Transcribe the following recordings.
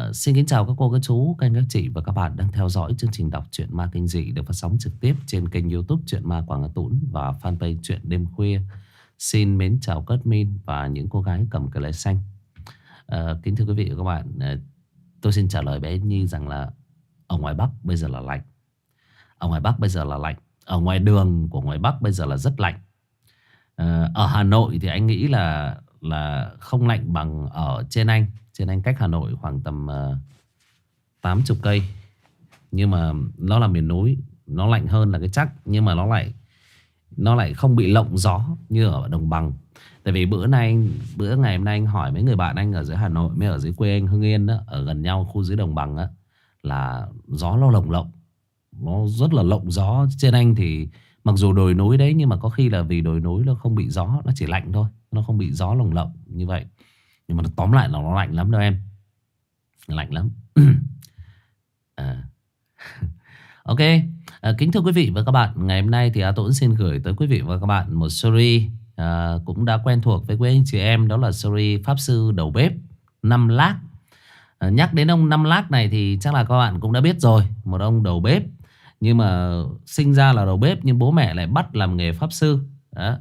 Xin kính chào các cô, các chú, các anh, các chị và các bạn đang theo dõi chương trình đọc truyện ma kinh dị được phát sóng trực tiếp trên kênh YouTube Truyện Ma Quảng Hà Tũng và fanpage Truyện Đêm Khuya. Xin mến chào Cát Min và những cô gái cầm cờ lê xanh. Kính thưa quý vị và các bạn, tôi xin trả lời bé Nhi rằng là ở ngoài Bắc bây giờ là lạnh. Ở ngoài Bắc bây giờ là lạnh. Ở ngoài đường của ngoài Bắc bây giờ là rất lạnh. Ở Hà Nội thì anh nghĩ là không lạnh bằng ở trên Anh. Trên Anh cách Hà Nội khoảng tầm 80 cây. Nhưng mà nó là miền núi, nó lạnh hơn là cái chắc. Nhưng mà nó lại không bị lộng gió như ở đồng bằng. Tại vì bữa ngày hôm nay anh hỏi mấy người bạn anh ở dưới Hà Nội, mấy ở dưới quê anh Hưng Yên đó, ở gần nhau khu dưới đồng bằng đó, là gió nó lộng, nó rất là lộng gió. Trên Anh thì mặc dù đồi núi đấy, nhưng mà có khi là vì đồi núi nó không bị gió, nó chỉ lạnh thôi, nó không bị gió lộng như vậy. Nhưng mà tóm lại là nó lạnh lắm đâu em. Lạnh lắm. Ok. Kính thưa quý vị và các bạn, ngày hôm nay thì A Tũng xin gửi tới quý vị và các bạn một series cũng đã quen thuộc với quý anh chị em. Đó là series Pháp Sư Đầu Bếp Năm Lác. Nhắc đến ông Năm Lác này thì chắc là các bạn cũng đã biết rồi. Một ông đầu bếp, nhưng mà sinh ra là đầu bếp nhưng bố mẹ lại bắt làm nghề Pháp Sư đó.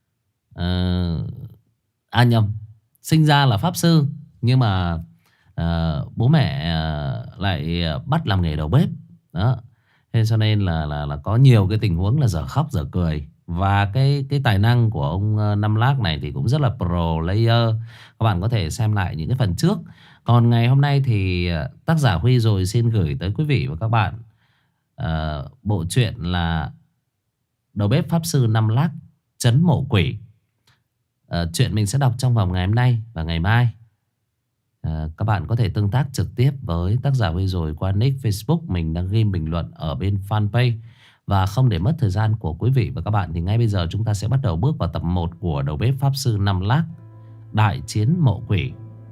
Nhầm, sinh ra là Pháp Sư nhưng mà bố mẹ lại bắt làm nghề đầu bếp đó. Thế cho nên là có nhiều cái tình huống là dở khóc dở cười. Và cái tài năng của ông Năm Lác này thì cũng rất là pro layer. Các bạn có thể xem lại những cái phần trước. Còn ngày hôm nay thì tác giả Huy rồi xin gửi tới quý vị và các bạn bộ truyện là Đầu Bếp Pháp Sư Năm Lác Trấn Mộ Quỷ. Chuyện mình sẽ đọc trong vòng ngày hôm nay và ngày mai. Các bạn có thể tương tác trực tiếp với tác giả Huy rồi qua nick Facebook. Mình đang ghi bình luận ở bên fanpage. Và không để mất thời gian của quý vị và các bạn thì ngay bây giờ chúng ta sẽ bắt đầu bước vào tập 1 của Đầu Bếp Pháp Sư Năm Lác Đại Chiến Mộ Quỷ.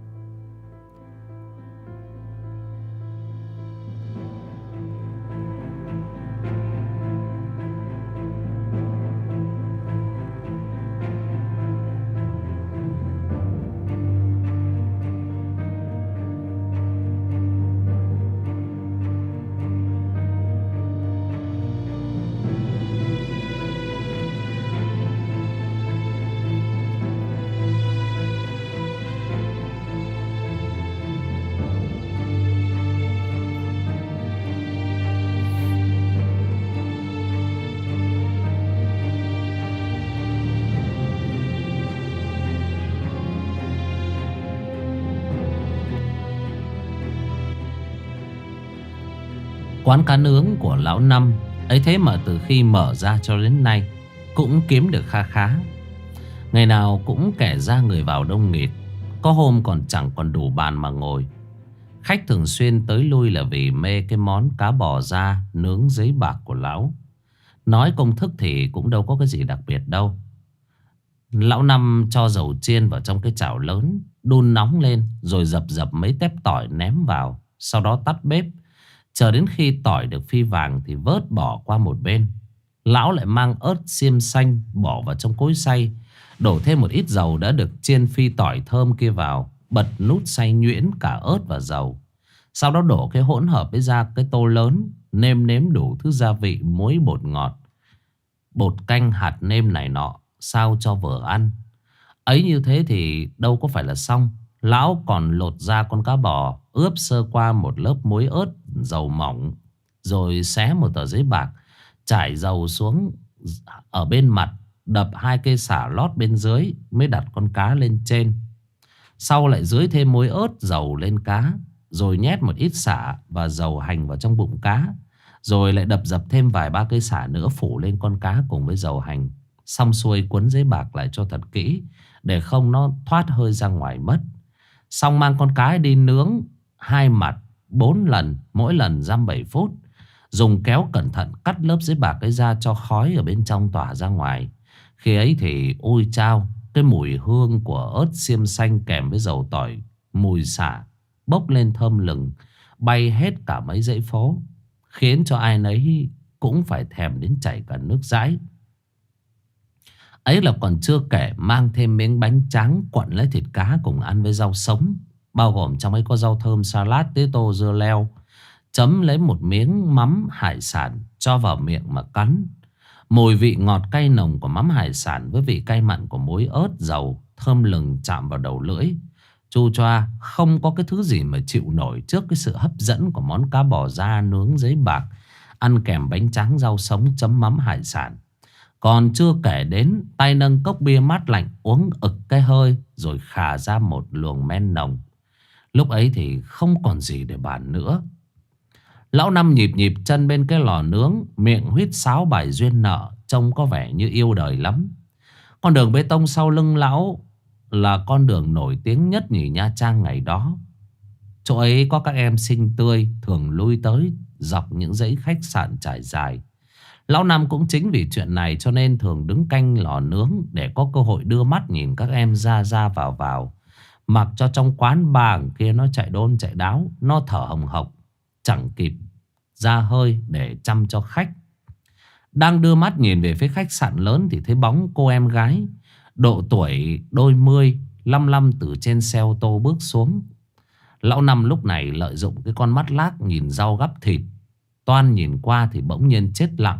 Quán cá nướng của lão Năm ấy thế mà từ khi mở ra cho đến nay cũng kiếm được kha khá. Ngày nào cũng kẻ ra người vào đông nghịt. Có hôm còn chẳng còn đủ bàn mà ngồi. Khách thường xuyên tới lui là vì mê cái món cá bò da nướng giấy bạc của lão. Nói công thức thì cũng đâu có cái gì đặc biệt đâu. Lão Năm cho dầu chiên vào trong cái chảo lớn, đun nóng lên rồi dập dập mấy tép tỏi ném vào. Sau đó tắt bếp. Chờ đến khi tỏi được phi vàng thì vớt bỏ qua một bên. Lão lại mang ớt xiêm xanh bỏ vào trong cối xay, đổ thêm một ít dầu đã được chiên phi tỏi thơm kia vào, bật nút xay nhuyễn cả ớt và dầu. Sau đó đổ cái hỗn hợp ấy ra cái tô lớn, nêm nếm đủ thứ gia vị, muối, bột ngọt, bột canh, hạt nêm này nọ, sao cho vừa ăn. Ấy như thế thì đâu có phải là xong. Lão còn lột ra con cá bò, ướp sơ qua một lớp muối ớt, dầu mỏng, rồi xé một tờ giấy bạc, trải dầu xuống ở bên mặt, đập 2 cây sả lót bên dưới, mới đặt con cá lên trên. Sau lại rưới thêm muối ớt, dầu lên cá, rồi nhét một ít sả và dầu hành vào trong bụng cá, rồi lại đập dập thêm vài ba cây sả nữa phủ lên con cá cùng với dầu hành. Xong xuôi cuốn giấy bạc lại cho thật kỹ để không nó thoát hơi ra ngoài mất. Xong mang con cá đi nướng 2 mặt 4 lần, mỗi lần dăm 7 phút. Dùng kéo cẩn thận cắt lớp giấy bạc ấy ra cho khói ở bên trong tỏa ra ngoài. Khi ấy thì ôi chao, cái mùi hương của ớt xiêm xanh kèm với dầu tỏi, mùi xả bốc lên thơm lừng, bay hết cả mấy dãy phố, khiến cho ai nấy cũng phải thèm đến chảy cả nước dãi. Ấy là còn chưa kể mang thêm miếng bánh tráng quặn lấy thịt cá cùng ăn với rau sống. bao gồm trong ấy có rau thơm, salad, tía tô, dưa leo. Chấm lấy một miếng mắm hải sản cho vào miệng mà cắn. Mùi vị ngọt cay nồng của mắm hải sản với vị cay mặn của muối ớt, dầu thơm lừng chạm vào đầu lưỡi. Chu choa, không có cái thứ gì mà chịu nổi trước cái sự hấp dẫn của món cá bò da nướng giấy bạc, ăn kèm bánh tráng rau sống chấm mắm hải sản. Còn chưa kể đến tay nâng cốc bia mát lạnh uống ực cái hơi rồi khà ra một luồng men nồng. Lúc ấy thì không còn gì để bàn nữa. Lão Năm nhịp nhịp chân bên cái lò nướng, miệng huýt sáo bài duyên nợ, trông có vẻ như yêu đời lắm. Con đường bê tông sau lưng lão là con đường nổi tiếng nhất nhì Nha Trang ngày đó. Chỗ ấy có các em xinh tươi thường lui tới dọc những dãy khách sạn trải dài. Lão Năm cũng chính vì chuyện này cho nên thường đứng canh lò nướng để có cơ hội đưa mắt nhìn các em ra ra vào vào. Mặc cho trong quán bar kia nó chạy đôn chạy đáo, nó thở hồng hộc, chẳng kịp ra hơi để chăm cho khách. Đang đưa mắt nhìn về phía khách sạn lớn thì thấy bóng cô em gái độ tuổi đôi mươi lăm lăm từ trên xe ô tô bước xuống. Lão Năm lúc này lợi dụng cái con mắt lác nhìn rau gắp thịt, toan nhìn qua thì bỗng nhiên chết lặng.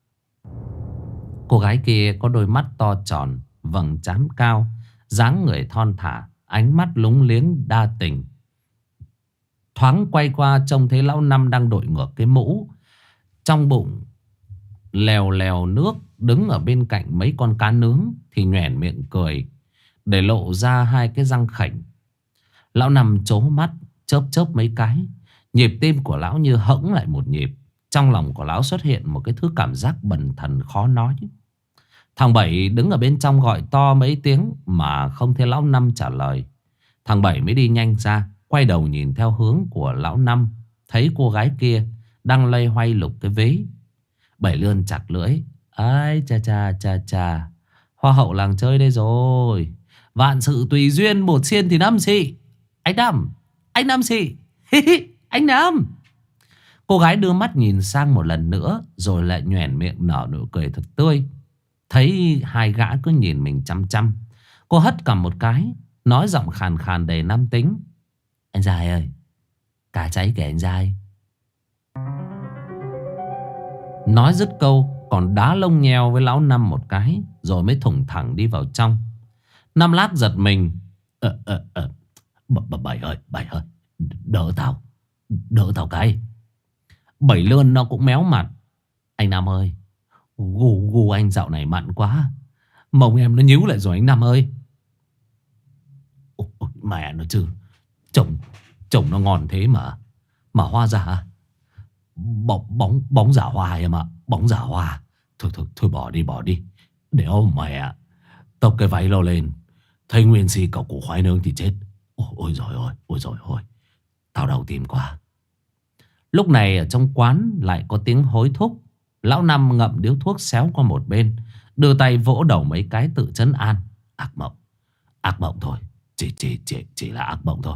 Cô gái kia có đôi mắt to tròn, vầng trán cao, dáng người thon thả, ánh mắt lúng liếng đa tình. Thoáng quay qua trông thấy lão Năm đang đội ngược cái mũ, trong bụng lèo lèo nước, đứng ở bên cạnh mấy con cá nướng thì nhoẻn miệng cười để lộ ra hai cái răng khểnh. Lão Năm trố mắt chớp chớp mấy cái, nhịp tim của lão như hẫng lại một nhịp. Trong lòng của lão xuất hiện một cái thứ cảm giác bần thần khó nói. Thằng Bảy đứng ở bên trong gọi to mấy tiếng mà không thấy lão Năm trả lời. Thằng Bảy mới đi nhanh ra, quay đầu nhìn theo hướng của lão Năm, thấy cô gái kia đang loay hoay lục cái vế. Bảy lươn chặt lưỡi. Ai cha cha cha cha, hoa hậu làng chơi đây rồi. Vạn sự tùy duyên, một xiên thì năm xị. Anh Năm xị. Anh Năm. Cô gái đưa mắt nhìn sang một lần nữa rồi lại nhoẻn miệng nở nụ cười thật tươi. Thấy hai gã cứ nhìn mình chăm chăm, cô hất cằm một cái, nói giọng khàn khàn đầy nam tính. Anh Dài ơi, cá cháy kìa anh Dài. Nói dứt câu còn đá lông nheo với lão Năm một cái, rồi mới thủng thẳng đi vào trong. Năm lát giật mình. Bảy ơi, đỡ tao cái. Bảy lươn nó cũng méo mặt. Anh Năm ơi, gu anh dạo này mặn quá, mông em nó nhíu lại rồi anh Năm ơi. Ôi, mẹ nó chứ, chồng nó ngon thế mà hoa giả bóng giả hoa em ạ, bóng giả hoa. Thôi bỏ đi để ôm mẹ. Tộc cái váy lo lên, thấy nguyên si cậu củ khoai nướng thì chết. Ôi rồi ôi, tao đau tim quá. Lúc này ở trong quán lại có tiếng hối thúc. Lão Năm ngậm điếu thuốc xéo qua một bên, đưa tay vỗ đầu mấy cái tự trấn an. Ác mộng thôi, chỉ là ác mộng thôi.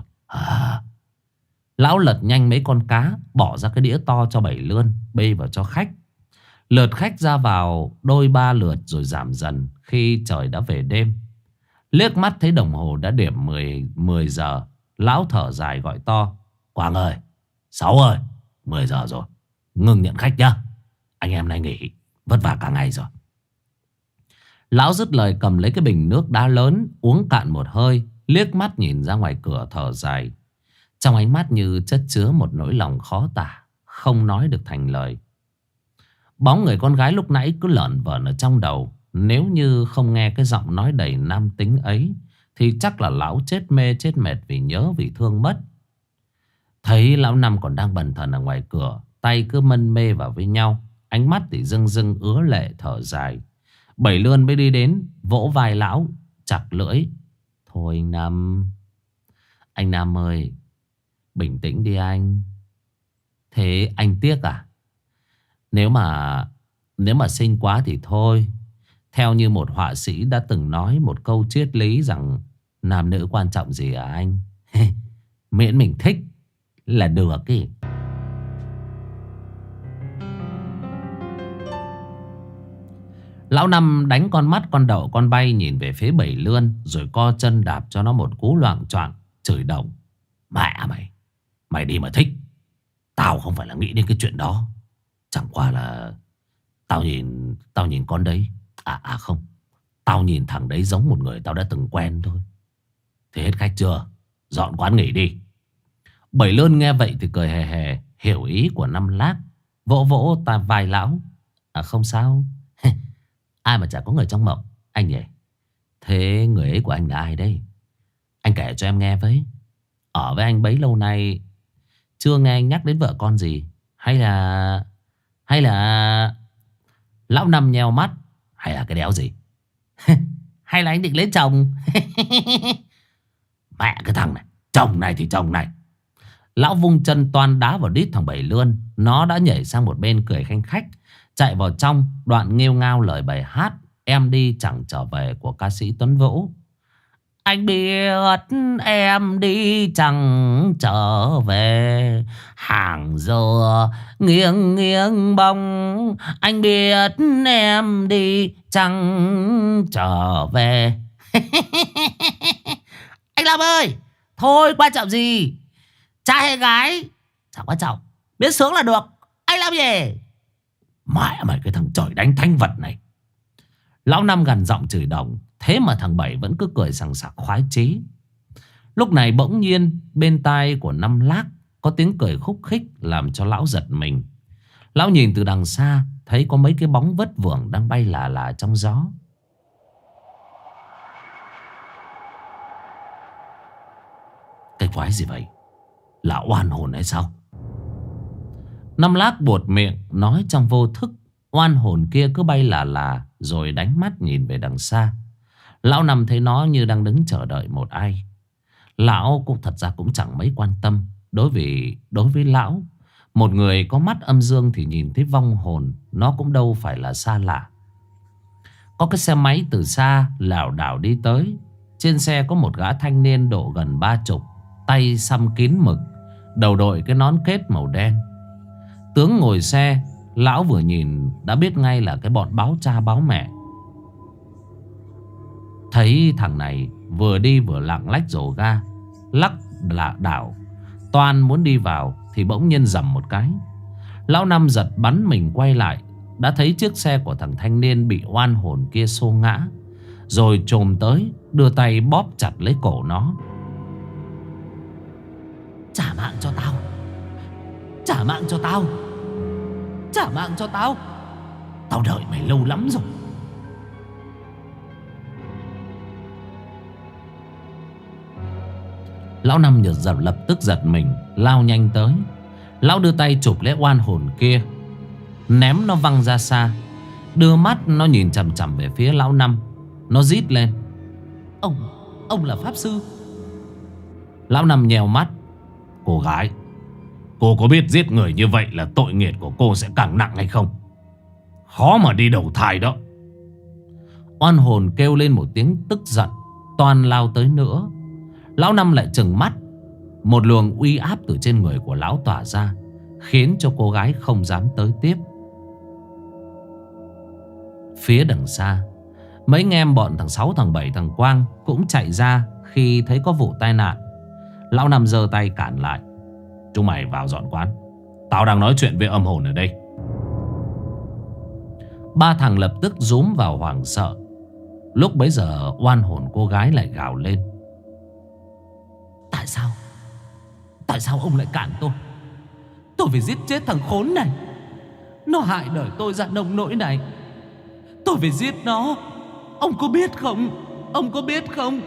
Lão lật nhanh mấy con cá, bỏ ra cái đĩa to cho Bảy lươn, bê vào cho khách. Lượt khách ra vào đôi ba lượt rồi giảm dần khi trời đã về đêm. Liếc mắt thấy đồng hồ đã điểm 10 giờ. Lão thở dài gọi to. Quang ơi, Sáu ơi, 10 giờ rồi, ngừng nhận khách nhá. Anh em nay nghỉ vất vả cả ngày rồi. Lão dứt lời cầm lấy cái bình nước đá lớn, uống cạn một hơi, liếc mắt nhìn ra ngoài cửa thở dài. Trong ánh mắt như chất chứa một nỗi lòng khó tả, không nói được thành lời. Bóng người con gái lúc nãy cứ lởn vởn ở trong đầu. Nếu như không nghe cái giọng nói đầy nam tính ấy thì chắc là lão chết mê chết mệt vì nhớ vì thương mất. Thấy lão Năm còn đang bần thần ở ngoài cửa, tay cứ mân mê vào với nhau, ánh mắt thì rưng rưng ứa lệ thở dài. Bảy lươn mới đi đến vỗ vai lão chặt lưỡi. Thôi anh Năm ơi, bình tĩnh đi anh. Thế anh tiếc à? Nếu mà xinh quá thì thôi. Theo như một họa sĩ đã từng nói một câu triết lý rằng nam nữ quan trọng gì à anh? Miễn mình thích là được ý. Lão Năm đánh con mắt con đậu con bay nhìn về phía Bảy lươn, rồi co chân đạp cho nó một cú loạng choạng, chửi động. Mẹ mày, mày đi mà thích. Tao không phải là nghĩ đến cái chuyện đó. Chẳng qua là Tao nhìn con đấy. Không, tao nhìn thằng đấy giống một người tao đã từng quen thôi. Thế hết khách chưa? Dọn quán nghỉ đi. Bảy Lơn nghe vậy thì cười hề hề, hiểu ý của Năm Lác, vỗ vỗ vai lão. Không sao. Ai mà chả có người trong mộng anh nhỉ? Thế người ấy của anh là ai đây? Anh kể cho em nghe với. Ở với anh bấy lâu nay chưa nghe anh nhắc đến vợ con gì. Hay là lão Năm nheo mắt. Hay là cái đéo gì? Hay là anh định lấy chồng? Mẹ cái thằng này, chồng này thì chồng này. Lão vung chân toan đá vào đít thằng Bảy Lươn. Nó đã nhảy sang một bên cười khanh khách, chạy vào trong đoạn nghêu ngao lời bài hát Em Đi Chẳng Trở Về của ca sĩ Tuấn Vũ. Anh biết em đi chẳng trở về, hàng dừa nghiêng nghiêng bóng. Anh biết em đi chẳng trở về. Anh Lâm ơi, thôi quan trọng gì, trai hay gái chẳng quan trọng, biết sướng là được. Anh Lâm gì? Mẹ mày cái thằng trời đánh thánh vật này. Lão Năm gằn giọng chửi đồng. Thế mà thằng Bảy vẫn cứ cười sằng sặc khoái chí. Lúc này bỗng nhiên bên tai của Năm Lác có tiếng cười khúc khích làm cho lão giật mình. Lão nhìn từ đằng xa, thấy có mấy cái bóng vất vưởng đang bay lả lả trong gió. Cái quái gì vậy? Là oan hồn hay sao? Năm Lác buột miệng nói trong vô thức. Oan hồn kia cứ bay lả lả rồi đánh mắt nhìn về đằng xa. Lão Năm thấy nó như đang đứng chờ đợi một ai. Lão cũng thật ra cũng chẳng mấy quan tâm. Đối với lão, một người có mắt âm dương thì nhìn thấy vong hồn nó cũng đâu phải là xa lạ. Có cái xe máy từ xa lảo đảo đi tới. Trên xe có một gã thanh niên độ gần 30, tay xăm kín mực, đầu đội cái nón kết màu đen. Tướng ngồi xe, lão vừa nhìn đã biết ngay là cái bọn báo cha báo mẹ. Thấy thằng này vừa đi vừa lạng lách rồ ga, lắc đảo toan muốn đi vào thì bỗng nhiên giầm một cái. Lão Năm giật bắn mình quay lại, đã thấy chiếc xe của thằng thanh niên bị oan hồn kia xô ngã, rồi chồm tới đưa tay bóp chặt lấy cổ nó. Trả mạng cho tao, trả mạng cho tao, trả mạng cho tao. Tao đợi mày lâu lắm rồi. Lão Năm lập tức giật mình, lao nhanh tới. Lão đưa tay chụp lấy oan hồn kia, ném nó văng ra xa. Đưa mắt nó nhìn chằm chằm về phía lão Năm. Nó rít lên: Ông là pháp sư? Lão Năm nhèo mắt: Cô gái, cô có biết giết người như vậy là tội nghiệp của cô sẽ càng nặng hay không? Khó mà đi đầu thai đó. Oan hồn kêu lên một tiếng tức giận, toan lao tới nữa. Lão Năm lại trừng mắt. Một luồng uy áp từ trên người của lão tỏa ra, khiến cho cô gái không dám tới tiếp. Phía đằng xa, mấy anh em bọn thằng Sáu, thằng Bảy, thằng Quang cũng chạy ra khi thấy có vụ tai nạn. Lão Năm giơ tay cản lại: Chúng mày vào dọn quán, tao đang nói chuyện với âm hồn ở đây. Ba thằng lập tức rúm vào hoảng sợ. Lúc bấy giờ oan hồn cô gái lại gào lên: Tại sao? Tại sao ông lại cản tôi? Tôi phải giết chết thằng khốn này. Nó hại đời tôi ra nông nỗi này. Tôi phải giết nó. Ông có biết không? Ông có biết không?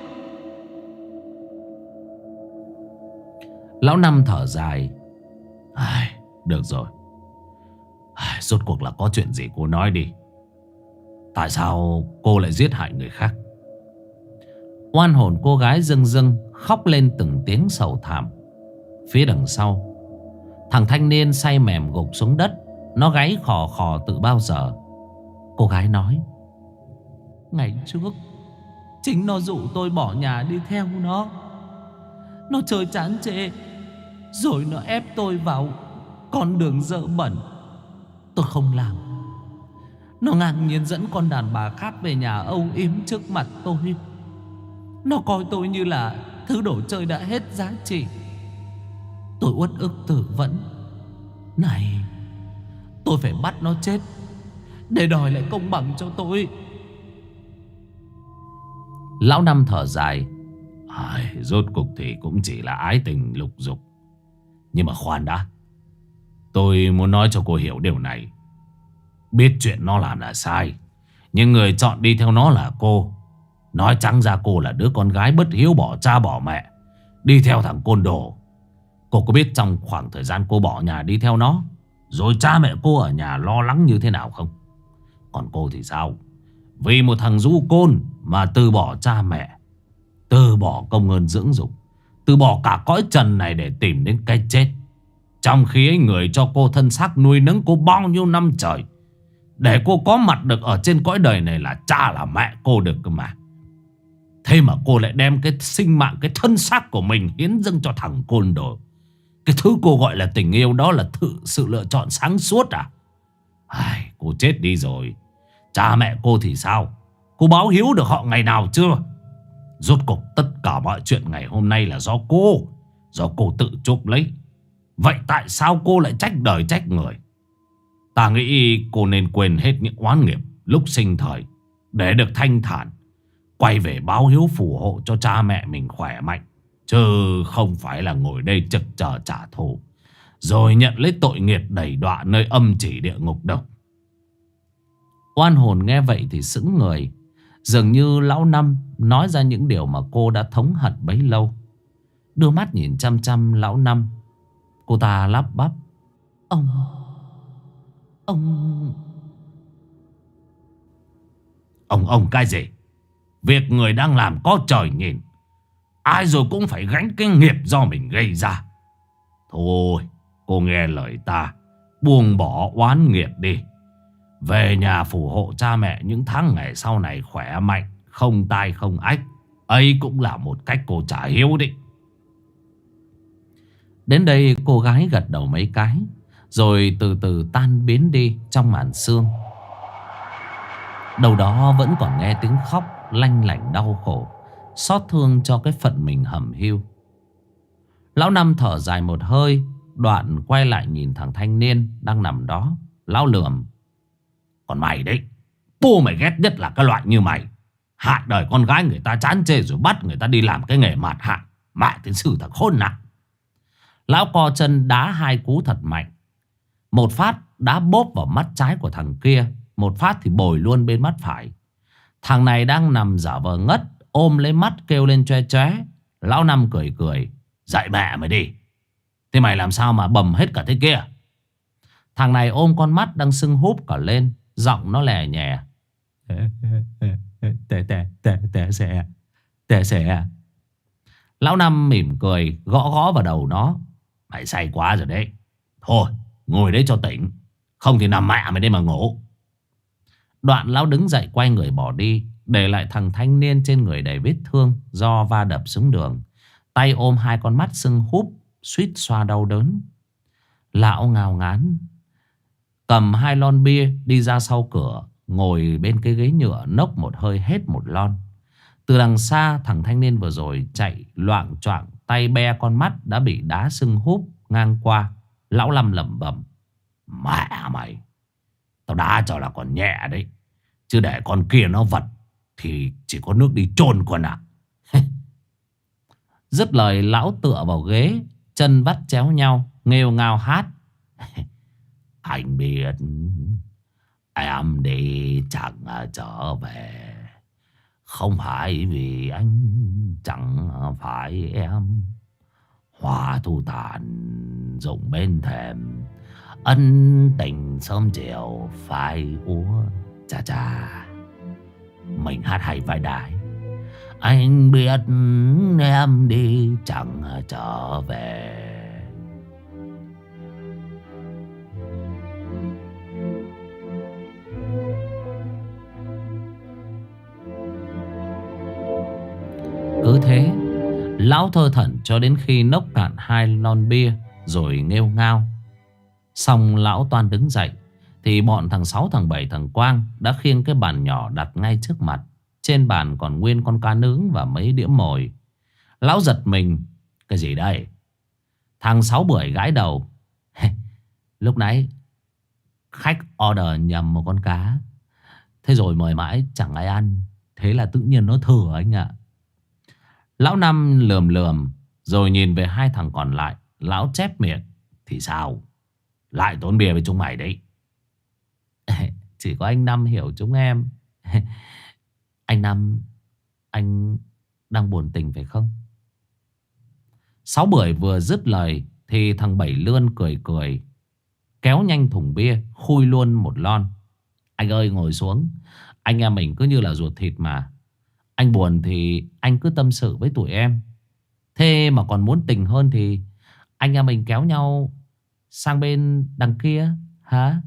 Lão Năm thở dài: Được rồi, rốt cuộc là có chuyện gì cô nói đi. Tại sao cô lại giết hại người khác? Oan hồn cô gái rưng rưng khóc lên từng tiếng sầu thảm. Phía đằng sau, thằng thanh niên say mềm gục xuống đất. Nó gáy khò khò từ bao giờ. Cô gái nói: Ngày trước chính nó dụ tôi bỏ nhà đi theo nó. Nó chơi chán chê, rồi nó ép tôi vào con đường dơ bẩn. Tôi không làm. Nó ngang nhiên dẫn con đàn bà khác về nhà âu yếm trước mặt tôi. Nó coi tôi như là thứ đồ chơi đã hết giá trị. uất ức tự vẫn. Này, tôi phải bắt nó chết để đòi lại công bằng cho tôi. Lão Năm thở dài. Rốt cục thì cũng chỉ là ái tình lục dục. Nhưng mà khoan đã, tôi muốn nói cho cô hiểu điều này. Biết chuyện nó làm là sai, nhưng người chọn đi theo nó là cô. Nói trắng ra cô là đứa con gái bất hiếu, bỏ cha bỏ mẹ, đi theo thằng côn đồ. Cô có biết trong khoảng thời gian cô bỏ nhà đi theo nó, rồi cha mẹ cô ở nhà lo lắng như thế nào không? Còn cô thì sao? Vì một thằng du côn mà từ bỏ cha mẹ, từ bỏ công ơn dưỡng dục, từ bỏ cả cõi trần này để tìm đến cái chết. Trong khi ấy người cho cô thân xác nuôi nấng cô bao nhiêu năm trời, để cô có mặt được ở trên cõi đời này là cha là mẹ cô được cơ mà. Thế mà cô lại đem cái sinh mạng, cái thân xác của mình hiến dâng cho thằng côn đồ. Cái thứ cô gọi là tình yêu đó là sự lựa chọn sáng suốt à? Cô chết đi rồi, cha mẹ cô thì sao? Cô báo hiếu được họ ngày nào chưa? Rốt cuộc tất cả mọi chuyện ngày hôm nay là do cô, do cô tự chuốc lấy. Vậy tại sao cô lại trách đời trách người? Ta nghĩ cô nên quên hết những oán nghiệp lúc sinh thời, để được thanh thản quay về báo hiếu phù hộ cho cha mẹ mình khỏe mạnh, chứ không phải là ngồi đây trực chờ trả thù, rồi nhận lấy tội nghiệp đầy đọa nơi âm chỉ địa ngục đâu. Oan hồn nghe vậy thì sững người. Dường như lão Năm nói ra những điều mà cô đã thống hận bấy lâu. Đưa mắt nhìn chăm chăm lão Năm, cô ta lắp bắp. Ông cái gì? Việc người đang làm có trời nhìn, ai rồi cũng phải gánh cái nghiệp do mình gây ra. Thôi, cô nghe lời ta, buông bỏ oán nghiệp đi, về nhà phù hộ cha mẹ những tháng ngày sau này khỏe mạnh, không tai không ách. Ấy cũng là một cách cô trả hiếu đấy. Đến đây cô gái gật đầu mấy cái, rồi từ từ tan biến đi trong màn sương. Đầu đó vẫn còn nghe tiếng khóc lanh lảnh đau khổ, xót thương cho cái phận mình hầm hiu. Lão Năm thở dài một hơi, đoạn quay lại nhìn thằng thanh niên đang nằm đó. Lão lườm. Còn mày đấy, bố mày ghét nhất là cái loại như mày, hại đời con gái người ta chán chê rồi bắt người ta đi làm cái nghề mạt hại. Mẹ tiến xử thật khôn nạn. Lão co chân đá hai cú thật mạnh. Một phát đá bốp vào mắt trái của thằng kia, một phát thì bồi luôn bên mắt phải. Thằng này đang nằm giả vờ ngất, ôm lấy mắt kêu lên choe choé. Lão Năm cười cười. Dạy mẹ mày đi. Thế mày làm sao mà bầm hết cả thế kia? Thằng này ôm con mắt đang sưng húp cả lên, giọng nó lè nhè. Tè xẻ. Lão Năm mỉm cười, gõ gõ vào đầu nó. Mày say quá rồi đấy. Thôi, ngồi đấy cho tỉnh, không thì nằm mẹ mày đây mà ngủ. Đoạn lão đứng dậy quay người bỏ đi, để lại thằng thanh niên trên người đầy vết thương do va đập xuống đường, tay ôm hai con mắt sưng húp, suýt xoa đau đớn. Lão ngao ngán cầm hai lon bia đi ra sau cửa, ngồi bên cái ghế nhựa nốc một hơi hết một lon. Từ đằng xa, thằng thanh niên vừa rồi chạy loạng choạng, tay be con mắt đã bị đá sưng húp ngang qua. Lão Năm lẩm bẩm. Mẹ mày, tao đá cho là còn nhẹ đấy, chứ để con kia nó vật thì chỉ có nước đi chôn con à. Dứt lời, lão tựa vào ghế, chân vắt chéo nhau, nghêu ngao hát. Anh biết em đi chẳng trở về, không phải vì anh, chẳng phải em. Hoa thu tàn rụng bên thềm, ân tình sớm chiều phai úa. Chà chà, mình hát hay vai đái. Anh biết em đi chẳng trở về. Cứ thế lão thơ thẩn cho đến khi nốc cạn hai lon bia rồi nghêu ngao. Xong lão toan đứng dậy thì bọn thằng Sáu, thằng Bảy, thằng Quang đã khiêng cái bàn nhỏ đặt ngay trước mặt. Trên bàn còn nguyên con cá nướng và mấy đĩa mồi. Lão giật mình. Cái gì đây? Thằng Sáu Bưởi gãi đầu. Lúc nãy khách order nhầm một con cá. Thế rồi mời mãi chẳng ai ăn. Thế là tự nhiên nó thừa anh ạ. Lão Năm lườm lườm rồi nhìn về hai thằng còn lại. Lão chép miệng. Thì sao? Lại tốn bia với chúng mày đấy. Chỉ có anh Năm hiểu chúng em. Anh Năm, anh đang buồn tình phải không? Sáu Bưởi vừa dứt lời thì thằng Bảy Lươn cười cười, kéo nhanh thùng bia, khui luôn một lon. Anh ơi ngồi xuống. Anh em mình cứ như là ruột thịt mà. Anh buồn thì anh cứ tâm sự với tụi em. Thế mà còn muốn tình hơn thì anh em mình kéo nhau sang bên đằng kia. Hả?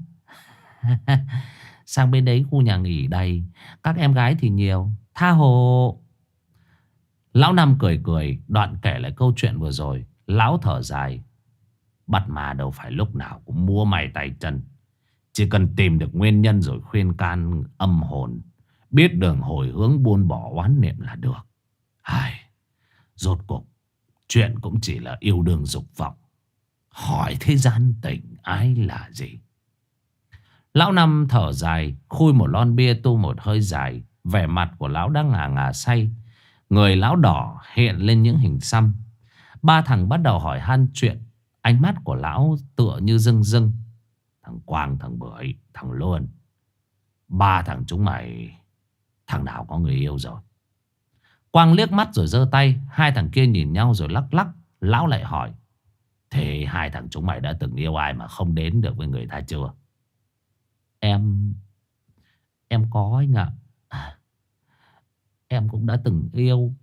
Sang bên đấy khu nhà nghỉ đầy, các em gái thì nhiều. Tha hồ. Lão Năm cười cười, đoạn kể lại câu chuyện vừa rồi. Lão thở dài. Bắt ma đâu phải lúc nào cũng múa may tay chân. Chỉ cần tìm được nguyên nhân rồi khuyên can âm hồn, biết đường hồi hướng buông bỏ oán niệm là được. Ai, rốt cuộc chuyện cũng chỉ là yêu đương dục vọng. Hỏi thế gian tình ái là gì? Lão Năm thở dài, khui một lon bia tu một hơi dài. Vẻ mặt của lão đang ngà ngà say. Người lão đỏ hiện lên những hình xăm. Ba thằng bắt đầu hỏi han chuyện. Ánh mắt của lão tựa như rưng rưng. Thằng Quang, thằng Bưởi, thằng Luân, ba thằng chúng mày, thằng nào có người yêu rồi? Quang liếc mắt rồi giơ tay. Hai thằng kia nhìn nhau rồi lắc lắc. Lão lại hỏi. Thế hai thằng chúng mày đã từng yêu ai mà không đến được với người ta chưa? Em có anh ạ. Em cũng đã từng yêu.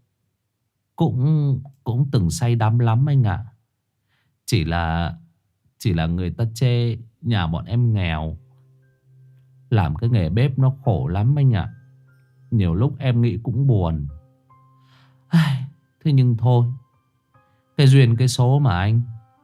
Cũng từng say đắm lắm anh ạ. Chỉ là người ta chê nhà bọn em nghèo, làm cái nghề bếp nó khổ lắm anh ạ. Nhiều lúc em nghĩ cũng buồn. Thế nhưng thôi, cái duyên cái số mà anh.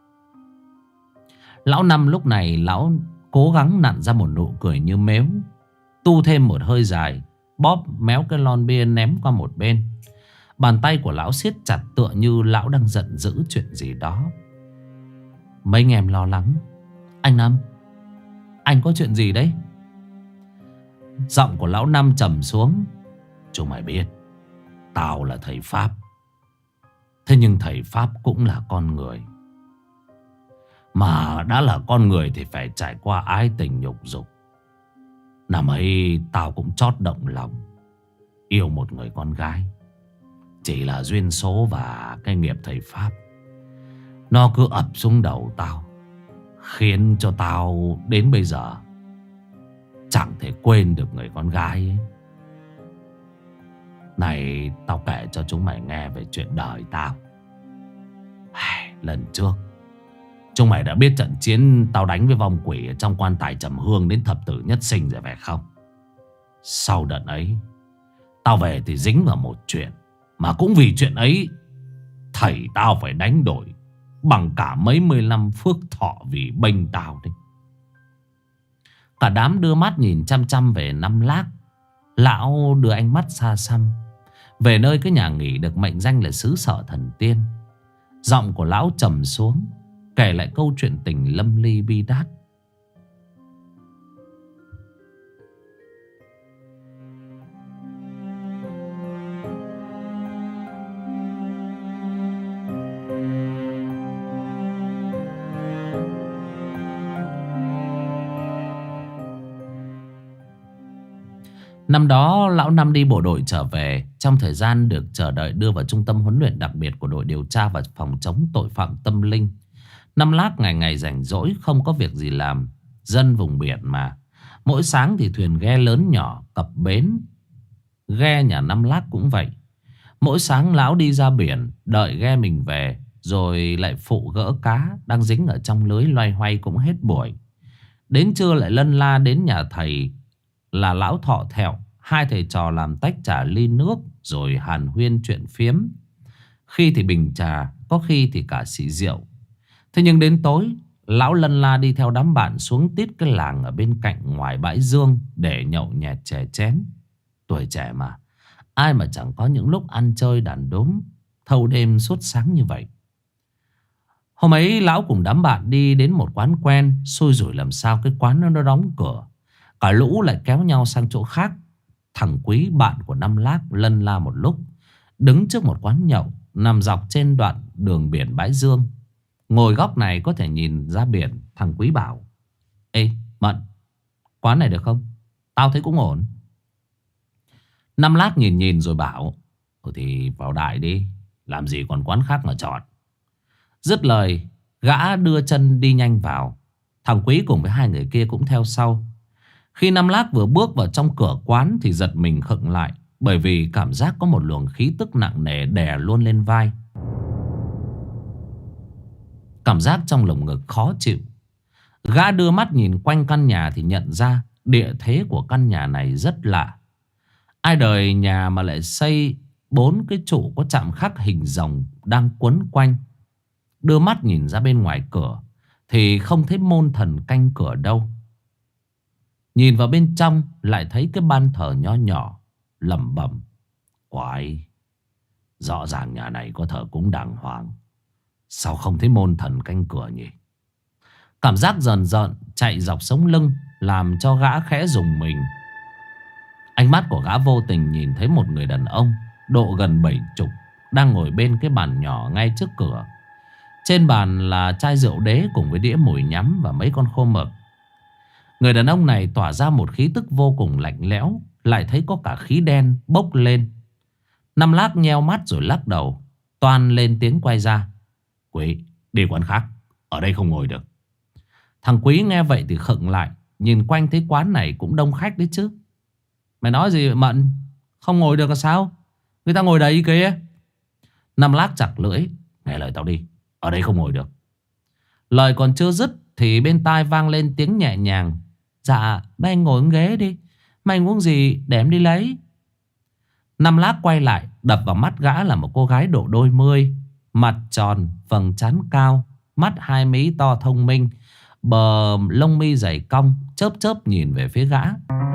Lão Năm lúc này lão cố gắng nặn ra một nụ cười như mếu. Tu thêm một hơi dài, bóp méo cái lon bia ném qua một bên. Bàn tay của lão siết chặt tựa như lão đang giận dữ chuyện gì đó. Mấy anh em lo lắng. Anh Năm, anh có chuyện gì đấy? Giọng của lão Năm trầm xuống. Chúng mày biết tao là thầy Pháp. Thế nhưng thầy Pháp cũng là con người. Mà đã là con người thì phải trải qua ái tình nhục dục. Năm ấy tao cũng chót động lòng, yêu một người con gái. Chỉ là duyên số và cái nghiệp thầy Pháp, nó cứ ập xuống đầu tao, khiến cho tao đến bây giờ chẳng thể quên được người con gái ấy. Này tao kể cho chúng mày nghe về chuyện đời tao. Lần trước chúng mày đã biết trận chiến tao đánh với vong quỷ ở trong quan tài trầm hương đến thập tử nhất sinh rồi phải không? Sau đợt ấy tao về thì dính vào một chuyện, mà cũng vì chuyện ấy thầy tao phải đánh đổi bằng cả mấy mươi năm phước thọ vì bênh tao đấy. Cả đám đưa mắt nhìn chăm chăm về Năm Lác. Lão đưa ánh mắt xa xăm về nơi cái nhà nghỉ được mệnh danh là xứ sở thần tiên. Giọng của lão trầm xuống, kể lại câu chuyện tình lâm ly bi đát. Năm đó lão Năm đi bộ đội trở về. Trong thời gian được chờ đợi đưa vào trung tâm huấn luyện đặc biệt của đội điều tra và phòng chống tội phạm tâm linh, Năm Lác ngày ngày rảnh rỗi không có việc gì làm. Dân vùng biển mà, mỗi sáng thì thuyền ghe lớn nhỏ cập bến. Ghe nhà Năm Lác cũng vậy. Mỗi sáng lão đi ra biển, đợi ghe mình về, rồi lại phụ gỡ cá đang dính ở trong lưới loay hoay cũng hết buổi. Đến trưa lại lân la đến nhà thầy là lão Thọ Thẹo. Hai thầy trò làm tách trà ly nước rồi hàn huyên chuyện phiếm. Khi thì bình trà, có khi thì cả xị rượu. Thế nhưng đến tối, lão lân la đi theo đám bạn xuống tít cái làng ở bên cạnh ngoài bãi dương để nhậu nhẹt chè chén. Tuổi trẻ mà, ai mà chẳng có những lúc ăn chơi đàn đúm, thâu đêm suốt sáng như vậy. Hôm ấy lão cùng đám bạn đi đến một quán quen. Xui rủi làm sao cái quán nó đóng cửa. Cả lũ lại kéo nhau sang chỗ khác. Thằng Quý bạn của Năm Lác lân la một lúc, đứng trước một quán nhậu nằm dọc trên đoạn đường biển Bãi Dương. Ngồi góc này có thể nhìn ra biển. Thằng Quý bảo: Ê Mận, quán này được không? Tao thấy cũng ổn. Năm Lác nhìn nhìn rồi bảo: thì vào đại đi, làm gì còn quán khác mà chọn. Dứt lời, gã đưa chân đi nhanh vào. Thằng Quý cùng với hai người kia cũng theo sau. Khi Năm Lác vừa bước vào trong cửa quán thì giật mình khựng lại, bởi vì cảm giác có một luồng khí tức nặng nề đè luôn lên vai. Cảm giác trong lồng ngực khó chịu. Gã đưa mắt nhìn quanh căn nhà thì nhận ra địa thế của căn nhà này rất lạ. Ai đời nhà mà lại xây 4 cái trụ có chạm khắc hình rồng đang quấn quanh. Đưa mắt nhìn ra bên ngoài cửa thì không thấy môn thần canh cửa đâu. Nhìn vào bên trong lại thấy cái ban thờ nho nhỏ. Lẩm bẩm: Quái, rõ ràng nhà này có thờ cúng đàng hoàng, sao không thấy môn thần canh cửa nhỉ? Cảm giác rờn rợn chạy dọc sống lưng làm cho gã khẽ rùng mình. Ánh mắt của gã vô tình nhìn thấy một người đàn ông độ gần 70 đang ngồi bên cái bàn nhỏ ngay trước cửa. Trên bàn là chai rượu đế cùng với đĩa mùi nhắm và mấy con khô mực. Người đàn ông này tỏa ra một khí tức vô cùng lạnh lẽo, lại thấy có cả khí đen bốc lên. Năm Lác nheo mắt rồi lắc đầu, toan lên tiếng quay ra: Quý, đi quán khác, ở đây không ngồi được. Thằng Quý nghe vậy thì khựng lại, nhìn quanh thấy quán này cũng đông khách đấy chứ. Mày nói gì vậy Mận? Không ngồi được là sao? Người ta ngồi đầy kìa. Năm Lác chặt lưỡi: Nghe lời tao đi, ở đây không ngồi được. Lời còn chưa dứt thì bên tai vang lên tiếng nhẹ nhàng: Dạ, mấy anh ngồi ghế đi, mày uống gì để em đi lấy. Năm Lác quay lại, đập vào mắt gã là một cô gái độ đôi mươi, mặt tròn, vầng trán cao, mắt hai mí to thông minh, bờ lông mi dày cong, chớp chớp nhìn về phía gã.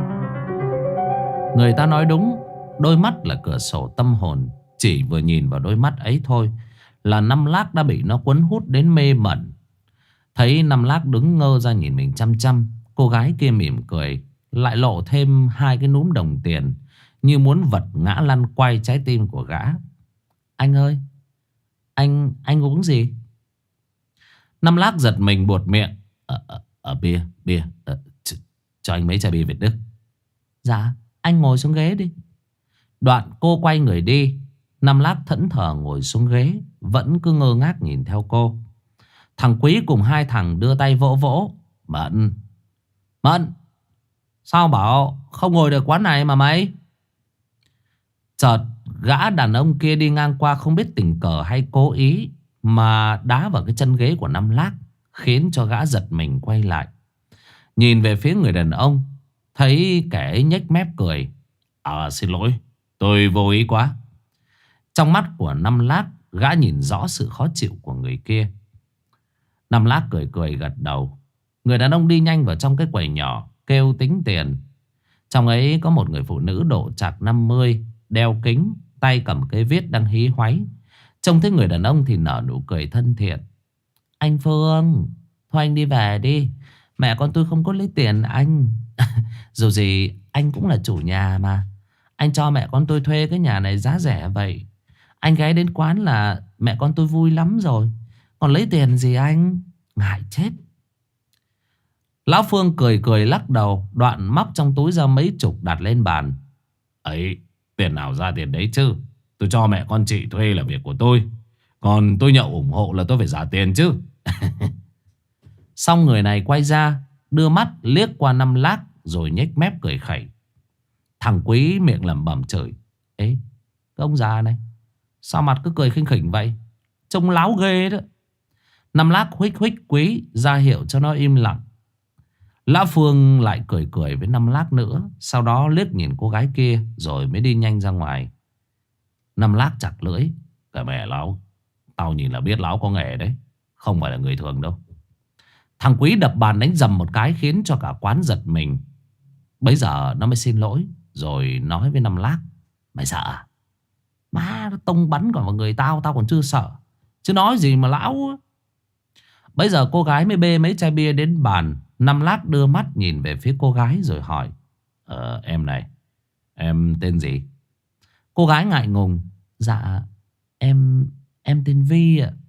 Người ta nói đúng, đôi mắt là cửa sổ tâm hồn. Chỉ vừa nhìn vào đôi mắt ấy thôi là Năm Lác đã bị nó cuốn hút đến mê mẩn. Thấy Năm Lác đứng ngơ ra nhìn mình chăm chăm, cô gái kia mỉm cười, lại lộ thêm hai cái núm đồng tiền, như muốn vật ngã lăn quay trái tim của gã. Anh ơi, anh uống gì? Năm Lác giật mình buột miệng: Bia, cho anh mấy chai bia Việt Đức. Dạ, anh ngồi xuống ghế đi. Đoạn cô quay người đi. Năm Lác thẫn thờ ngồi xuống ghế, vẫn cứ ngơ ngác nhìn theo cô. Thằng Quý cùng hai thằng đưa tay vỗ vỗ: Mận, sao bảo không ngồi được quán này mà mày? Chợt gã đàn ông kia đi ngang qua, không biết tình cờ hay cố ý mà đá vào cái chân ghế của Năm Lác, khiến cho gã giật mình quay lại. Nhìn về phía người đàn ông, thấy kẻ ấy nhếch mép cười: Xin lỗi, tôi vô ý quá. Trong mắt của Năm Lác, gã nhìn rõ sự khó chịu của người kia. Năm Lác cười cười gật đầu. Người đàn ông đi nhanh vào trong cái quầy nhỏ, kêu tính tiền. Trong ấy có một người phụ nữ độ chạc 50, đeo kính, tay cầm cây viết đang hí hoáy. Trông thấy người đàn ông thì nở nụ cười thân thiện: Anh Phương, thôi anh đi về đi, mẹ con tôi không có lấy tiền anh. Dù gì anh cũng là chủ nhà mà. Anh cho mẹ con tôi thuê cái nhà này giá rẻ vậy, anh ghé đến quán là mẹ con tôi vui lắm rồi. Còn lấy tiền gì anh, ngại chết. Lão Phương cười cười lắc đầu, đoạn móc trong túi ra mấy chục đặt lên bàn. Ấy, tiền nào ra tiền đấy chứ. Tôi cho mẹ con chị thuê là việc của tôi, còn tôi nhậu ủng hộ là tôi phải trả tiền chứ. Xong người này quay ra, đưa mắt liếc qua Năm Lác rồi nhếch mép cười khẩy. Thằng Quý miệng lẩm bẩm chửi: Ê, cái ông già này sao mặt cứ cười khinh khỉnh vậy, trông láo ghê đó. Năm Lác huých huých Quý ra hiệu cho nó im lặng. Lão Phương lại cười cười với Năm Lác nữa, sau đó liếc nhìn cô gái kia rồi mới đi nhanh ra ngoài. Năm Lác chặt lưỡi: Cái mẹ lão, tao nhìn là biết lão có nghề đấy, không phải là người thường đâu. Thằng Quý đập bàn đánh dầm một cái khiến cho cả quán giật mình. Bấy giờ nó mới xin lỗi rồi nói với Năm Lác: Mày sợ à? Má, nó tông bắn còn vào người tao, tao còn chưa sợ, chứ nói gì mà lão. Bây giờ cô gái mới bê mấy chai bia đến bàn. Năm Lát đưa mắt nhìn về phía cô gái rồi hỏi: Em này, em tên gì? Cô gái ngại ngùng: Dạ em tên Vi ạ.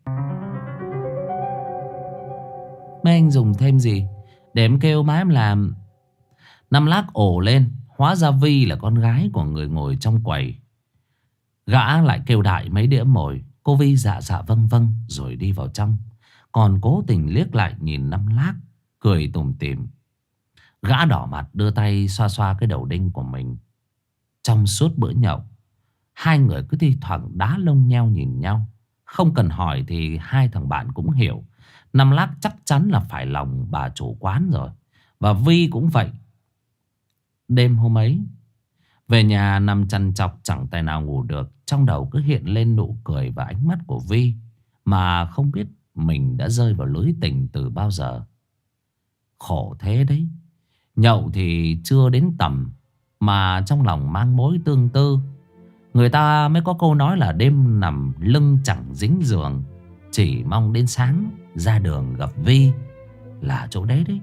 Mấy anh dùng thêm gì để em kêu má em làm? Năm Lát ồ lên. Hóa ra Vi là con gái của người ngồi trong quầy. Gã lại kêu đại mấy đĩa mồi. Cô Vi dạ dạ vâng vâng rồi đi vào trong. Còn cố tình liếc lại nhìn Năm Lát, cười tủm tỉm. Gã đỏ mặt đưa tay xoa xoa cái đầu đinh của mình. Trong suốt bữa nhậu, hai người cứ thi thoảng đá lông nheo nhìn nhau. Không cần hỏi thì hai thằng bạn cũng hiểu. Năm Lát chắc chắn là phải lòng bà chủ quán rồi. Và Vi cũng vậy. Đêm hôm ấy, về nhà nằm chằn chọc chẳng tài nào ngủ được. Trong đầu cứ hiện lên nụ cười và ánh mắt của Vi, mà không biết mình đã rơi vào lưới tình từ bao giờ. Khổ thế đấy. Nhậu thì chưa đến tầm mà trong lòng mang mối tương tư. Người ta mới có câu nói là đêm nằm lưng chẳng dính giường, chỉ mong đến sáng ra đường gặp Vi. Là chỗ đấy đấy.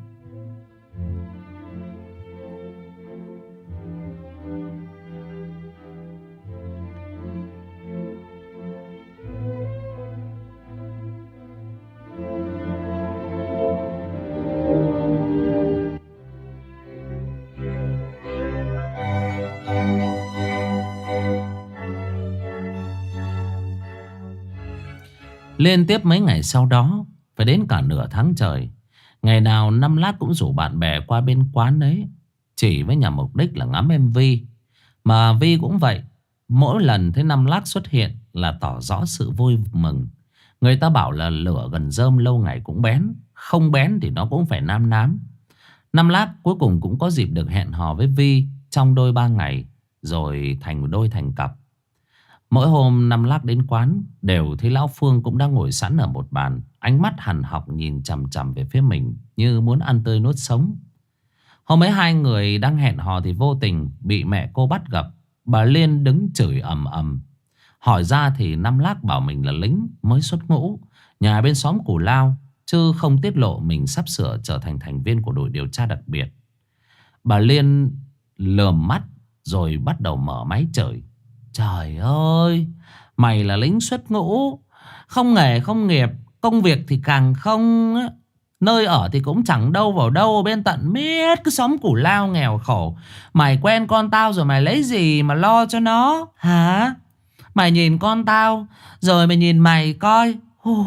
Liên tiếp mấy ngày sau đó, phải đến cả nửa tháng trời, ngày nào Năm Lát cũng rủ bạn bè qua bên quán đấy, chỉ với nhằm mục đích là ngắm em Vi. Mà Vi cũng vậy. Mỗi lần thấy Năm Lát xuất hiện là tỏ rõ sự vui mừng. Người ta bảo là lửa gần rơm lâu ngày cũng bén. Không bén thì nó cũng phải nám nám. Năm Lát cuối cùng cũng có dịp được hẹn hò với Vi trong đôi ba ngày, rồi thành đôi thành cặp. Mỗi hôm Năm Lát đến quán đều thấy lão Phương cũng đang ngồi sẵn ở một bàn, ánh mắt hằn học nhìn chằm chằm về phía mình như muốn ăn tươi nuốt sống. Hôm ấy hai người đang hẹn hò thì vô tình bị mẹ cô bắt gặp. Bà Liên đứng chửi ầm ầm. Hỏi ra thì Năm Lát bảo mình là lính mới xuất ngũ, nhà bên xóm Cù Lao, chứ không tiết lộ mình sắp sửa trở thành thành viên của đội điều tra đặc biệt. Bà Liên lườm mắt rồi bắt đầu mở máy chửi: Trời ơi, mày là lính xuất ngũ, không nghề không nghiệp, công việc thì càng không á. Nơi ở thì cũng chẳng đâu vào đâu, bên tận miết cái xóm Cù Lao nghèo khổ. Mày quen con tao rồi mày lấy gì mà lo cho nó hả? Mày nhìn con tao rồi mày nhìn mày coi,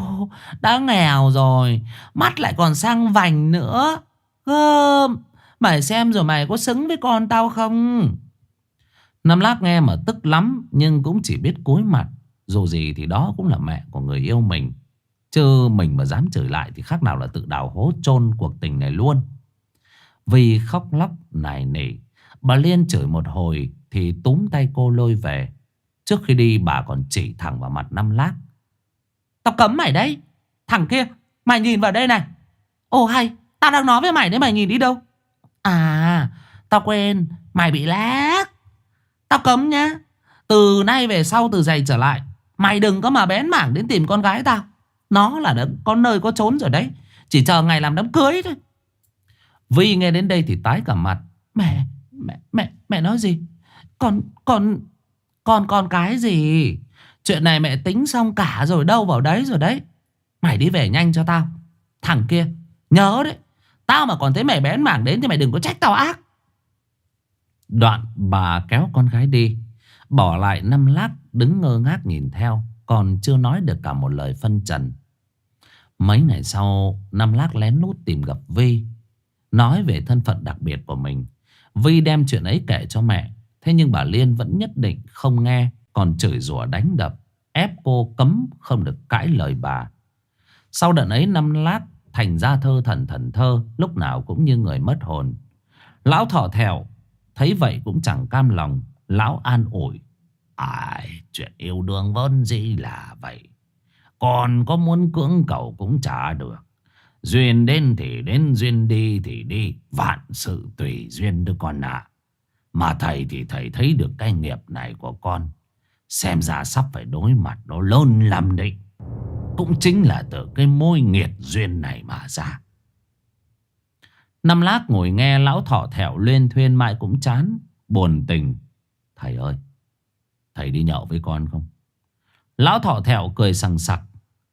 đã nghèo rồi, mắt lại còn sang vành nữa. Gớm, mày xem rồi mày có xứng với con tao không? Năm Lát nghe mà tức lắm, nhưng cũng chỉ biết cúi mặt. Dù gì thì đó cũng là mẹ của người yêu mình, chứ mình mà dám chửi lại thì khác nào là tự đào hố chôn cuộc tình này luôn. Vì khóc lóc nài nỉ, bà Liên chửi một hồi thì túm tay cô lôi về. Trước khi đi bà còn chỉ thẳng vào mặt Năm Lát: Tao cấm mày đấy. Thằng kia, mày nhìn vào đây này. Ồ hay, tao đang nói với mày đấy, mày nhìn đi đâu? À, tao quên, mày bị lag. Tao cấm nhá. Từ nay về sau, từ giày trở lại, mày đừng có mà bén mảng đến tìm con gái tao. Nó là có nơi có chốn rồi đấy, chỉ chờ ngày làm đám cưới thôi. Vi nghe đến đây thì tái cả mặt. Mẹ nói gì? Con cái gì? Chuyện này mẹ tính xong cả rồi, đâu vào đấy rồi đấy. Mày đi về nhanh cho tao. Thằng kia, nhớ đấy, tao mà còn thấy mày bén mảng đến thì mày đừng có trách tao ác. Đoạn bà kéo con gái đi, bỏ lại Năm Lát đứng ngơ ngác nhìn theo, còn chưa nói được cả một lời phân trần. Mấy ngày sau, Năm Lát lén lút tìm gặp Vi, nói về thân phận đặc biệt của mình. Vi đem chuyện ấy kể cho mẹ. Thế nhưng bà Liên vẫn nhất định không nghe, còn chửi rủa đánh đập, ép cô cấm không được cãi lời bà. Sau đợt ấy Năm Lát thành ra thơ thần thơ, lúc nào cũng như người mất hồn. Lão Thỏ Thèo thấy vậy cũng chẳng cam lòng. Lão an ủi: Ai, chuyện yêu đương vốn dĩ là vậy, còn có muốn cưỡng cầu cũng chả được. Duyên đến thì đến, duyên đi thì đi, vạn sự tùy duyên đứa con ạ. Mà thầy thì thầy thấy được cái nghiệp này của con, xem ra sắp phải đối mặt nó lớn lắm đấy. cũng chính là từ cái mối nghiệt duyên này mà ra. Năm Lác ngồi nghe lão thọ thẹo luyên thuyên mãi cũng chán, buồn tình. Thầy ơi, thầy đi nhậu với con không? Lão thọ thẹo cười sằng sặc.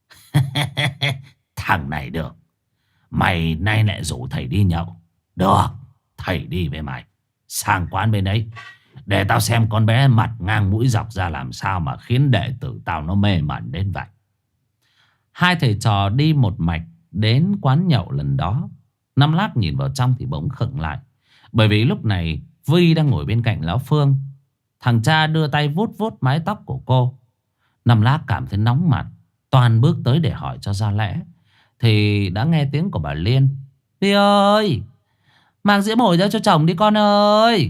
Thằng này được, mày nay lại rủ thầy đi nhậu. Được, thầy đi với mày sang quán bên đấy, để tao xem con bé mặt ngang mũi dọc ra làm sao mà khiến đệ tử tao nó mê mẩn đến vậy. Hai thầy trò đi một mạch đến quán nhậu lần đó. Năm Lác nhìn vào trong thì bỗng khựng lại, bởi vì lúc này Vi đang ngồi bên cạnh lão Phương. Thằng cha đưa tay vuốt vuốt mái tóc của cô. Năm Lác cảm thấy nóng mặt, toàn bước tới để hỏi cho ra lẽ, thì đã nghe tiếng của bà Liên. Vi ơi, mang dĩa mồi ra cho chồng đi con ơi.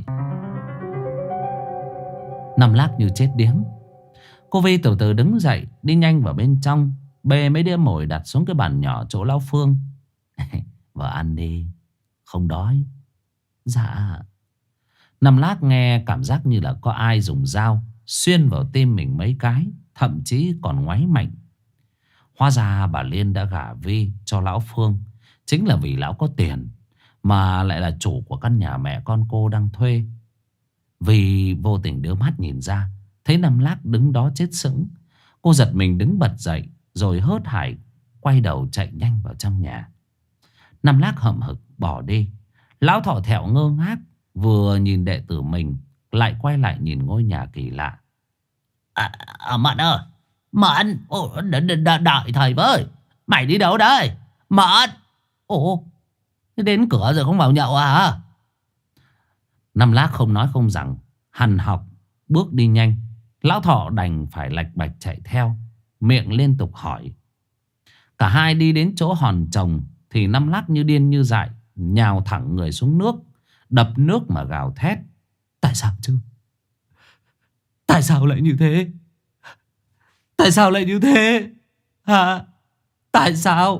Năm Lác như chết điếng. Cô Vi từ từ đứng dậy, đi nhanh vào bên trong, bê mấy đĩa mồi đặt xuống cái bàn nhỏ chỗ lão Phương. Vợ ăn đi, không đói. Dạ. Năm Lác nghe cảm giác như là có ai dùng dao xuyên vào tim mình mấy cái, thậm chí còn ngoáy mạnh. Hóa ra bà Liên đã gả Vi cho lão Phương chính là vì lão có tiền, mà lại là chủ của căn nhà mẹ con cô đang thuê. Vi vô tình đưa mắt nhìn ra, thấy Năm Lác đứng đó chết sững. Cô giật mình đứng bật dậy, rồi hớt hải quay đầu chạy nhanh vào trong nhà. Năm Lác hậm hực bỏ đi. Lão thọ thẹo ngơ ngác, vừa nhìn đệ tử mình, lại quay lại nhìn ngôi nhà kỳ lạ. Mận ơi, Mận, đợi thầy với. Mày đi đâu đấy Mận? Ồ, đến cửa rồi không vào nhậu à? Năm Lác không nói không rằng, hằn học bước đi nhanh. Lão thọ đành phải lạch bạch chạy theo, miệng liên tục hỏi. Cả hai đi đến chỗ hòn trồng thì Năm Lác như điên như dại nhào thẳng người xuống nước, đập nước mà gào thét. Tại sao chứ? Tại sao lại như thế? Tại sao lại như thế? Hả? Tại sao?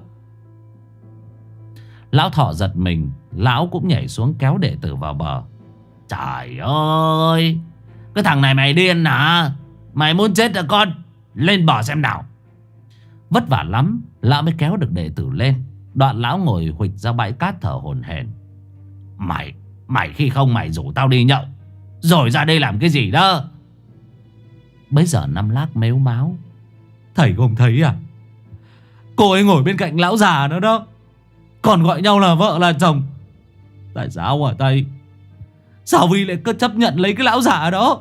Lão thọ giật mình, lão cũng nhảy xuống kéo đệ tử vào bờ. Trời ơi, cái thằng này mày điên hả? Mày muốn chết à con? Lên bờ xem nào. Vất vả lắm lão mới kéo được đệ tử lên. Đoạn lão ngồi huỵch ra bãi cát thở hổn hển. Mày khi không mày rủ tao đi nhậu, rồi ra đây làm cái gì đó? Bấy giờ Năm Lác mếu máo. Thầy không thấy à? Cô ấy ngồi bên cạnh lão già nữa đó, còn gọi nhau là vợ là chồng. Tại sao hả thầy? Sao Vi lại cứ chấp nhận lấy cái lão già đó?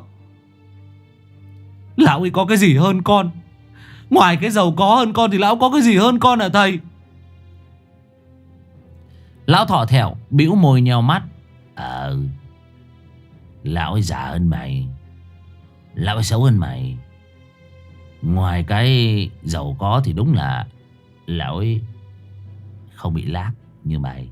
Lão ấy có cái gì hơn con? Ngoài cái giàu có hơn con thì lão có cái gì hơn con hả thầy? Lão thọ thẹo bĩu môi nheo mắt. Lão ấy già hơn mày, lão ấy xấu hơn mày. Ngoài cái giàu có thì đúng là lão ấy không bị lác như mày.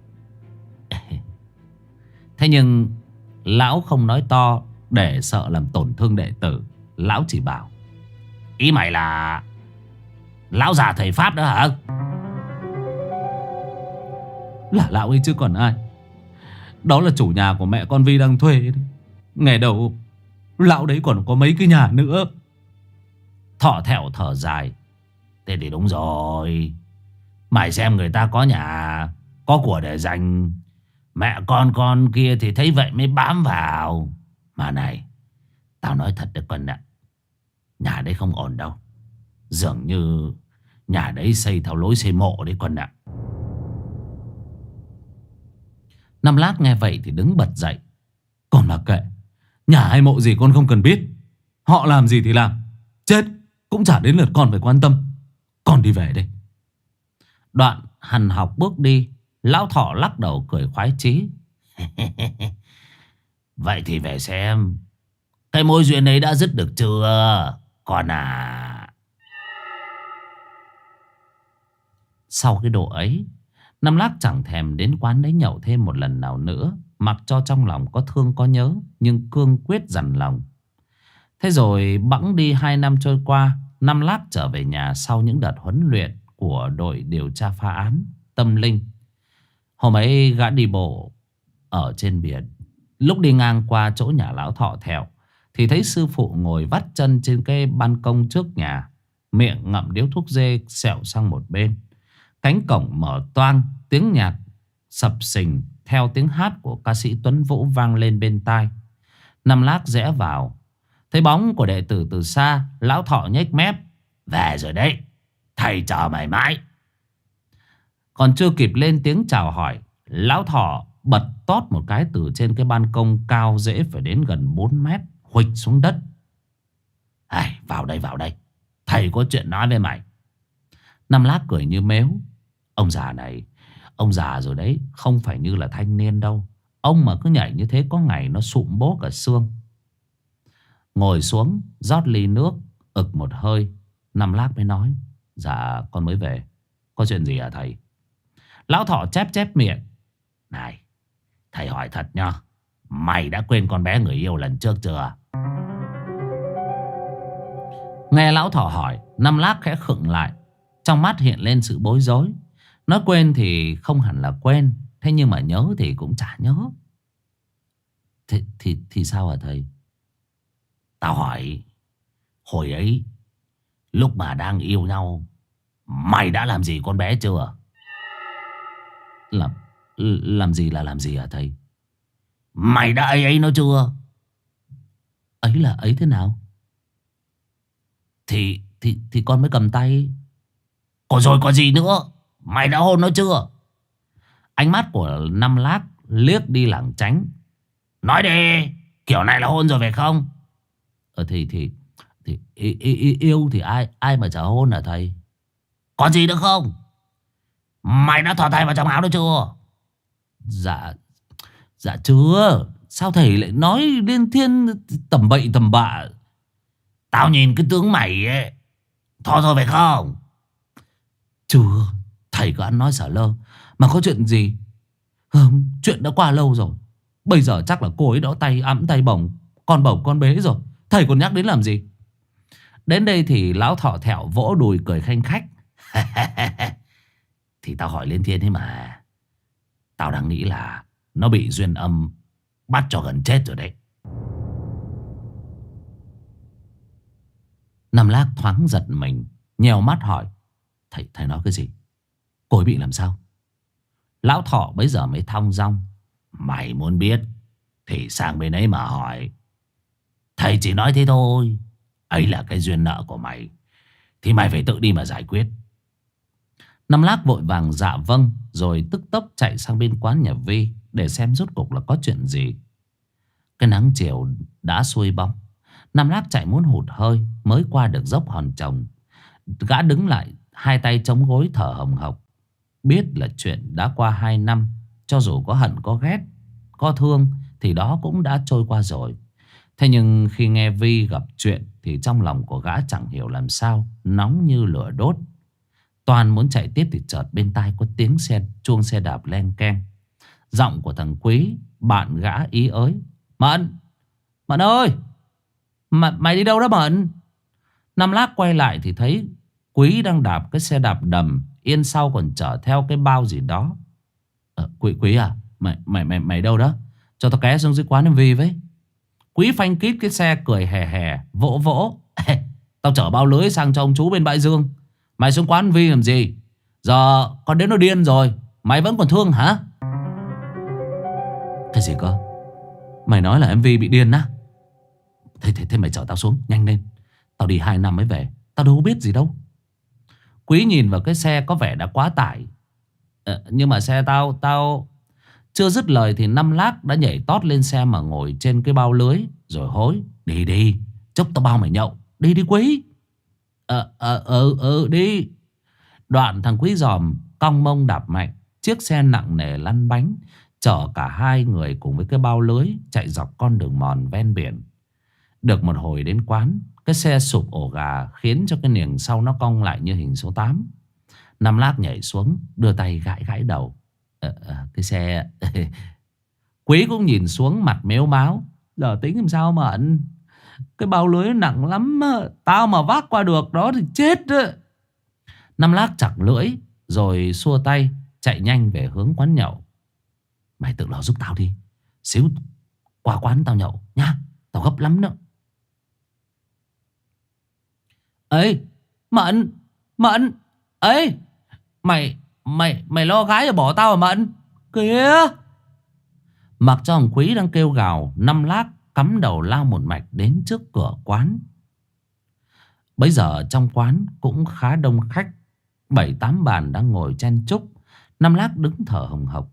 Thế nhưng lão không nói to để sợ làm tổn thương đệ tử. Lão chỉ bảo. Ý mày là lão già thầy Pháp đó hả? Là lão ấy chứ còn ai. Đó là chủ nhà của mẹ con Vi đang thuê đấy. Ngày đầu lão đấy còn có mấy cái nhà nữa. Thọ thẹo thở dài. Thế thì đúng rồi. Mày xem người ta có nhà, có của để dành, mẹ con kia thì thấy vậy mới bám vào. Mà này, tao nói thật đấy con ạ, nhà đấy không ổn đâu. Dường như nhà đấy xây theo lối xây mộ đấy con ạ. Năm Lác nghe vậy thì đứng bật dậy. Con mặc kệ, nhà hay mộ gì con không cần biết. Họ làm gì thì làm, chết cũng chả đến lượt con phải quan tâm. Con đi về đây. Đoạn hằn học bước đi. Lão thọ lắc đầu cười khoái chí. Vậy thì về xem cái mối duyên ấy đã dứt được chưa con à? Sau cái độ ấy, Năm Lác chẳng thèm đến quán đấy nhậu thêm một lần nào nữa, mặc cho trong lòng có thương có nhớ, nhưng cương quyết dằn lòng. Thế rồi bẵng đi 2 năm trôi qua, Năm Lác trở về nhà sau những đợt huấn luyện của đội điều tra phá án tâm linh. Hôm ấy gã đi bộ ở trên biển. Lúc đi ngang qua chỗ nhà lão thọ thẹo thì thấy sư phụ ngồi vắt chân trên cái ban công trước nhà, miệng ngậm điếu thuốc dê xẹo sang một bên. Cánh cổng mở toang, tiếng nhạc sập sình theo tiếng hát của ca sĩ Tuấn Vũ vang lên bên tai. Năm Lác rẽ vào, thấy bóng của đệ tử từ xa. Lão Thọ nhếch mép: về rồi đấy, thầy chờ mày mãi. Còn chưa kịp lên tiếng chào hỏi, Lão Thọ bật tót một cái từ trên cái ban công cao dễ phải đến gần 4 mét, huỵch xuống đất. Ai, vào đây, thầy có chuyện nói với mày. Năm Lác cười như mếu: ông già này, ông già rồi đấy, không phải như là thanh niên đâu. Ông mà cứ nhảy như thế có ngày nó sụm bố cả xương. Ngồi xuống rót ly nước, ực một hơi, Năm Lác mới nói: dạ con mới về. Có chuyện gì hả thầy? Lão Thọ chép chép miệng: này, thầy hỏi thật nhá, mày đã quên con bé người yêu lần trước chưa? Nghe Lão Thọ hỏi, Năm Lác khẽ khựng lại, trong mắt hiện lên sự bối rối. Nói quên thì không hẳn là quên, thế nhưng mà nhớ thì cũng chả nhớ. Thì sao hả thầy? Tao hỏi, hồi ấy lúc mà đang yêu nhau, mày đã làm gì con bé chưa? Làm gì là làm gì hả thầy? Mày đã ấy nó chưa? Ấy là ấy thế nào? Thì con mới cầm tay. Có rồi có gì nữa? Mày đã hôn nó chưa? Ánh mắt của Năm Lác liếc đi lảng tránh. Nói đi, kiểu này là hôn rồi phải không? Thì yêu thì ai mà chả hôn hả thầy? Còn gì nữa không? Mày đã thò tay vào trong áo đó chưa? Dạ chưa. Sao thầy lại nói liên thiên tầm bậy tầm bạ? Tao nhìn cái tướng mày ấy, thò rồi phải không? Chưa. Thầy cứ ăn nói xả lơ. Mà có chuyện gì? Chuyện đã qua lâu rồi. Bây giờ chắc là cô ấy đó tay ẵm tay bồng con bế rồi. Thầy còn nhắc đến làm gì? Đến đây thì Lão Thọ thẹo vỗ đùi cười khanh khách. Thì tao hỏi liên thiên thế mà. Tao đang nghĩ là nó bị duyên âm bắt cho gần chết rồi đấy. Năm Lác thoáng giật mình, nhèo mắt hỏi: Thầy nói cái gì? Cô ấy bị làm sao? Lão Thọ bấy giờ mới thong dong: mày muốn biết thì sang bên ấy mà hỏi. Thầy chỉ nói thế thôi. Ấy là cái duyên nợ của mày, thì mày phải tự đi mà giải quyết. Năm Lác vội vàng dạ vâng, rồi tức tốc chạy sang bên quán nhà Vi để xem rốt cuộc là có chuyện gì. Cái nắng chiều đã xuôi bóng, Năm Lác chạy muốn hụt hơi mới qua được dốc Hòn Trồng. Gã đứng lại, hai tay chống gối thở hồng hộc. Biết là chuyện đã qua 2 năm, cho dù có hận có ghét có thương thì đó cũng đã trôi qua rồi. Thế nhưng khi nghe Vi gặp chuyện thì trong lòng của gã chẳng hiểu làm sao nóng như lửa đốt. Toàn muốn chạy tiếp thì chợt bên tai có tiếng chuông xe đạp len keng. Giọng của thằng Quý, bạn gã ý ới: Mận ơi, mày đi đâu đó Mận? Năm Lác quay lại thì thấy Quý đang đạp cái xe đạp đầm, yên sau còn chở theo cái bao gì đó. Quý à, mày đâu đó? Cho tao ké xuống dưới quán em Vi với. Quý phanh kít cái xe cười hè hè, vỗ vỗ: Tao chở bao lưới sang cho ông chú bên Bãi Dương. Mày xuống quán Vi làm gì? Giờ con đến nó điên rồi, mày vẫn còn thương hả? Cái gì cơ? Mày nói là em Vi bị điên á? Thế mày chở tao xuống nhanh lên. Tao đi 2 năm mới về, tao đâu biết gì đâu. Quý nhìn vào cái xe có vẻ đã quá tải. Nhưng mà xe tao... Chưa dứt lời thì Năm Lác đã nhảy tót lên xe mà ngồi trên cái bao lưới, rồi hối: Đi, chốc tao bao mày nhậu. Đi Quý. Đi. Đoạn thằng Quý giòm cong mông đạp mạnh, chiếc xe nặng nề lăn bánh, chở cả hai người cùng với cái bao lưới chạy dọc con đường mòn ven biển. Được một hồi đến quán, cái xe sụp ổ gà khiến cho cái niềng sau nó cong lại như hình số 8. Năm Lác nhảy xuống, đưa tay gãi đầu. Cái xe... Quý cũng nhìn xuống mặt mếu máo: Giờ tính làm sao mà ẩn? Cái bao lưới nặng lắm, tao mà vác qua được đó thì chết. Năm Lác chặt lưỡi rồi xua tay chạy nhanh về hướng quán nhậu. Mày tự lo giúp tao đi, xíu qua quán tao nhậu nhá, tao gấp lắm nữa. Ê, Mận, Mận, ấy, mày, mày lo gái rồi bỏ tao à Mận? Kìa. Mặc cho thằng Quý đang kêu gào, Năm Lác cắm đầu lao một mạch đến trước cửa quán. Bây giờ trong quán cũng khá đông khách, 7-8 bàn đang ngồi chen chúc. Năm Lác đứng thở hồng hộc,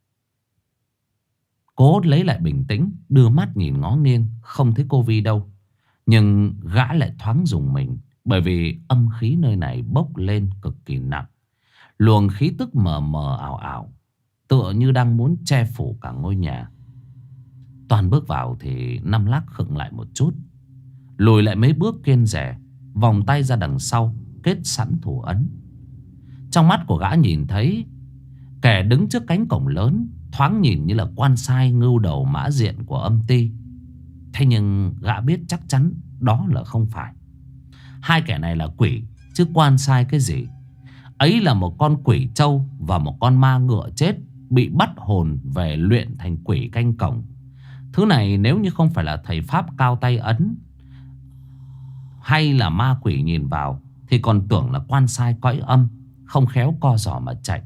cố lấy lại bình tĩnh, đưa mắt nhìn ngó nghiêng, không thấy cô Vi đâu. Nhưng gã lại thoáng rùng mình, bởi vì âm khí nơi này bốc lên cực kỳ nặng. Luồng khí tức mờ mờ ảo ảo, tựa như đang muốn che phủ cả ngôi nhà. Toàn bước vào thì Năm Lác khựng lại một chút, lùi lại mấy bước kiêng dè, vòng tay ra đằng sau kết sẵn thủ ấn. Trong mắt của gã nhìn thấy kẻ đứng trước cánh cổng lớn thoáng nhìn như là quan sai ngưu đầu mã diện của âm ty. Thế nhưng gã biết chắc chắn đó là không phải. Hai kẻ này là quỷ, chứ quan sai cái gì. Ấy là một con quỷ trâu và một con ma ngựa chết, bị bắt hồn về luyện thành quỷ canh cổng. Thứ này nếu như không phải là thầy pháp cao tay ấn, hay là ma quỷ nhìn vào, thì còn tưởng là quan sai cõi âm, không khéo co giò mà chạy.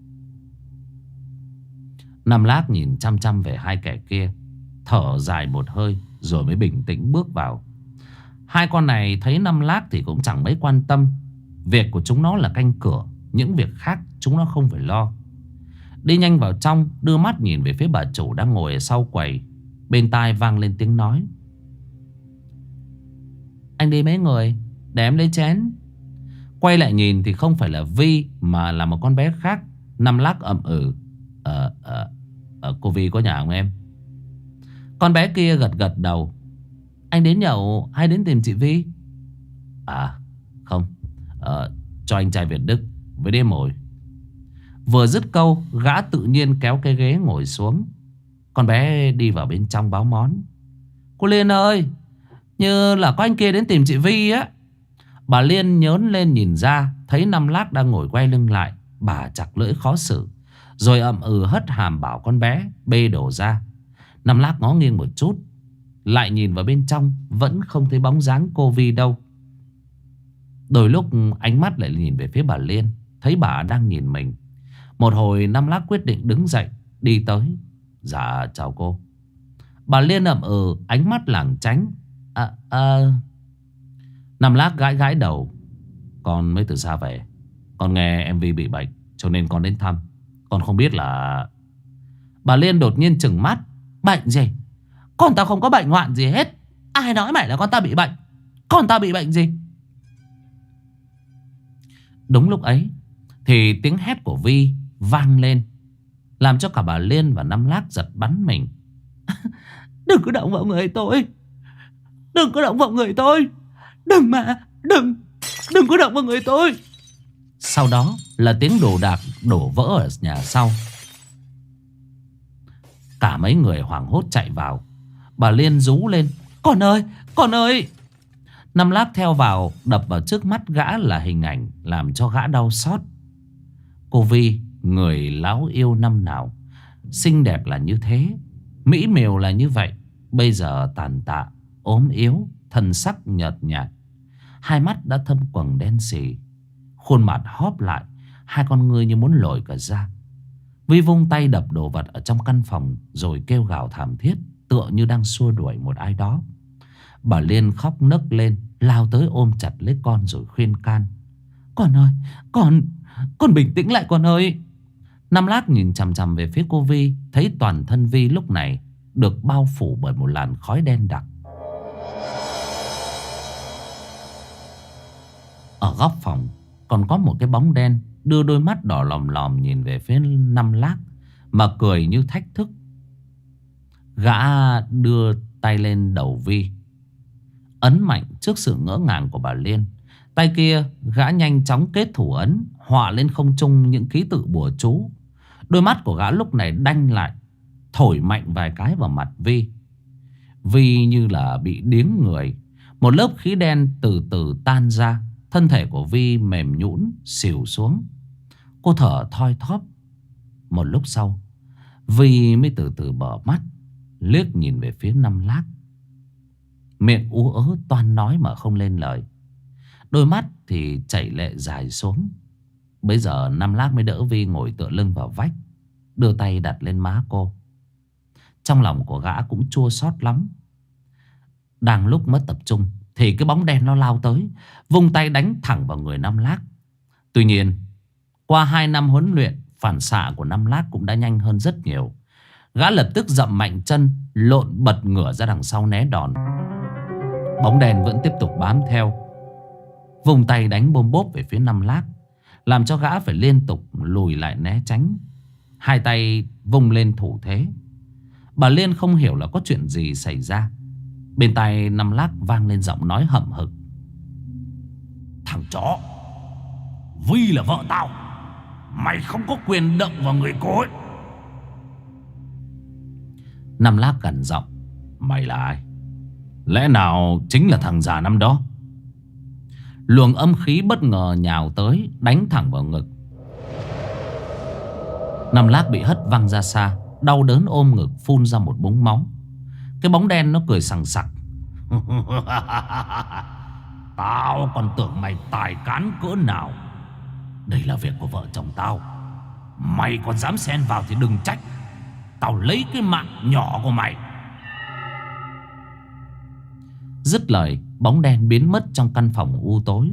Năm Lác nhìn chăm chăm về hai kẻ kia, thở dài một hơi rồi mới bình tĩnh bước vào. Hai con này thấy Năm Lác thì cũng chẳng mấy quan tâm. Việc của chúng nó là canh cửa, những việc khác chúng nó không phải lo. Đi nhanh vào trong, đưa mắt nhìn về phía bà chủ đang ngồi ở sau quầy. Bên tai vang lên tiếng nói: anh đi mấy người, để em lấy chén. Quay lại nhìn thì không phải là Vi, mà là một con bé khác. Năm Lác ậm ừ: cô Vi có nhà không em? Con bé kia gật gật đầu: anh đến nhậu hay đến tìm chị Vi? À không, cho anh trai Việt Đức với đêm mồi. Vừa dứt câu, gã tự nhiên kéo cái ghế ngồi xuống. Con bé đi vào bên trong báo món: cô Liên ơi, như là có anh kia đến tìm chị Vi á. Bà Liên nhớn lên nhìn ra, thấy Năm Lác đang ngồi quay lưng lại. Bà chặt lưỡi khó xử, rồi ậm ừ hất hàm bảo con bé bê đồ ra. Năm Lác ngó nghiêng một chút, lại nhìn vào bên trong, vẫn không thấy bóng dáng cô Vi đâu. Đôi lúc ánh mắt lại nhìn về phía bà Liên, thấy bà đang nhìn mình. Một hồi Năm Lác quyết định đứng dậy đi tới: dạ chào cô. Bà Liên ậm ừ, ánh mắt lảng tránh. Năm Lác gãi gãi đầu: con mới từ xa về, con nghe em Vi bị bệnh cho nên con đến thăm. Con không biết là... Bà Liên đột nhiên trừng mắt: bệnh gì? Con tao không có bệnh hoạn gì hết. Ai nói mày là con tao bị bệnh? Con tao bị bệnh gì? Đúng lúc ấy thì tiếng hét của Vi vang lên, làm cho cả bà Liên và Năm Lác giật bắn mình. Đừng có động vào người tôi, đừng có động vào người tôi, đừng mà, đừng có động vào người tôi. Sau đó là tiếng đồ đạc đổ vỡ ở nhà sau. Cả mấy người hoảng hốt chạy vào. Bà Liên rú lên: con ơi, con ơi. Năm Lác theo vào, đập vào trước mắt gã là hình ảnh làm cho gã đau xót. Cô Vi, người lão yêu năm nào, xinh đẹp là như thế, mỹ miều là như vậy, bây giờ tàn tạ, ốm yếu, thân sắc nhợt nhạt, hai mắt đã thâm quầng đen sì, khuôn mặt hóp lại, hai con ngươi như muốn lồi cả ra. Vi vung tay đập đồ vật ở trong căn phòng, rồi kêu gào thảm thiết, tựa như đang xua đuổi một ai đó. Bà Liên khóc nấc lên, lao tới ôm chặt lấy con rồi khuyên can: con ơi, con bình tĩnh lại con ơi. Năm Lác nhìn chằm chằm về phía cô Vi, thấy toàn thân Vi lúc này được bao phủ bởi một làn khói đen đặc. Ở góc phòng còn có một cái bóng đen đưa đôi mắt đỏ lòm lòm nhìn về phía Năm Lác, mà cười như thách thức. Gã đưa tay lên đầu Vi, ấn mạnh trước sự ngỡ ngàng của bà Liên. Tay kia gã nhanh chóng kết thủ ấn, họa lên không trung những ký tự bùa chú. Đôi mắt của gã lúc này đanh lại, thổi mạnh vài cái vào mặt Vi. Vi như là bị điếng người. Một lớp khí đen từ từ tan ra, thân thể của Vi mềm nhũn xỉu xuống. Cô thở thoi thóp. Một lúc sau, Vi mới từ từ mở mắt, liếc nhìn về phía Năm Lác. Miệng ú ớ toan nói mà không lên lời. Đôi mắt thì chảy lệ dài xuống. Bây giờ Năm Lác mới đỡ Vi ngồi tựa lưng vào vách, đưa tay đặt lên má cô. Trong lòng của gã cũng chua xót lắm. Đang lúc mất tập trung thì cái bóng đen nó lao tới, vung tay đánh thẳng vào người Năm Lác. Tuy nhiên qua 2 năm huấn luyện, phản xạ của Năm Lác cũng đã nhanh hơn rất nhiều. Gã lập tức dậm mạnh chân, lộn bật ngửa ra đằng sau né đòn. Bóng đen vẫn tiếp tục bám theo, vùng tay đánh bôm bốp về phía Năm Lác, làm cho gã phải liên tục lùi lại né tránh. Hai tay vung lên thủ thế. Bà Liên không hiểu là có chuyện gì xảy ra. Bên tai Năm Lác vang lên giọng nói hậm hực: "Thằng chó, Vi là vợ tao, mày không có quyền động vào người cô ấy." Năm Lác gằn giọng: "Mày là ai? Lẽ nào chính là thằng già năm đó?" Luồng âm khí bất ngờ nhào tới, đánh thẳng vào ngực. Năm Lác bị hất văng ra xa, đau đớn ôm ngực phun ra một búng máu. Cái bóng đen nó cười sằng sặc: "Tao còn tưởng mày tài cán cỡ nào. Đây là việc của vợ chồng tao. Mày còn dám xen vào thì đừng trách tao lấy cái mạng nhỏ của mày." Dứt lời, bóng đen biến mất trong căn phòng u tối.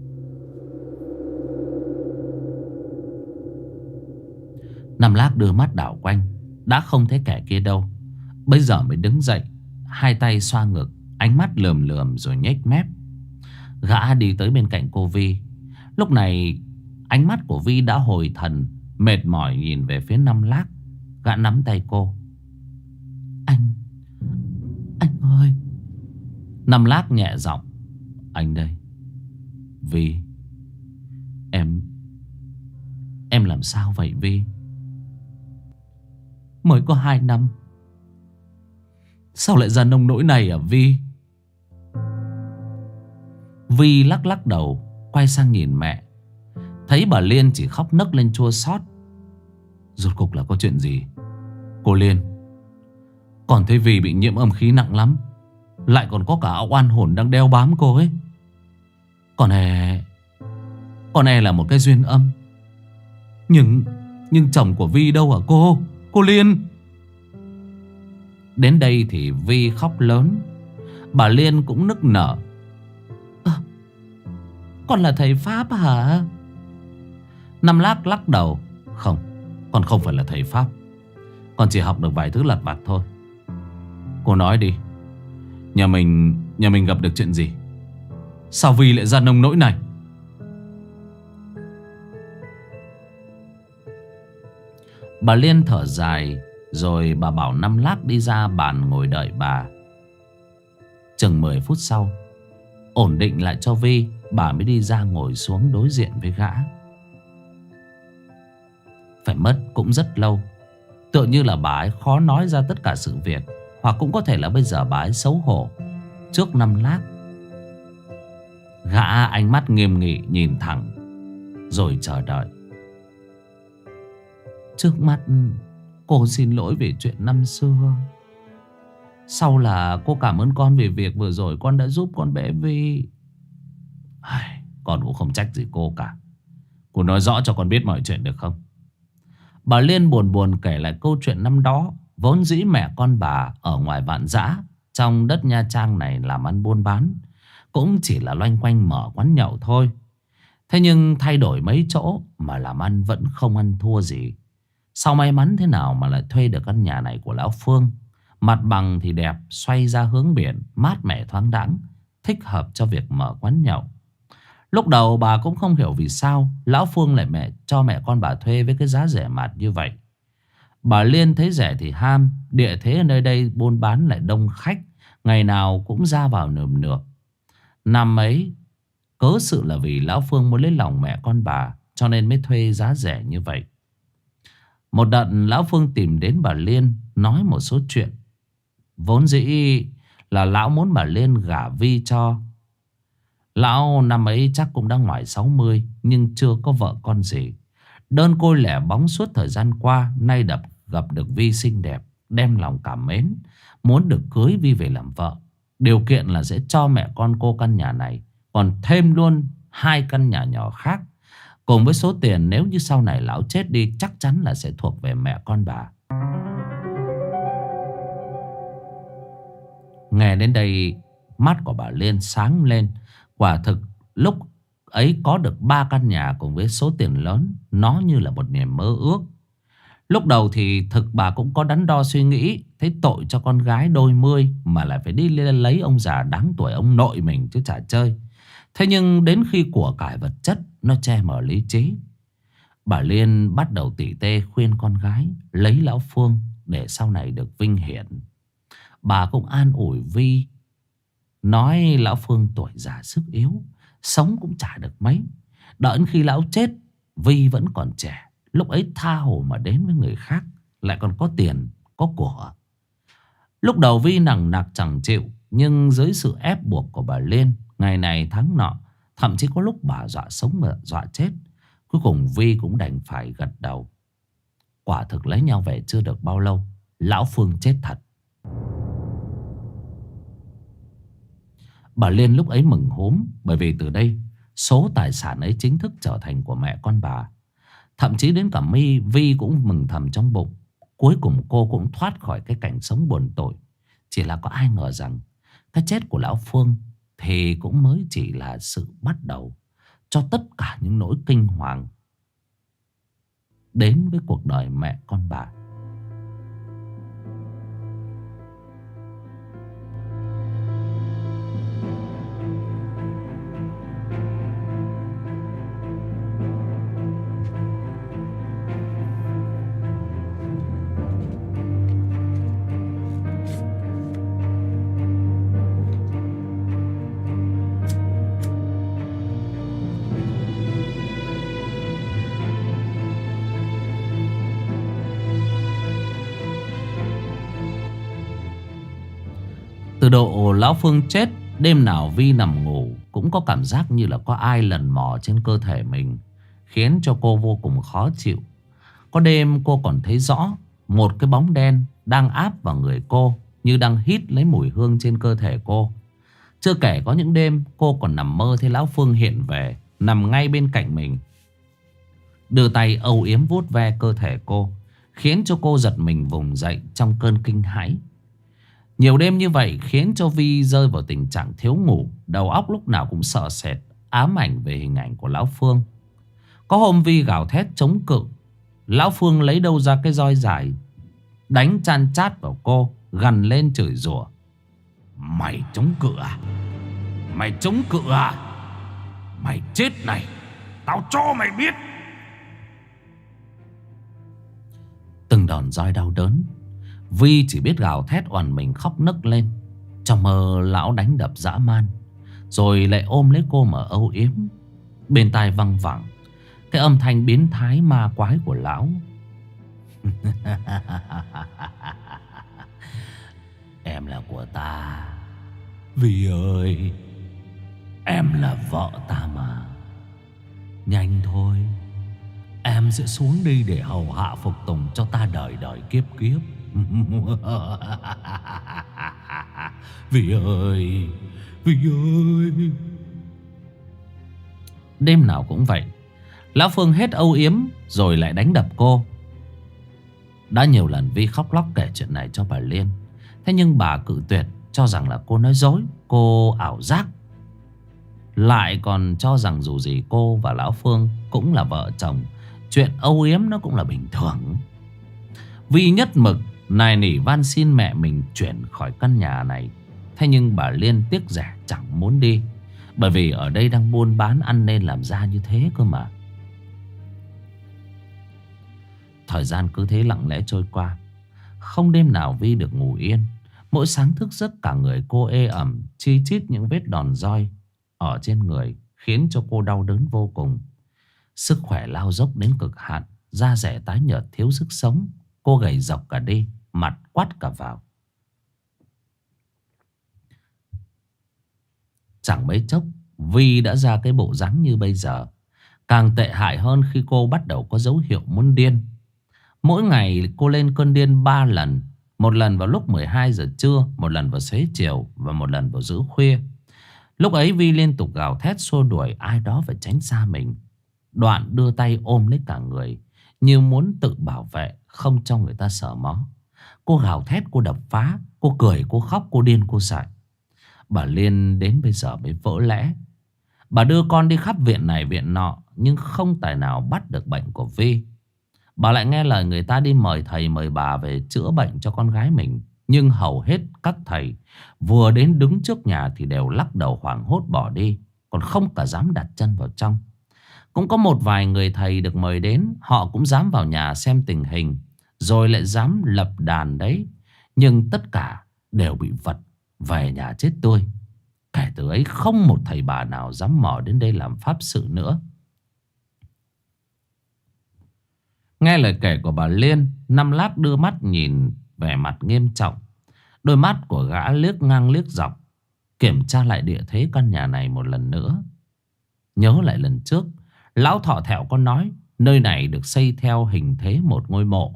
Năm Lác đưa mắt đảo quanh, đã không thấy kẻ kia đâu. Bây giờ mới đứng dậy, hai tay xoa ngực, ánh mắt lườm lườm rồi nhếch mép. Gã đi tới bên cạnh cô Vi. Lúc này ánh mắt của Vi đã hồi thần, mệt mỏi nhìn về phía Năm Lác. Gã nắm tay cô: Anh ơi." Năm Lác nhẹ giọng: "Anh đây." "Vi, em làm sao vậy Vi?" "Mới có 2 năm, sao lại ra nông nỗi này à Vi?" Vi lắc lắc đầu, quay sang nhìn mẹ. Thấy bà Liên chỉ khóc nấc lên chua xót. Rốt cuộc là có chuyện gì? "Cô Liên, con thấy Vi bị nhiễm âm khí nặng lắm, lại còn có cả oan hồn đang đeo bám cô ấy. Con e là một cái duyên âm. Nhưng chồng của Vi đâu hả cô? Cô Liên." Đến đây thì Vi khóc lớn. Bà Liên cũng nức nở: "Con là thầy Pháp hả?" Năm Lác lắc đầu: "Không, con không phải là thầy Pháp. Con chỉ học được vài thứ lặt vặt thôi. Cô nói đi, nhà mình gặp được chuyện gì? Sao Vi lại ra nông nỗi này?" Bà Liên thở dài, rồi bà bảo Năm Lác đi ra bàn ngồi đợi bà. Chừng 10 phút sau, ổn định lại cho Vi, bà mới đi ra ngồi xuống đối diện với gã. Phải mất cũng rất lâu. Tựa như là bà ấy khó nói ra tất cả sự việc, hoặc cũng có thể là bây giờ bà ấy xấu hổ trước Năm Lác. Gã ánh mắt nghiêm nghị nhìn thẳng, rồi chờ đợi. "Trước mắt cô xin lỗi về chuyện năm xưa. Sau là cô cảm ơn con về việc vừa rồi con đã giúp con bé Vi." "Con cũng không trách gì cô cả. Cô nói rõ cho con biết mọi chuyện được không?" Bà Liên buồn buồn kể lại câu chuyện năm đó. Vốn dĩ mẹ con bà ở ngoài Vạn Dã, trong đất Nha Trang này làm ăn buôn bán, cũng chỉ là loanh quanh mở quán nhậu thôi. Thế nhưng thay đổi mấy chỗ mà làm ăn vẫn không ăn thua gì. Sau may mắn thế nào mà lại thuê được căn nhà này của lão Phương. Mặt bằng thì đẹp, xoay ra hướng biển, mát mẻ thoáng đãng, thích hợp cho việc mở quán nhậu. Lúc đầu bà cũng không hiểu vì sao lão Phương lại cho mẹ con bà thuê với cái giá rẻ mạt như vậy. Bà Liên thấy rẻ thì ham, địa thế ở nơi đây buôn bán lại đông khách, ngày nào cũng ra vào nườm nượp. Năm ấy, cớ sự là vì lão Phương muốn lấy lòng mẹ con bà, cho nên mới thuê giá rẻ như vậy. Một đợt lão Phương tìm đến bà Liên nói một số chuyện. Vốn dĩ là lão muốn bà Liên gả Vi cho. Lão năm ấy chắc cũng đã ngoài 60, nhưng chưa có vợ con gì. Đơn côi lẻ bóng suốt thời gian qua, nay gặp được Vi xinh đẹp, đem lòng cảm mến, muốn được cưới Vi về làm vợ. Điều kiện là sẽ cho mẹ con cô căn nhà này, còn thêm luôn 2 căn nhà nhỏ khác. Cùng với số tiền nếu như sau này lão chết đi chắc chắn là sẽ thuộc về mẹ con bà. Nghe đến đây, mắt của bà Liên sáng lên. Quả thực lúc ấy có được 3 căn nhà cùng với số tiền lớn, nó như là một niềm mơ ước. Lúc đầu thì thực bà cũng có đắn đo suy nghĩ, thấy tội cho con gái đôi mươi mà lại phải đi lấy ông già đáng tuổi ông nội mình chứ chả chơi. Thế nhưng đến khi của cải vật chất nó che mờ lý trí, bà Liên bắt đầu tỉ tê khuyên con gái lấy lão Phương để sau này được vinh hiển. Bà cũng an ủi Vi, nói lão Phương tuổi già sức yếu, sống cũng chả được mấy. Đợi đến khi lão chết, Vi vẫn còn trẻ, lúc ấy tha hồ mà đến với người khác, lại còn có tiền, có của. Lúc đầu Vi nằng nặc chẳng chịu, nhưng dưới sự ép buộc của bà Liên, ngày này tháng nọ, thậm chí có lúc bà dọa sống và dọa chết, cuối cùng Vi cũng đành phải gật đầu. Quả thực lấy nhau về chưa được bao lâu, lão Phương chết thật. Bà Liên lúc ấy mừng húm, bởi vì từ đây số tài sản ấy chính thức trở thành của mẹ con bà. Thậm chí đến cả Vi cũng mừng thầm trong bụng. Cuối cùng cô cũng thoát khỏi cái cảnh sống buồn tội. Chỉ là có ai ngờ rằng cái chết của lão Phương thì cũng mới chỉ là sự bắt đầu cho tất cả những nỗi kinh hoàng đến với cuộc đời mẹ con bà. Từ độ lão Phương chết, đêm nào Vi nằm ngủ cũng có cảm giác như là có ai lần mò trên cơ thể mình, khiến cho cô vô cùng khó chịu. Có đêm cô còn thấy rõ một cái bóng đen đang áp vào người cô, như đang hít lấy mùi hương trên cơ thể cô. Chưa kể có những đêm cô còn nằm mơ thấy lão Phương hiện về, nằm ngay bên cạnh mình, đưa tay âu yếm vuốt ve cơ thể cô, khiến cho cô giật mình vùng dậy trong cơn kinh hãi. Nhiều đêm như vậy khiến cho Vi rơi vào tình trạng thiếu ngủ, đầu óc lúc nào cũng sợ sệt, ám ảnh về hình ảnh của lão Phương. Có hôm Vi gào thét chống cự, lão Phương lấy đâu ra cái roi dài, đánh chan chát vào cô, gằn lên chửi rủa. Mày chống cự à? Mày chống cự à? Mày chết này, tao cho mày biết. Từng đòn roi đau đớn, Vi chỉ biết gào thét oằn mình khóc nấc lên. Trong mơ lão đánh đập dã man, rồi lại ôm lấy cô mà âu yếm. Bên tai văng vẳng cái âm thanh biến thái ma quái của lão. Em là của ta, Vi ơi, em là vợ ta mà. Nhanh thôi, em sẽ xuống đi để hầu hạ phục tùng cho ta đời đời kiếp kiếp. Vi ơi, Vi ơi. Đêm nào cũng vậy, lão Phương hết âu yếm rồi lại đánh đập cô. Đã nhiều lần Vi khóc lóc kể chuyện này cho bà Liên, thế nhưng bà cự tuyệt, cho rằng là cô nói dối, cô ảo giác. Lại còn cho rằng dù gì cô và lão Phương cũng là vợ chồng, chuyện âu yếm nó cũng là bình thường. Vi nhất mực nài nỉ van xin mẹ mình chuyển khỏi căn nhà này. Thế nhưng bà Liên tiếc rẻ chẳng muốn đi, bởi vì ở đây đang buôn bán ăn nên làm ra như thế cơ mà. Thời gian cứ thế lặng lẽ trôi qua, không đêm nào Vi được ngủ yên. Mỗi sáng thức giấc cả người cô ê ẩm, chi chít những vết đòn roi ở trên người, khiến cho cô đau đớn vô cùng. Sức khỏe lao dốc đến cực hạn, da rẻ tái nhợt thiếu sức sống. Cô gầy rộc cả đi, mặt quắt cả vào. Chẳng mấy chốc Vi đã ra cái bộ dáng như bây giờ. Càng tệ hại hơn khi cô bắt đầu có dấu hiệu muốn điên. Mỗi ngày cô lên cơn điên 3 lần. Một lần vào lúc 12 giờ trưa, một lần vào xế chiều, và một lần vào giữa khuya. Lúc ấy Vi liên tục gào thét xua đuổi ai đó phải tránh xa mình. Đoạn đưa tay ôm lấy cả người, như muốn tự bảo vệ, không cho người ta sờ mó. Cô gào thét, cô đập phá, cô cười, cô khóc, cô điên, cô dại. Bà Liên đến bây giờ mới vỡ lẽ. Bà đưa con đi khắp viện này viện nọ, nhưng không tài nào bắt được bệnh của Vi. Bà lại nghe lời người ta đi mời thầy mời bà về chữa bệnh cho con gái mình. Nhưng hầu hết các thầy vừa đến đứng trước nhà thì đều lắc đầu hoảng hốt bỏ đi, còn không cả dám đặt chân vào trong. Cũng có một vài người thầy được mời đến, họ cũng dám vào nhà xem tình hình, rồi lại dám lập đàn đấy. Nhưng tất cả đều bị vật về nhà chết tươi. Kể từ ấy không một thầy bà nào dám mò đến đây làm pháp sự nữa. Nghe lời kể của bà Liên, Năm Lác đưa mắt nhìn, vẻ mặt nghiêm trọng. Đôi mắt của gã liếc ngang liếc dọc, kiểm tra lại địa thế căn nhà này một lần nữa. Nhớ lại lần trước, lão thọ thẹo có nói nơi này được xây theo hình thế một ngôi mộ.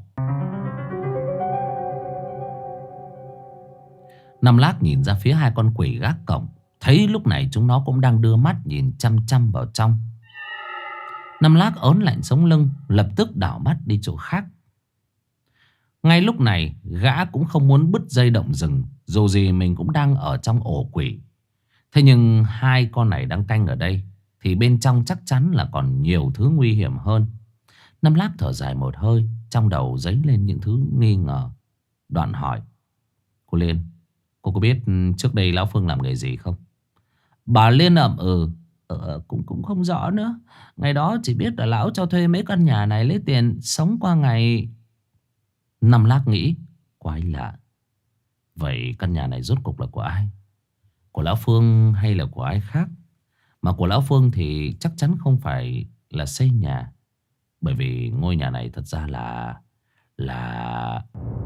Năm Lác nhìn ra phía hai con quỷ gác cổng, thấy lúc này chúng nó cũng đang đưa mắt nhìn chăm chăm vào trong. Năm Lác ớn lạnh sống lưng, lập tức đảo mắt đi chỗ khác. Ngay lúc này gã cũng không muốn bứt dây động rừng, dù gì mình cũng đang ở trong ổ quỷ. Thế nhưng hai con này đang canh ở đây thì bên trong chắc chắn là còn nhiều thứ nguy hiểm hơn. Năm Lác thở dài một hơi, trong đầu dấy lên những thứ nghi ngờ. Đoạn hỏi: cô Liên, cô có biết trước đây lão Phương làm nghề gì không? Bà Liên ậm ừ. Cũng không rõ nữa. Ngày đó chỉ biết là lão cho thuê mấy căn nhà này lấy tiền sống qua ngày. Năm Lác nghĩ: quái lạ. Vậy căn nhà này rốt cục là của ai? Của lão Phương hay là của ai khác? Mà của lão Phương thì chắc chắn không phải là xây nhà, bởi vì ngôi nhà này thật ra là...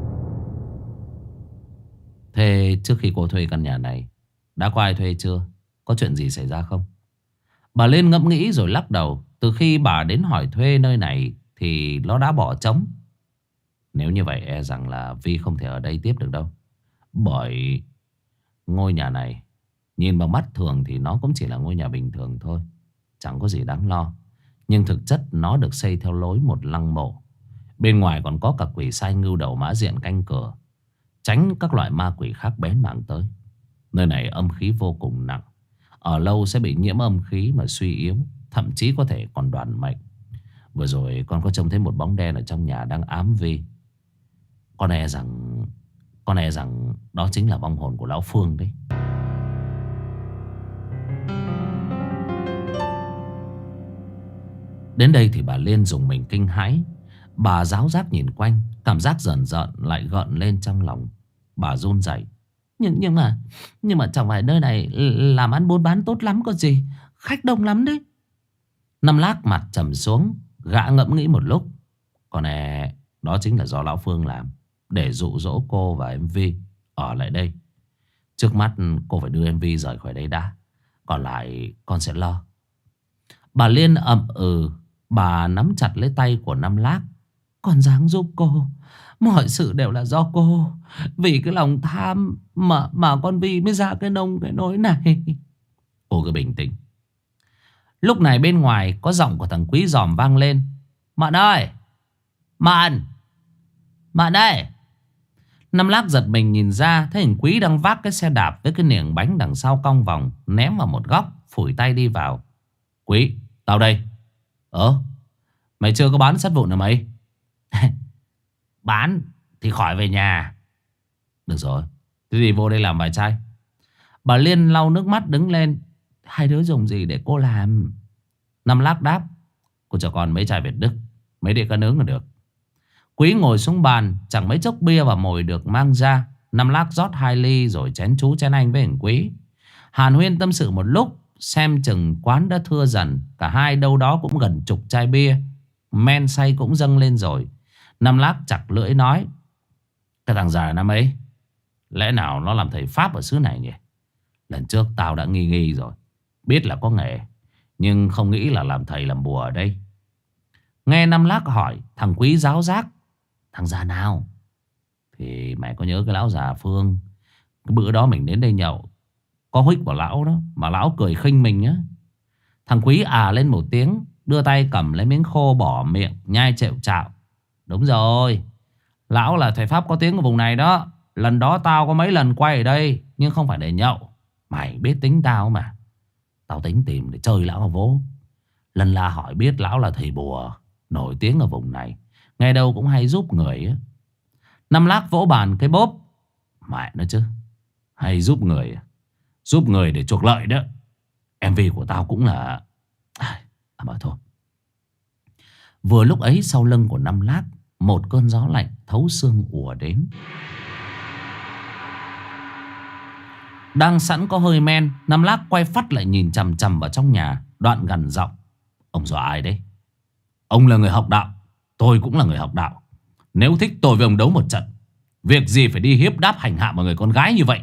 Thế trước khi cô thuê căn nhà này, đã có ai thuê chưa? Có chuyện gì xảy ra không? Bà lên ngẫm nghĩ rồi lắc đầu. Từ khi bà đến hỏi thuê nơi này thì nó đã bỏ trống. Nếu như vậy e rằng là Vi không thể ở đây tiếp được đâu. Bởi ngôi nhà này nhìn bằng mắt thường thì nó cũng chỉ là ngôi nhà bình thường thôi, chẳng có gì đáng lo. Nhưng thực chất nó được xây theo lối một lăng mộ. Bên ngoài còn có cả quỷ sai ngưu đầu mã diện canh cửa, tránh các loại ma quỷ khác bén mảng tới. Nơi này âm khí vô cùng nặng, ở lâu sẽ bị nhiễm âm khí mà suy yếu, thậm chí có thể còn đoản mệnh. Vừa rồi con có trông thấy một bóng đen ở trong nhà đang ám Vi. Con e rằng đó chính là vong hồn của lão Phương đấy. Đến đây thì bà Liên dùng mình kinh hãi. Bà ráo rác nhìn quanh, cảm giác rờn rợn lại gợn lên trong lòng. Bà run rẩy. Nhưng mà chẳng phải nơi này làm ăn buôn bán tốt lắm có gì, khách đông lắm đấy. Năm Lác mặt trầm xuống, gã ngẫm nghĩ một lúc. Còn đó chính là do lão Phương làm, để dụ dỗ cô và em Vi ở lại đây. Trước mắt cô phải đưa em Vi rời khỏi đây đã, còn lại con sẽ lo. Bà Liên ậm ừ. Bà nắm chặt lấy tay của Năm Lác. Con ráng giúp cô, mọi sự đều là do cô. Vì cái lòng tham mà con Vi mới ra cái nỗi này. Cô cứ bình tĩnh. Lúc này bên ngoài có giọng của thằng Quý dòm vang lên. Mận ơi! Mận! Mận ơi! Năm Lác giật mình nhìn ra, thấy thằng Quý đang vác cái xe đạp với cái niềng bánh đằng sau cong vòng, ném vào một góc, phủi tay đi vào. Quý, tao đây. Mày chưa có bán sắt vụn hả mày? Bán thì khỏi về nhà. Được rồi, thế thì vô đây làm vài chai. Bà Liên lau nước mắt đứng lên. Hai đứa dùng gì để cô làm? Năm Lác đáp. Cô cho con mấy chai Việt Đức, mấy đĩa cá nướng là được. Quý ngồi xuống bàn, chẳng mấy chốc bia và mồi được mang ra. Năm Lác rót 2 ly rồi chén chú chén anh với thằng Quý. Hàn huyên tâm sự một lúc, xem chừng quán đã thưa dần. Cả hai đâu đó cũng gần chục chai bia, men say cũng dâng lên rồi. Năm Lác chặt lưỡi nói. Cái thằng già năm ấy, lẽ nào nó làm thầy Pháp ở xứ này nhỉ? Lần trước tao đã nghi nghi rồi, biết là có nghề, nhưng không nghĩ là làm thầy làm bùa ở đây. Nghe Năm Lác hỏi, thằng Quý ráo rác. Thằng già nào? Thì mày có nhớ cái lão già Phương, cái bữa đó mình đến đây nhậu, có huých vào lão đó. Mà lão cười khinh mình nhá. Thằng Quý lên một tiếng, đưa tay cầm lấy miếng khô bỏ miệng nhai trẹo trạo. Đúng rồi, lão là thầy Pháp có tiếng của vùng này đó. Lần đó tao có mấy lần quay ở đây, nhưng không phải để nhậu. Mày biết tính tao mà. Tao tính tìm để chơi lão mà vố. Lần la hỏi biết lão là thầy bùa nổi tiếng ở vùng này, nghe đâu cũng hay giúp người á. Năm Lác vỗ bàn cái bốp. Mẹ nó chứ, hay giúp người. Giúp người để chuộc lợi đó. MV của tao cũng là... mà thôi. Vừa lúc ấy sau lưng của Năm Lác, một cơn gió lạnh thấu xương ùa đến. Đang sẵn có hơi men, Năm Lác quay phắt lại nhìn chằm chằm vào trong nhà, đoạn gằn giọng. Ông dọa ai đấy? Ông là người học đạo, tôi cũng là người học đạo. Nếu thích tôi với ông đấu một trận, việc gì phải đi hiếp đáp hành hạ một người con gái như vậy?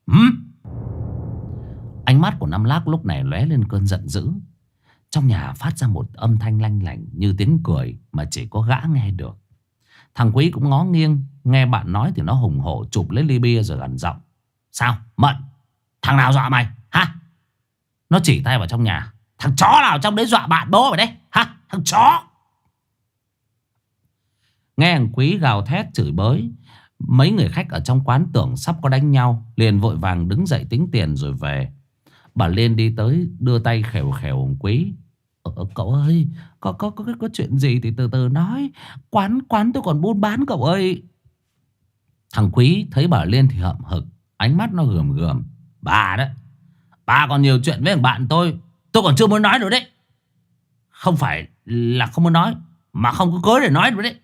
Ánh mắt của Năm Lác lúc này lóe lên cơn giận dữ. Trong nhà phát ra một âm thanh lanh lảnh như tiếng cười mà chỉ có gã nghe được. Thằng Quý cũng ngó nghiêng, nghe bạn nói thì nó hùng hổ chụp lấy ly bia rồi gằn giọng. Sao Mận, thằng nào dọa mày hả? Nó chỉ tay vào trong nhà. Thằng chó nào trong đấy dọa bạn bố mày đấy hả? Thằng chó. Nghe thằng Quý gào thét chửi bới, mấy người khách ở trong quán tưởng sắp có đánh nhau, liền vội vàng đứng dậy tính tiền rồi về. Bà Liên đi tới đưa tay khều khều ông Quý. Cậu ơi, có chuyện gì thì từ từ nói. Quán tôi còn buôn bán cậu ơi. Thằng Quý thấy bà Liên thì hậm hực, ánh mắt nó gườm gườm. Bà đó, bà còn nhiều chuyện với thằng bạn tôi còn chưa muốn nói nữa đấy. Không phải là không muốn nói, mà không có cớ để nói nữa đấy.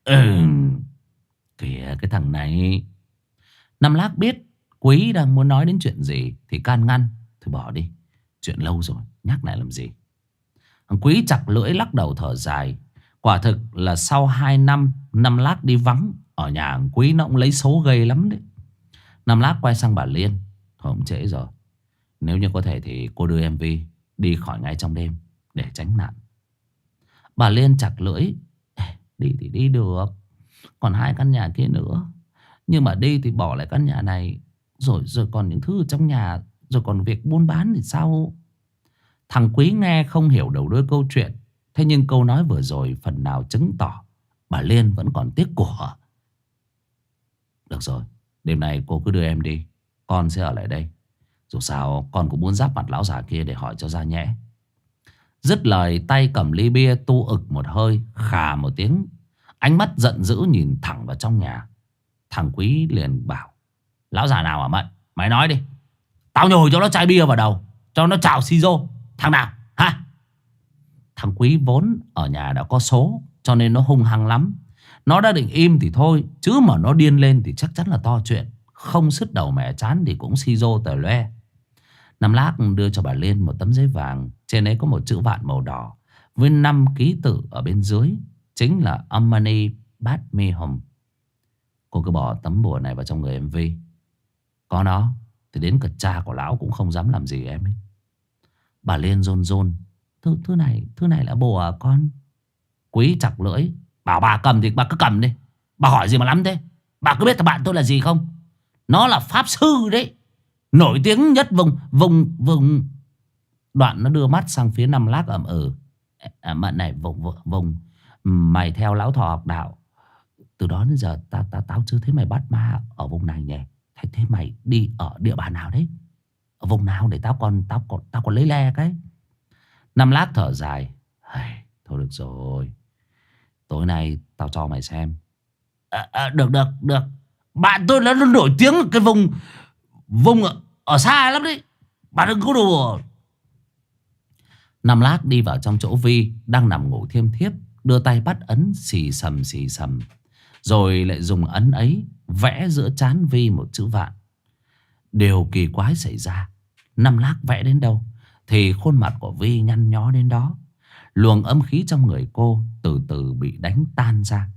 Kìa cái thằng này. Năm Lác biết Quý đang muốn nói đến chuyện gì thì can ngăn. Thôi bỏ đi, chuyện lâu rồi, nhắc lại làm gì. Thằng Quý chặt lưỡi lắc đầu thở dài. Quả thực là sau 2 năm Năm Lác đi vắng, ở nhà thằng Quý nó cũng lấy số ghê lắm đấy. Năm Lác quay sang bà Liên. Thôi cũng trễ rồi, nếu như có thể thì cô đưa MV đi khỏi ngay trong đêm để tránh nạn. Bà Liên chặt lưỡi. Đi thì đi được, còn 2 căn nhà kia nữa. Nhưng mà đi thì bỏ lại căn nhà này, rồi còn những thứ ở trong nhà, rồi còn việc buôn bán thì sao? Thằng Quý nghe không hiểu đầu đuôi câu chuyện. Thế nhưng câu nói vừa rồi phần nào chứng tỏ bà Liên vẫn còn tiếc của. Được rồi, đêm nay cô cứ đưa em đi, con sẽ ở lại đây. Dù sao con cũng muốn giáp mặt lão già kia để hỏi cho ra nhẽ. Dứt lời tay cầm ly bia tu ực một hơi, khà một tiếng, ánh mắt giận dữ nhìn thẳng vào trong nhà. Thằng Quý liền bảo. Lão già nào hả Mận? Mày nói đi, tao nhồi cho nó chai bia vào đầu, cho nó chào xì rô. Thằng nào hả? Thằng Quý vốn ở nhà đã có số, cho nên nó hung hăng lắm. Nó đã định im thì thôi, chứ mà nó điên lên thì chắc chắn là to chuyện. Không sứt đầu mẻ chán thì cũng xì rô tờ loe. Năm Lác đưa cho bà Liên một tấm giấy vàng, trên ấy có một chữ vạn màu đỏ với 5 ký tự ở bên dưới, chính là Amani Bát Mi Hồng. Cô cứ bỏ tấm bùa này vào trong người MV. Có nó thì đến cả cha của lão cũng không dám làm gì em ấy. Bà Liên rôn rôn. Thứ này là bùa à con? Quý chặt lưỡi. Bảo bà cầm thì bà cứ cầm đi. Bà hỏi gì mà lắm thế? Bà có biết thằng bạn tôi là gì không? Nó là pháp sư đấy, nổi tiếng nhất vùng. Đoạn nó đưa mắt sang phía Năm Lác ậm ừ. Mận này, vùng mày theo lão thọ học đạo, từ đó đến giờ tao chưa thấy mày bắt ma ở vùng này nhỉ. Thế mày đi ở địa bàn nào đấy? Ở vùng nào để tao còn lấy le cái. Năm Lác thở dài. Thôi được rồi, tối nay tao cho mày xem. Được. Bạn tôi nó nổi tiếng ở cái vùng ở xa lắm đấy. Bà đừng có đùa. Năm Lác đi vào trong chỗ Vi đang nằm ngủ thiêm thiếp, đưa tay bắt ấn xì xầm. Rồi lại dùng ấn ấy vẽ giữa trán Vi một chữ vạn. Điều kỳ quái xảy ra, Năm Lác vẽ đến đâu thì khuôn mặt của Vi nhăn nhó đến đó. Luồng âm khí trong người cô từ từ bị đánh tan ra.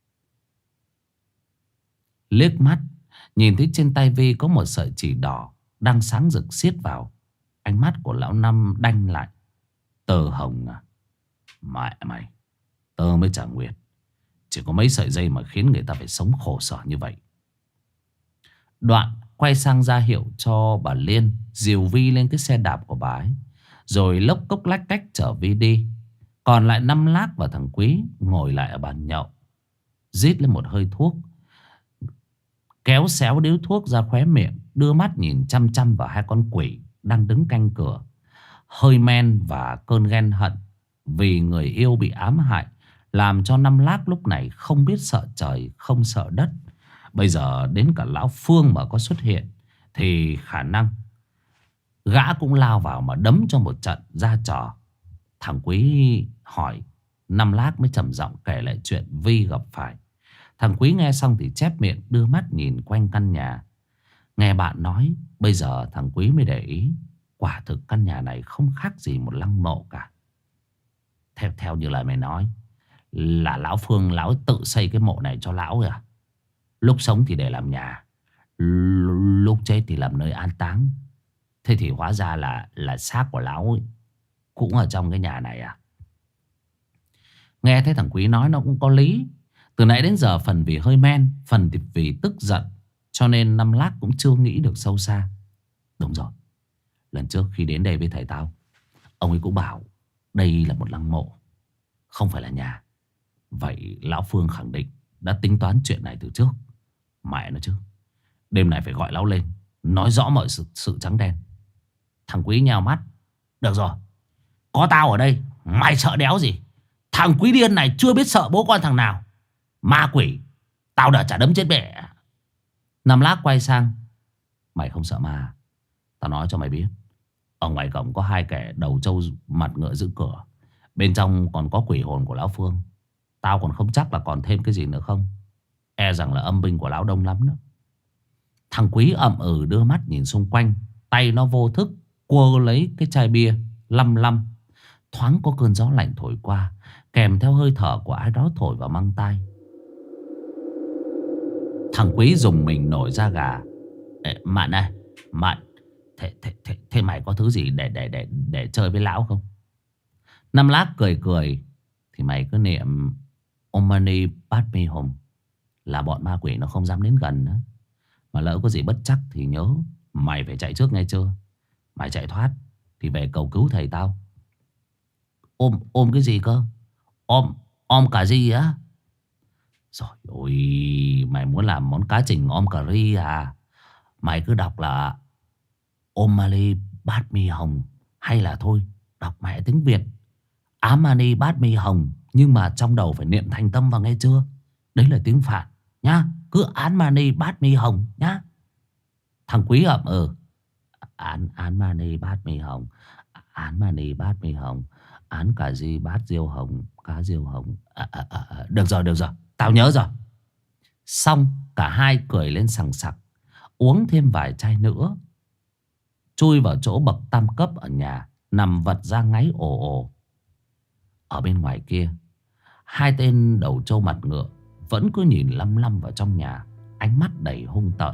Liếc mắt nhìn thấy trên tay Vi có một sợi chỉ đỏ đang sáng rực xiết vào. Ánh mắt của lão Năm đanh lại. Tơ hồng à? Mẹ mày, tơ mới trả nguyệt. Chỉ có mấy sợi dây mà khiến người ta phải sống khổ sở như vậy. Đoạn quay sang ra hiệu cho bà Liên dìu Vi lên cái xe đạp của bà ấy, rồi lốc cốc lách cách chở Vi đi. Còn lại Năm Lác và thằng Quý ngồi lại ở bàn nhậu, rít lên một hơi thuốc, kéo xéo điếu thuốc ra khóe miệng, đưa mắt nhìn chăm chăm vào hai con quỷ đang đứng canh cửa. Hơi men và cơn ghen hận vì người yêu bị ám hại làm cho Năm Lác lúc này không biết sợ trời không sợ đất. Bây giờ đến cả lão Phương mà có xuất hiện thì khả năng gã cũng lao vào mà đấm cho một trận ra trò. Thằng Quý hỏi, Năm Lác mới trầm giọng kể lại chuyện Vi gặp phải. Thằng Quý nghe xong thì chép miệng, đưa mắt nhìn quanh căn nhà. Nghe bạn nói, bây giờ thằng Quý mới để ý, quả thực căn nhà này không khác gì một lăng mộ cả. Theo như lời mày nói, là lão Phương lão tự xây cái mộ này cho lão à? Lúc sống thì để làm nhà, lúc chết thì làm nơi an táng. Thế thì hóa ra là xác của lão ấy cũng ở trong cái nhà này à? Nghe thấy thằng Quý nói nó cũng có lý. Từ nãy đến giờ phần vì hơi men, phần thì vì tức giận, cho nên Năm Lác cũng chưa nghĩ được sâu xa. Đúng rồi, lần trước khi đến đây với thầy tao, ông ấy cũng bảo đây là một lăng mộ, không phải là nhà. Vậy lão Phương khẳng định đã tính toán chuyện này từ trước. Mẹ nó chứ, đêm này phải gọi lão lên, nói rõ mọi sự trắng đen. Thằng Quý nhào mắt. Được rồi, có tao ở đây, mày sợ đéo gì? Thằng Quý điên này chưa biết sợ bố con thằng nào. Ma quỷ, tao đã chả đấm chết mẹ. Năm Lác quay sang. Mày không sợ ma? Tao nói cho mày biết, ở ngoài cổng có hai kẻ đầu trâu mặt ngựa giữ cửa. Bên trong còn có quỷ hồn của lão Phương. Tao còn không chắc là còn thêm cái gì nữa không. E rằng là âm binh của lão đông lắm đó. Thằng Quý ậm ừ đưa mắt nhìn xung quanh. Tay nó vô thức quơ lấy cái chai bia lăm lăm. Thoáng có cơn gió lạnh thổi qua, kèm theo hơi thở của ai đó thổi vào mang tai. Thằng Quý dùng mình nổi da gà. Mạn này, Mạn, thế mày có thứ gì để chơi với lão không? Năm Lác cười cười. Thì mày cứ niệm Om Mani Padme Hum là bọn ma quỷ nó không dám đến gần nữa. Mà lỡ có gì bất chắc thì nhớ mày phải chạy trước nghe chưa? Mày chạy thoát thì về cầu cứu thầy tao. Ôm cái gì cơ? Om cả gì á? Rồi ôi, mày muốn làm món cá trình om cà ri à? Mày cứ đọc là Om Mani Padme Hum, hay là thôi đọc mẹ tiếng Việt Amani Padme Hum, nhưng mà trong đầu phải niệm thành tâm vào nghe chưa? Đấy là tiếng Phạn nhá. Cứ Amani Padme Hum nhá. Thằng Quý ậm ừ. Mani Padme Hum, Mani Padme Hum, án cà ri bát diêu hồng, cá diêu hồng. Được rồi, tao nhớ rồi. Xong cả hai cười lên sằng sặc, uống thêm vài chai nữa, chui vào chỗ bậc tam cấp ở nhà, nằm vật ra ngáy ồ ồ. Ở bên ngoài kia, hai tên đầu trâu mặt ngựa vẫn cứ nhìn lăm lăm vào trong nhà, ánh mắt đầy hung tợn.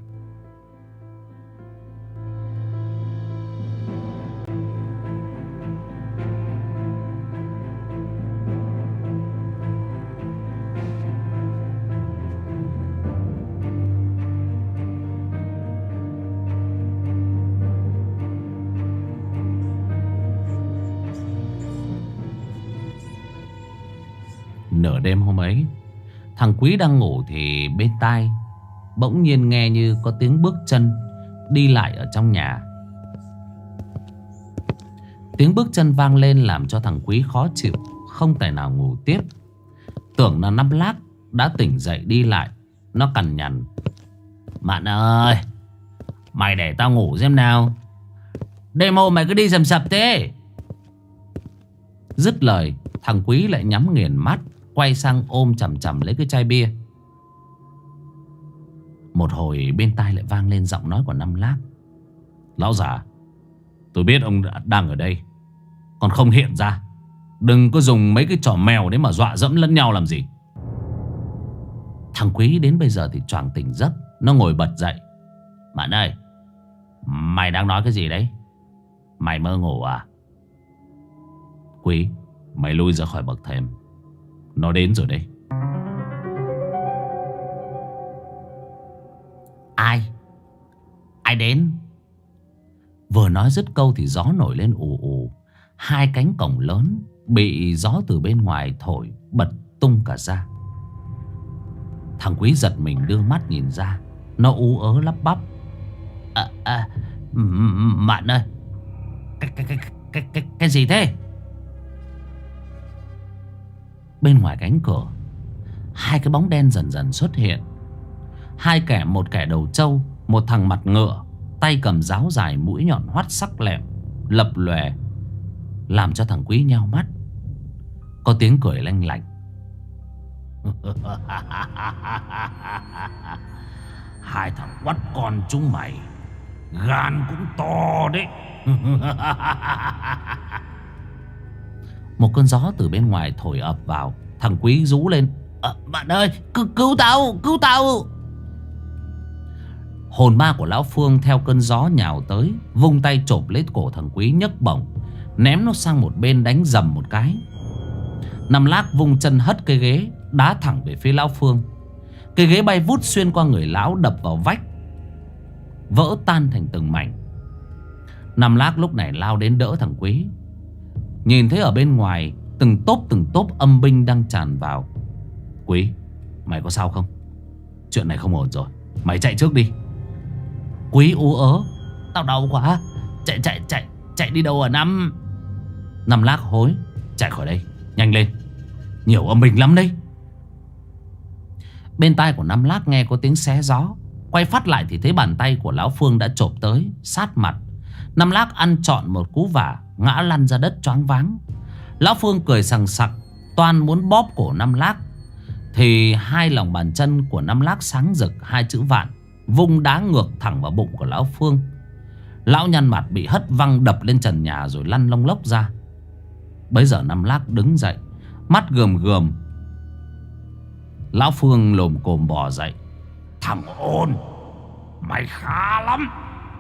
Nửa đêm hôm ấy, thằng Quý đang ngủ thì bên tai bỗng nhiên nghe như có tiếng bước chân đi lại ở trong nhà. Tiếng bước chân vang lên làm cho thằng Quý khó chịu, không thể nào ngủ tiếp. Tưởng là Năm Lác đã tỉnh dậy đi lại. Nó cằn nhằn. Mạn ơi, mày để tao ngủ xem nào. Đêm hôm mày cứ đi sầm sập thế. Dứt lời, thằng Quý lại nhắm nghiền mắt, quay sang ôm chầm chầm lấy cái chai bia. Một hồi bên tai lại vang lên giọng nói của Năm Lác. Lão già, tôi biết ông đang ở đây, còn không hiện ra. Đừng có dùng mấy cái trò mèo đấy mà dọa dẫm lẫn nhau làm gì. Thằng Quý đến bây giờ thì choàng tỉnh giấc. Nó ngồi bật dậy. Mạn ơi, mày đang nói cái gì đấy? Mày mơ ngủ à? Quý, mày lui ra khỏi bậc thềm, nó đến rồi đấy. đến. Vừa nói dứt câu thì gió nổi lên ù ù. Hai cánh cổng lớn bị gió từ bên ngoài thổi bật tung cả ra. Thằng Quý giật mình đưa mắt nhìn ra. Nó ú ớ lắp bắp: Mạn ơi, cái gì thế? Bên ngoài cánh cửa, hai cái bóng đen dần dần xuất hiện. Hai kẻ, một kẻ đầu trâu, một thằng mặt ngựa, tay cầm giáo dài mũi nhọn hoắt sắc lẹm, lập lòe, làm cho thằng Quý nheo mắt. Có tiếng cười lanh lảnh: Hai thằng quắt con chúng mày gan cũng to đấy. Một cơn gió từ bên ngoài thổi ập vào. Thằng Quý rú lên: Bạn ơi, cứu tao, cứu tao. Hồn ma của lão Phương theo cơn gió nhào tới, vung tay chộp lấy cổ thằng Quý nhấc bổng, ném nó sang một bên đánh dầm một cái. Năm Lác vung chân hất cái ghế, đá thẳng về phía lão Phương. Cái ghế bay vút xuyên qua người lão, đập vào vách, vỡ tan thành từng mảnh. Năm Lác lúc này lao đến đỡ thằng Quý. Nhìn thấy ở bên ngoài từng tốp âm binh đang tràn vào. Quý, mày có sao không? Chuyện này không ổn rồi, mày chạy trước đi. Quý ú ớ: Tao đau quá. Chạy đi đâu à Năm? Năm Lác hối: Chạy khỏi đây, nhanh lên, nhiều âm binh lắm đây. Bên tai của Năm Lác nghe có tiếng xé gió. Quay phát lại thì thấy bàn tay của lão Phương đã chộp tới, sát mặt. Năm Lác ăn trọn một cú vả, ngã lăn ra đất choáng váng. Lão Phương cười sằng sặc, toan muốn bóp cổ Năm Lác thì hai lòng bàn chân của Năm Lác sáng rực hai chữ vạn, vung đá ngược thẳng vào bụng của lão Phương. Lão nhăn mặt bị hất văng đập lên trần nhà rồi lăn lông lốc ra. Bấy giờ Năm Lác đứng dậy, mắt gườm gườm. Lão Phương lồm cồm bò dậy: Thằng ôn, mày khá lắm.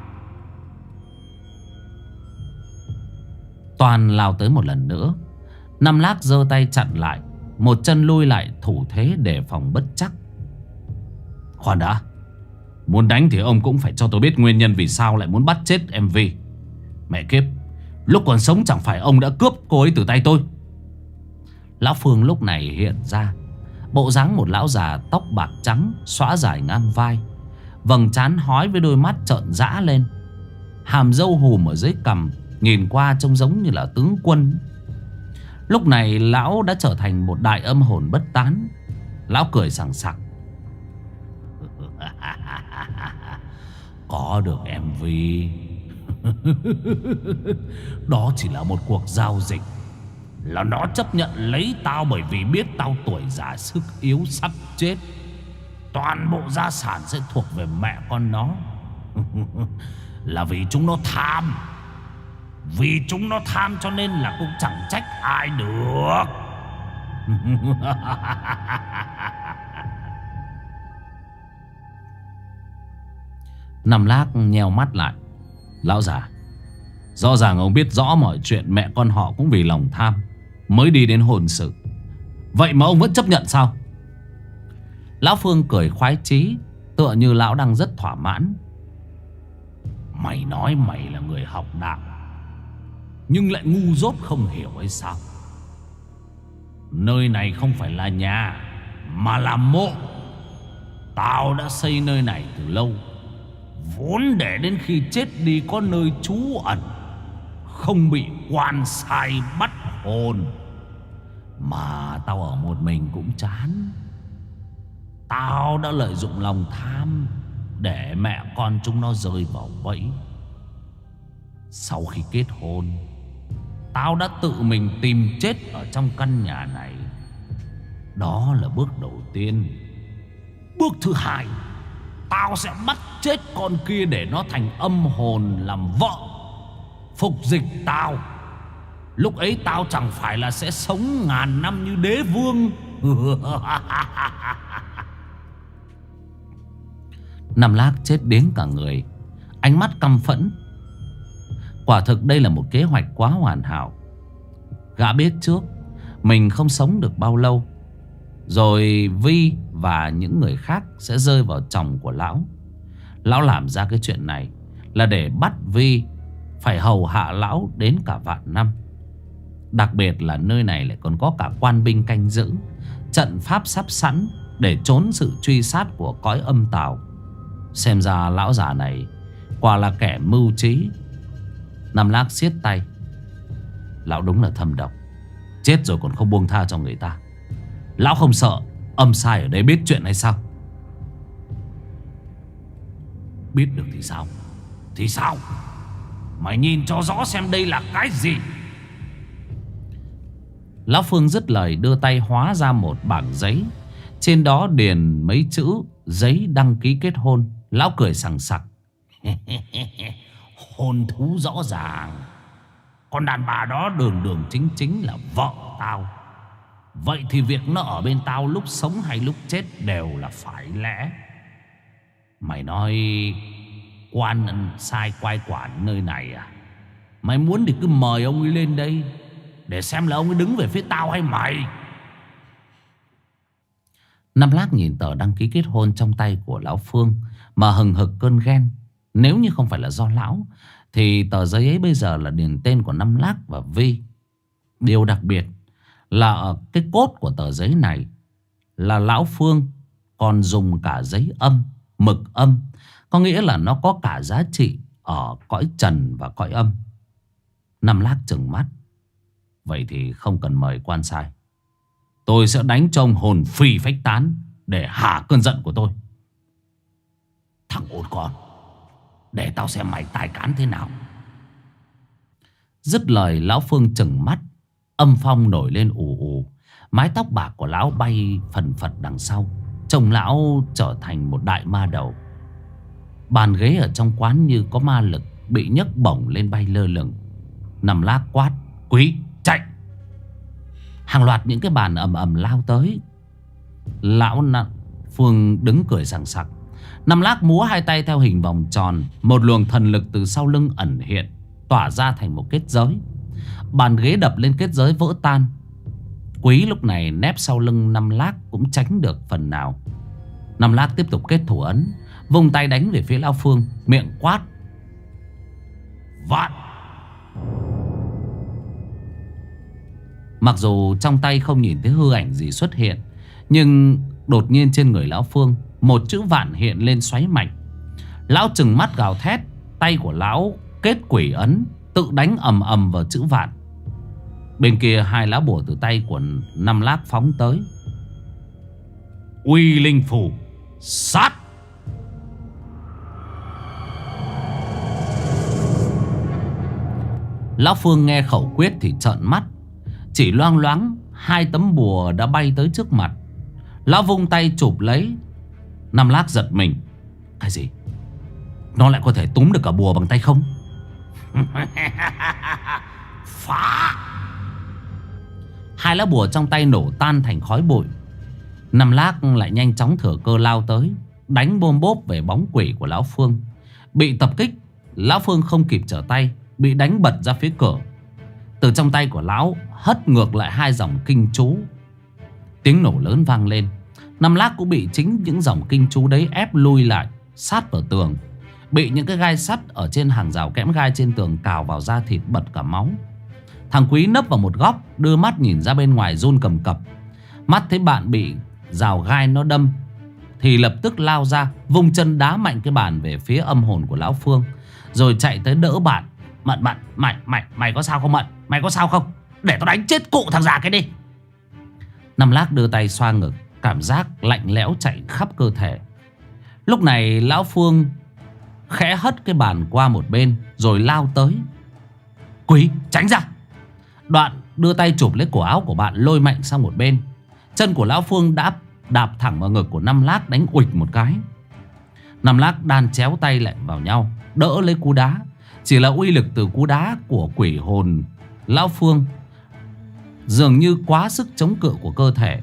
Toàn lao tới một lần nữa. Năm Lác giơ tay chặn lại, một chân lui lại thủ thế đề phòng bất chắc. Khoan đã, muốn đánh thì ông cũng phải cho tôi biết nguyên nhân vì sao lại muốn bắt chết em Vi. Mẹ kiếp, lúc còn sống chẳng phải ông đã cướp cô ấy từ tay tôi. Lão Phương lúc này hiện ra bộ dáng một lão già tóc bạc trắng, xõa dài ngang vai, vầng trán hói với đôi mắt trợn dã lên, hàm râu hùm ở dưới cằm, nhìn qua trông giống như là tướng quân. Lúc này lão đã trở thành một đại âm hồn bất tán. Lão cười sảng sặc: Có được em Vi. Đó chỉ là một cuộc giao dịch. Là nó chấp nhận lấy tao bởi vì biết tao tuổi già sức yếu sắp chết. Toàn bộ gia sản sẽ thuộc về mẹ con nó. Là vì chúng nó tham. Vì chúng nó tham cho nên là cũng chẳng trách ai được. Năm Lác nheo mắt lại: Lão già, rõ ràng ông biết rõ mọi chuyện mẹ con họ cũng vì lòng tham mới đi đến hôn sự. Vậy mà ông vẫn chấp nhận sao? Lão Phương cười khoái chí, tựa như lão đang rất thỏa mãn: Mày nói mày là người học đạo, nhưng lại ngu dốt không hiểu hay sao? Nơi này không phải là nhà, mà là mộ. Tao đã xây nơi này từ lâu, vốn để đến khi chết đi có nơi trú ẩn, không bị quan sai bắt hồn. Mà tao ở một mình cũng chán. Tao đã lợi dụng lòng tham để mẹ con chúng nó rơi vào bẫy. Sau khi kết hôn, tao đã tự mình tìm chết ở trong căn nhà này. Đó là bước đầu tiên. Bước thứ hai, tao sẽ bắt chết con kia để nó thành âm hồn làm vợ, phục dịch tao. Lúc ấy tao chẳng phải là sẽ sống ngàn năm như đế vương. Năm Lác chết điếng cả người, ánh mắt căm phẫn. Quả thực đây là một kế hoạch quá hoàn hảo. Gã biết trước mình không sống được bao lâu, rồi Vi và những người khác sẽ rơi vào chồng của lão. Lão làm ra cái chuyện này là để bắt Vi phải hầu hạ lão đến cả vạn năm. Đặc biệt là nơi này lại còn có cả quan binh canh giữ, trận pháp sắp sẵn để trốn sự truy sát của cõi âm tào. Xem ra lão già này quả là kẻ mưu trí. Năm Lác siết tay. Lão đúng là thâm độc, chết rồi còn không buông tha cho người ta. Lão không sợ âm sai ở đây biết chuyện hay sao? Biết được thì sao? Thì sao? Mày nhìn cho rõ xem đây là cái gì. Lão Phương dứt lời đưa tay hóa ra một bảng giấy. Trên đó điền mấy chữ giấy đăng ký kết hôn. Lão cười sằng sặc. Hôn thú rõ ràng. Con đàn bà đó đường đường chính chính là vợ tao. Vậy thì việc nó ở bên tao lúc sống hay lúc chết đều là phải lẽ. Mày nói quan sai quai quản nơi này à? Mày muốn thì cứ mời ông ấy lên đây để xem là ông ấy đứng về phía tao hay mày. Năm Lác nhìn tờ đăng ký kết hôn trong tay của lão Phương mà hừng hực cơn ghen. Nếu như không phải là do lão thì tờ giấy ấy bây giờ là điền tên của Năm Lác và Vi. Điều đặc biệt là ở cái cốt của tờ giấy này là lão Phương còn dùng cả giấy âm, mực âm. Có nghĩa là nó có cả giá trị ở cõi trần và cõi âm. Năm Lác trừng mắt. Vậy thì không cần mời quan sai. Tôi sẽ đánh cho ông hồn phi phách tán để hạ cơn giận của tôi. Thằng ôn con, để tao xem mày tài cán thế nào. Dứt lời lão Phương trừng mắt. Âm phong nổi lên ù ù. Mái tóc bạc của lão bay phần phật đằng sau. Trông lão trở thành một đại ma đầu. Bàn ghế ở trong quán như có ma lực bị nhấc bổng lên bay lơ lửng. Năm Lác quát: Quý, chạy! Hàng loạt những cái bàn ầm ầm lao tới. Lão Phương đứng cười sằng sặc. Năm Lác múa hai tay theo hình vòng tròn. Một luồng thần lực từ sau lưng ẩn hiện, tỏa ra thành một kết giới. Bàn ghế đập lên kết giới vỡ tan. Quý lúc này nép sau lưng Năm Lác cũng tránh được phần nào. Năm Lác tiếp tục kết thủ ấn, vung tay đánh về phía lão Phương, miệng quát: Vạn! Mặc dù trong tay không nhìn thấy hư ảnh gì xuất hiện, nhưng đột nhiên trên người lão Phương một chữ vạn hiện lên xoáy mạnh. Lão trừng mắt gào thét. Tay của lão kết quỷ ấn, tự đánh ầm ầm vào chữ vạn. Bên kia hai lá bùa từ tay của Năm Lác phóng tới. Uy linh phù sát! Lão Phương nghe khẩu quyết thì trợn mắt. Chỉ loang loáng hai tấm bùa đã bay tới trước mặt. Lão vung tay chụp lấy. Năm Lác giật mình. Cái gì? Nó lại có thể túm được cả bùa bằng tay không? Phá! Hai lá bùa trong tay nổ tan thành khói bụi. Năm Lác lại nhanh chóng thừa cơ lao tới, đánh bôm bốp về bóng quỷ của lão Phương. Bị tập kích, lão Phương không kịp trở tay, bị đánh bật ra phía cửa. Từ trong tay của lão hất ngược lại hai dòng kinh chú. Tiếng nổ lớn vang lên. Năm Lác cũng bị chính những dòng kinh chú đấy ép lui lại, sát vào tường. Bị những cái gai sắt ở trên hàng rào kẽm gai trên tường cào vào da thịt bật cả máu. Thằng Quý nấp vào một góc, đưa mắt nhìn ra bên ngoài run cầm cập. Mắt thấy bạn bị rào gai nó đâm thì lập tức lao ra, vung chân đá mạnh cái bàn về phía âm hồn của lão Phương, rồi chạy tới đỡ bạn. Mận, mày có sao không Mận? Mày có sao không? Để tao đánh chết cụ thằng già cái đi. Năm Lác đưa tay xoa ngực, cảm giác lạnh lẽo chạy khắp cơ thể. Lúc này lão Phương khẽ hất cái bàn qua một bên rồi lao tới. Quý, tránh ra! Đoạn đưa tay chụp lấy cổ áo của bạn, lôi mạnh sang một bên. Chân của lão Phương đã đạp thẳng vào ngực của Năm Lác, đánh uịch một cái. Năm Lác đan chéo tay lại vào nhau, đỡ lấy cú đá. Chỉ là uy lực từ cú đá của quỷ hồn lão Phương dường như quá sức chống cự của cơ thể.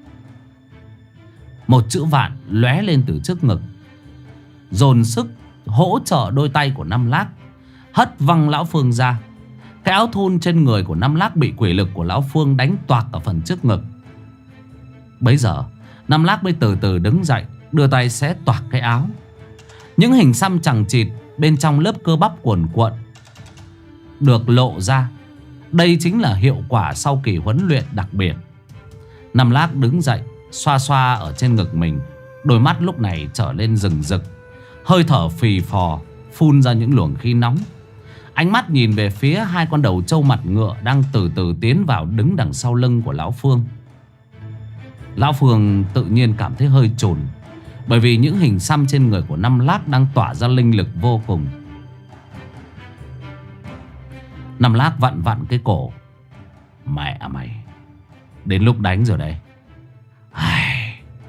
Một chữ vạn lóe lên từ trước ngực, dồn sức hỗ trợ đôi tay của Năm Lác, hất văng lão Phương ra. Cái áo thun trên người của Năm Lác bị quỷ lực của lão Phương đánh toạc ở phần trước ngực. Bấy giờ Năm Lác mới từ từ đứng dậy, đưa tay xé toạc cái áo. Những hình xăm chằng chịt bên trong lớp cơ bắp cuồn cuộn được lộ ra. Đây chính là hiệu quả sau kỳ huấn luyện đặc biệt. Năm Lác đứng dậy, xoa xoa ở trên ngực mình. Đôi mắt lúc này trở lên rừng rực, hơi thở phì phò, phun ra những luồng khí nóng. Ánh mắt nhìn về phía hai con đầu trâu mặt ngựa đang từ từ tiến vào, đứng đằng sau lưng của lão Phương. Lão Phương tự nhiên cảm thấy hơi chồn, bởi vì những hình xăm trên người của Năm Lác đang tỏa ra linh lực vô cùng. Năm Lác vặn vặn cái cổ. Mẹ mày, đến lúc đánh rồi đây. Ai...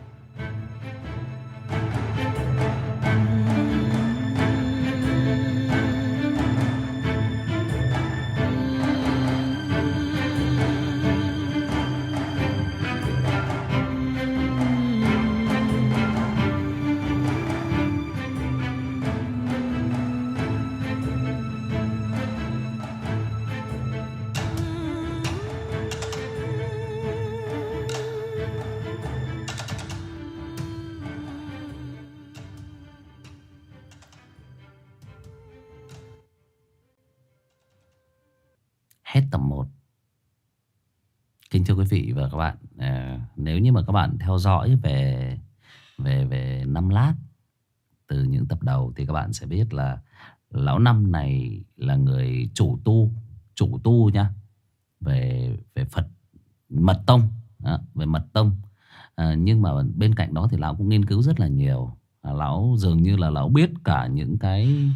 Hết tập 1. Kính thưa quý vị và các bạn, nếu như mà các bạn theo dõi về Năm Lác từ những tập đầu thì các bạn sẽ biết là lão Năm này là người chủ tu nhá, về Phật Mật Tông, về Mật Tông. Nhưng mà bên cạnh đó thì lão cũng nghiên cứu rất là nhiều. Lão dường như là lão biết cả những cái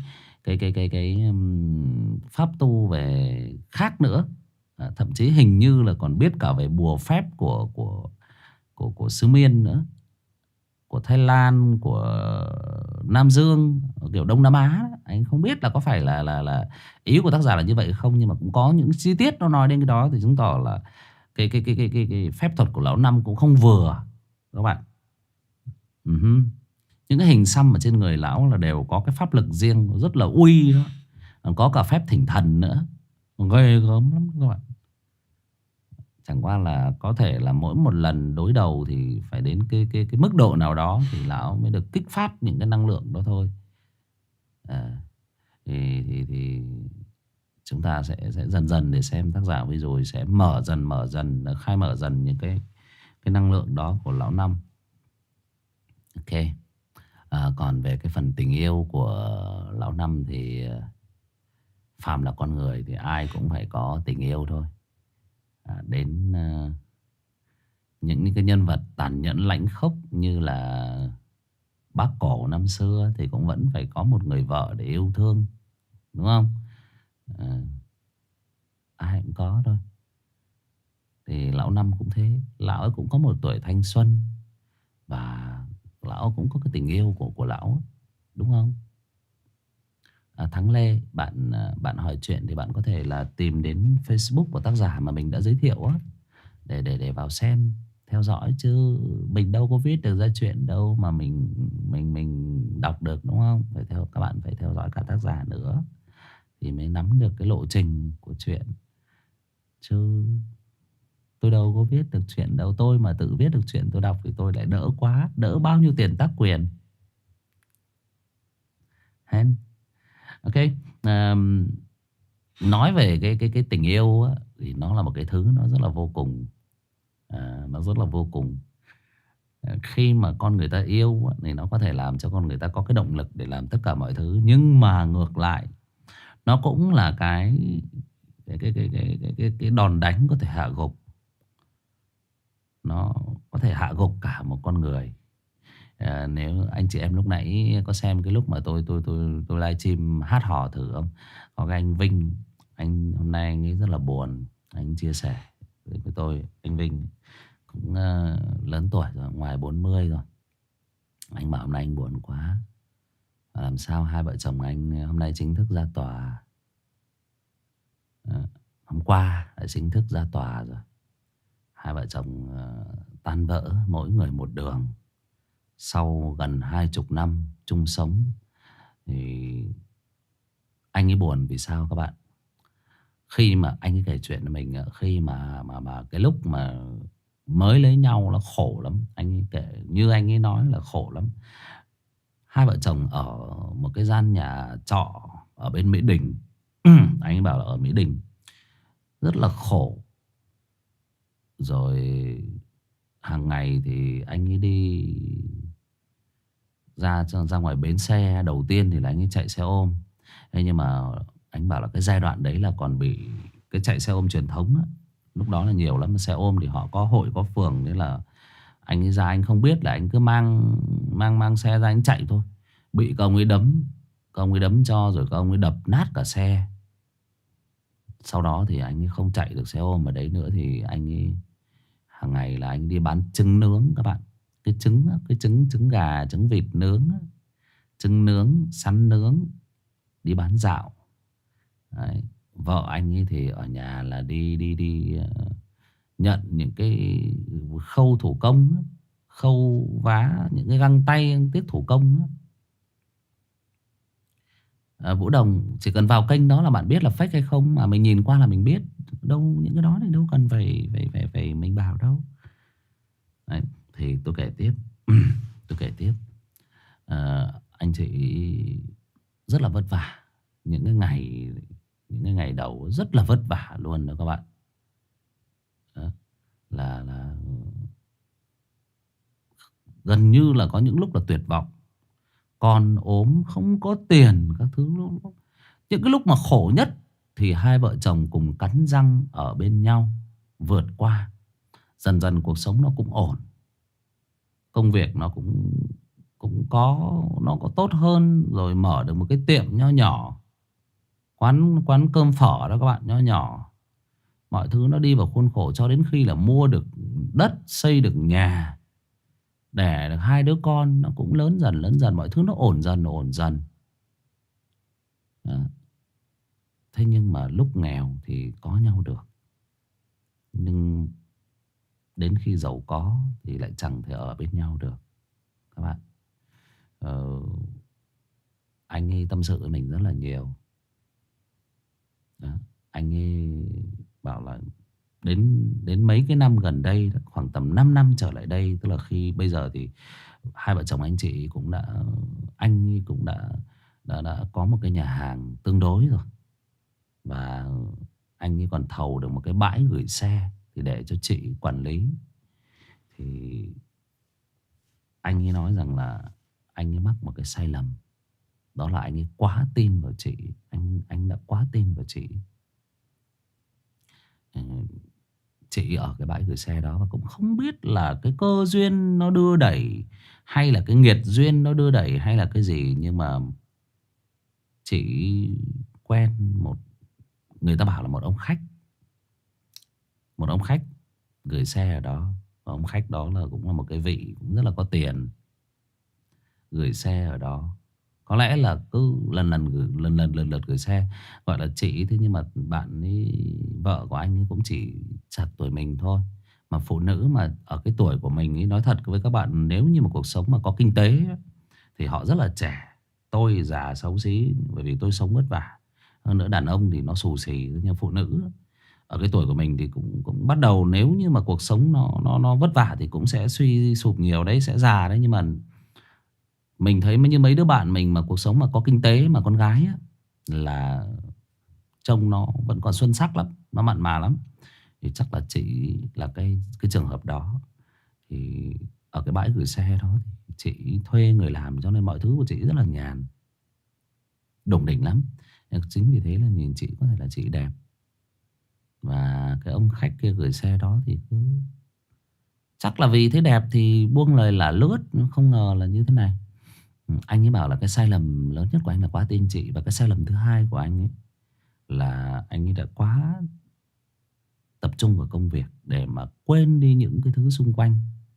pháp tu về khác nữa. Thậm chí hình như là còn biết cả về bùa phép của xứ Miên nữa, của Thái Lan, của Nam Dương, kiểu Đông Nam Á. Anh không biết là có phải là ý của tác giả là như vậy không, nhưng mà cũng có những chi tiết nó nói đến cái đó, thì chứng tỏ là cái phép thuật của lão Năm cũng không vừa các bạn. Những cái hình xăm ở trên người lão là đều có cái pháp lực riêng, rất là uy đó. Có cả phép thỉnh thần nữa, ghê gớm lắm các bạn. Chẳng qua là có thể là mỗi một lần đối đầu thì phải đến cái mức độ nào đó thì lão mới được kích phát những cái năng lượng đó thôi. Thì chúng ta sẽ dần dần để xem tác giả, rồi sẽ mở dần khai mở dần những cái năng lượng đó của lão Năm. Ok. Còn về cái phần tình yêu của lão Năm thì phàm là con người thì ai cũng phải có tình yêu thôi. Đến những cái nhân vật tàn nhẫn lãnh khốc như là Bác Cổ năm xưa thì cũng vẫn phải có một người vợ để yêu thương, đúng không? Ai cũng có thôi. Thì lão Năm cũng thế. Lão ấy cũng có một tuổi thanh xuân, và lão cũng có cái tình yêu của lão, đúng không? Thắng Lê, bạn hỏi chuyện thì bạn có thể là tìm đến Facebook của tác giả mà mình đã giới thiệu á, để vào xem, theo dõi, chứ mình đâu có viết được ra chuyện đâu mà mình đọc được, đúng không? Các bạn phải theo dõi cả tác giả nữa thì mới nắm được cái lộ trình của chuyện, chứ tôi đâu có viết được chuyện đâu. Tôi mà tự viết được chuyện tôi đọc thì tôi lại đỡ quá, đỡ bao nhiêu tiền tác quyền. Hen. Ok. Nói về cái tình yêu á, thì nó là một cái thứ nó rất là vô cùng. Nó rất là vô cùng. Khi mà con người ta yêu á, thì nó có thể làm cho con người ta có cái động lực để làm tất cả mọi thứ. Nhưng mà ngược lại, nó cũng là cái đòn đánh có thể hạ gục. Nó có thể hạ gục cả một con người. Nếu anh chị em lúc nãy có xem cái lúc mà tôi livestream hát hò thử không? Có cái anh Vinh, anh hôm nay anh ấy rất là buồn, anh chia sẻ với tôi. Anh Vinh cũng lớn tuổi rồi, ngoài 40 rồi. Anh bảo hôm nay anh buồn quá. Và làm sao hai vợ chồng anh hôm nay chính thức ra tòa. Hôm qua đã chính thức ra tòa rồi. Hai vợ chồng tan vỡ, mỗi người một đường. Sau gần 20 năm chung sống thì anh ấy buồn vì sao các bạn? Khi mà anh ấy kể chuyện cho mình, khi mà cái lúc mà mới lấy nhau nó khổ lắm. Anh ấy kể, như anh ấy nói là khổ lắm. Hai vợ chồng ở một cái gian nhà trọ ở bên Mỹ Đình. Anh ấy bảo là ở Mỹ Đình rất là khổ. Rồi hàng ngày thì anh ấy đi ra ngoài bến xe. Đầu tiên thì là anh ấy chạy xe ôm. Thế nhưng mà anh bảo là cái giai đoạn đấy là còn bị cái chạy xe ôm truyền thống á. Lúc đó là nhiều lắm. Xe ôm thì họ có hội có phường. Nên là anh ấy ra anh không biết, là anh cứ mang xe ra anh chạy thôi. Bị các ông ấy đấm. Các ông ấy đấm cho rồi các ông ấy đập nát cả xe. Sau đó thì anh ấy không chạy được xe ôm ở đấy nữa. Thì anh ấy hàng ngày là anh đi bán trứng nướng các bạn. Cái trứng á, cái trứng gà, trứng vịt nướng á, trứng nướng, sắn nướng. Đi bán dạo. Đấy. Vợ anh ấy thì ở nhà là đi nhận những cái khâu thủ công á, khâu vá những cái găng tay găng tiết thủ công á. Vũ Đồng chỉ cần vào kênh đó là bạn biết là fake hay không, mà mình nhìn qua là mình biết. Đâu những cái đó thì đâu cần phải mình bảo đâu. Đấy, thì tôi kể tiếp. Tôi kể tiếp. Anh chị rất là vất vả. Những cái ngày đầu rất là vất vả luôn đó các bạn. Đó, là gần như là có những lúc là tuyệt vọng. Con ốm không có tiền các thứ. Những cái lúc mà khổ nhất thì hai vợ chồng cùng cắn răng ở bên nhau vượt qua. Dần dần cuộc sống nó cũng ổn. Công việc nó cũng có tốt hơn. Rồi mở được một cái tiệm nho nhỏ. Quán cơm phở đó các bạn, nho nhỏ. Mọi thứ nó đi vào khuôn khổ cho đến khi là mua được đất, xây được nhà, đẻ được hai đứa con. Nó cũng lớn dần. Mọi thứ nó ổn dần. Đó. Thế nhưng mà lúc nghèo thì có nhau được. Nhưng đến khi giàu có thì lại chẳng thể ở bên nhau được các bạn. Anh ấy tâm sự với mình rất là nhiều. Đó. Anh ấy bảo là đến mấy cái năm gần đây, khoảng tầm 5 năm trở lại đây, tức là khi bây giờ thì hai vợ chồng anh chị cũng đã, anh ấy cũng đã có một cái nhà hàng tương đối rồi. Và anh ấy còn thầu được một cái bãi gửi xe thì để cho chị quản lý. Thì anh ấy nói rằng là anh ấy mắc một cái sai lầm. Đó là anh ấy quá tin vào chị. Anh đã quá tin vào chị. Chị ở cái bãi gửi xe đó. Và cũng không biết là cái cơ duyên nó đưa đẩy, hay là cái nghiệt duyên nó đưa đẩy, hay là cái gì. Nhưng mà chị quen một, người ta bảo là một ông khách. Một ông khách gửi xe ở đó. Và ông khách đó là cũng là một cái vị cũng rất là có tiền. Gửi xe ở đó. Có lẽ là cứ lần lượt gửi xe. Gọi là chị. Thế nhưng mà bạn ấy, vợ của anh ấy cũng chỉ chạc tuổi mình thôi. Mà phụ nữ mà ở cái tuổi của mình ấy, nói thật với các bạn, nếu như một cuộc sống mà có kinh tế thì họ rất là trẻ. Tôi già xấu xí bởi vì tôi sống vất vả. Hơn nữa đàn ông thì nó xù xì. Nhưng phụ nữ ở cái tuổi của mình thì cũng bắt đầu, nếu như mà cuộc sống nó vất vả thì cũng sẽ suy sụp nhiều đấy, sẽ già đấy. Nhưng mà mình thấy như mấy đứa bạn mình mà cuộc sống mà có kinh tế mà con gái á, là trông nó vẫn còn xuân sắc lắm, nó mặn mà lắm. Thì chắc là chị là cái trường hợp đó. Thì ở cái bãi gửi xe đó thì chị thuê người làm, cho nên mọi thứ của chị rất là nhàn, đủng đỉnh lắm. Chính vì thế là nhìn chị có thể là chị đẹp. Và cái ông khách kia gửi xe đó thì cứ, chắc là vì thế đẹp thì buông lời là lướt. Không ngờ là như thế này. Anh ấy bảo là cái sai lầm lớn nhất của anh là quá tin chị. Và cái sai lầm thứ hai của anh ấy là anh ấy đã quá tập trung vào công việc để mà quên đi những cái thứ xung quanh.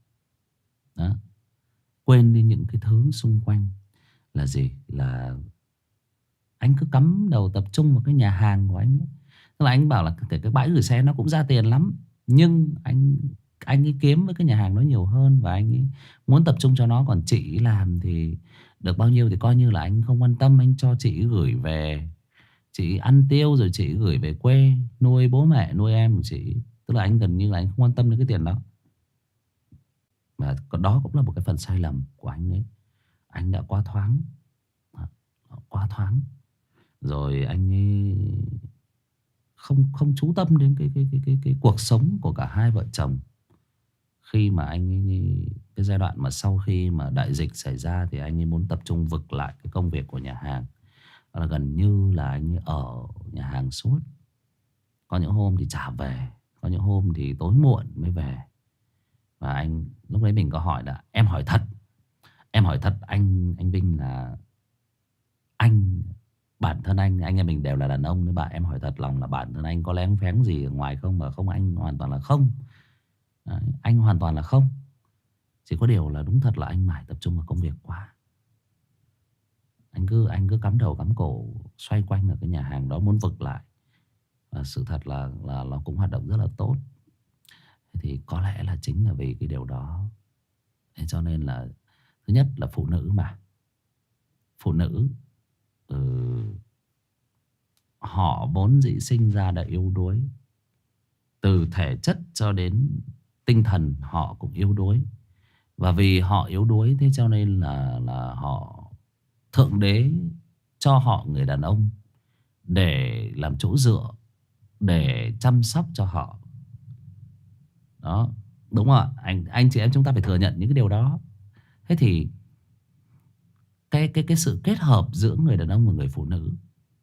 Đó. Quên đi những cái thứ xung quanh là gì? Là anh cứ cắm đầu tập trung vào cái nhà hàng của anh ấy. Tức là anh bảo là cái bãi gửi xe nó cũng ra tiền lắm. Nhưng anh ấy kiếm với cái nhà hàng nó nhiều hơn. Và anh ấy muốn tập trung cho nó. Còn chị làm thì được bao nhiêu thì coi như là anh không quan tâm. Anh cho chị gửi về, chị ăn tiêu rồi chị gửi về quê nuôi bố mẹ, nuôi em của chị. Tức là anh gần như là anh không quan tâm đến cái tiền đó. Và đó cũng là một cái phần sai lầm của anh ấy. anh đã quá thoáng. Quá thoáng. Rồi anh ấy không không chú tâm đến cái cuộc sống của cả hai vợ chồng. Khi mà anh ấy, cái giai đoạn mà sau khi mà đại dịch xảy ra thì anh ấy muốn tập trung vực lại cái công việc của nhà hàng. Là gần như là anh ấy ở nhà hàng suốt. Có những hôm thì chả về, có những hôm thì tối muộn mới về. Và anh lúc đấy mình có hỏi là em hỏi thật anh Vinh là anh, bản thân anh em mình đều là đàn ông đấy bà, em hỏi thật lòng là bản thân anh có lén phén gì ở ngoài không? Mà không, anh hoàn toàn là không. Đấy, anh hoàn toàn là không. Chỉ có điều là đúng thật là anh mải tập trung vào công việc quá. Anh cứ cắm đầu cắm cổ xoay quanh ở cái nhà hàng đó muốn vực lại. Và sự thật là nó cũng hoạt động rất là tốt. Thì có lẽ là chính là vì cái điều đó. Thế cho nên là thứ nhất là phụ nữ mà. Phụ nữ họ vốn dĩ sinh ra đã yếu đuối. Từ thể chất cho đến tinh thần họ cũng yếu đuối. Và vì họ yếu đuối thế cho nên là họ, Thượng Đế cho họ người đàn ông để làm chỗ dựa, để chăm sóc cho họ. Đó, đúng không ạ? Anh chị em chúng ta phải thừa nhận những cái điều đó. Thế thì cái sự kết hợp giữa người đàn ông và người phụ nữ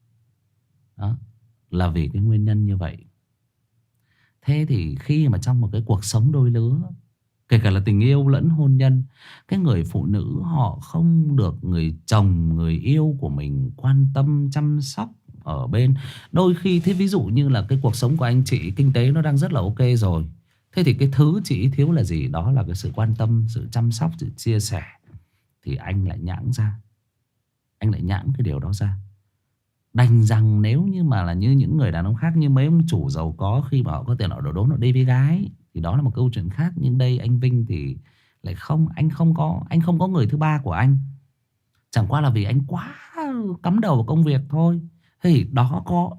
đó là vì cái nguyên nhân như vậy. Thế thì khi mà trong một cái cuộc sống đôi lứa, kể cả là tình yêu lẫn hôn nhân, cái người phụ nữ họ không được người chồng, người yêu của mình quan tâm, chăm sóc ở bên. Đôi khi thế ví dụ như là cái cuộc sống của anh chị kinh tế nó đang rất là ok rồi. Thế thì cái thứ chị thiếu là gì? Đó là cái sự quan tâm, sự chăm sóc, sự chia sẻ. Thì anh lại nhãng ra. Anh lại nhãng cái điều đó ra. Đành rằng nếu như mà là như những người đàn ông khác, như mấy ông chủ giàu có, khi mà họ có tiền họ đổ đốn họ đi với gái, thì đó là một câu chuyện khác. Nhưng đây anh Vinh thì lại không. Anh không có người thứ ba của anh. Chẳng qua là vì anh quá cắm đầu vào công việc thôi. Thế thì đó có,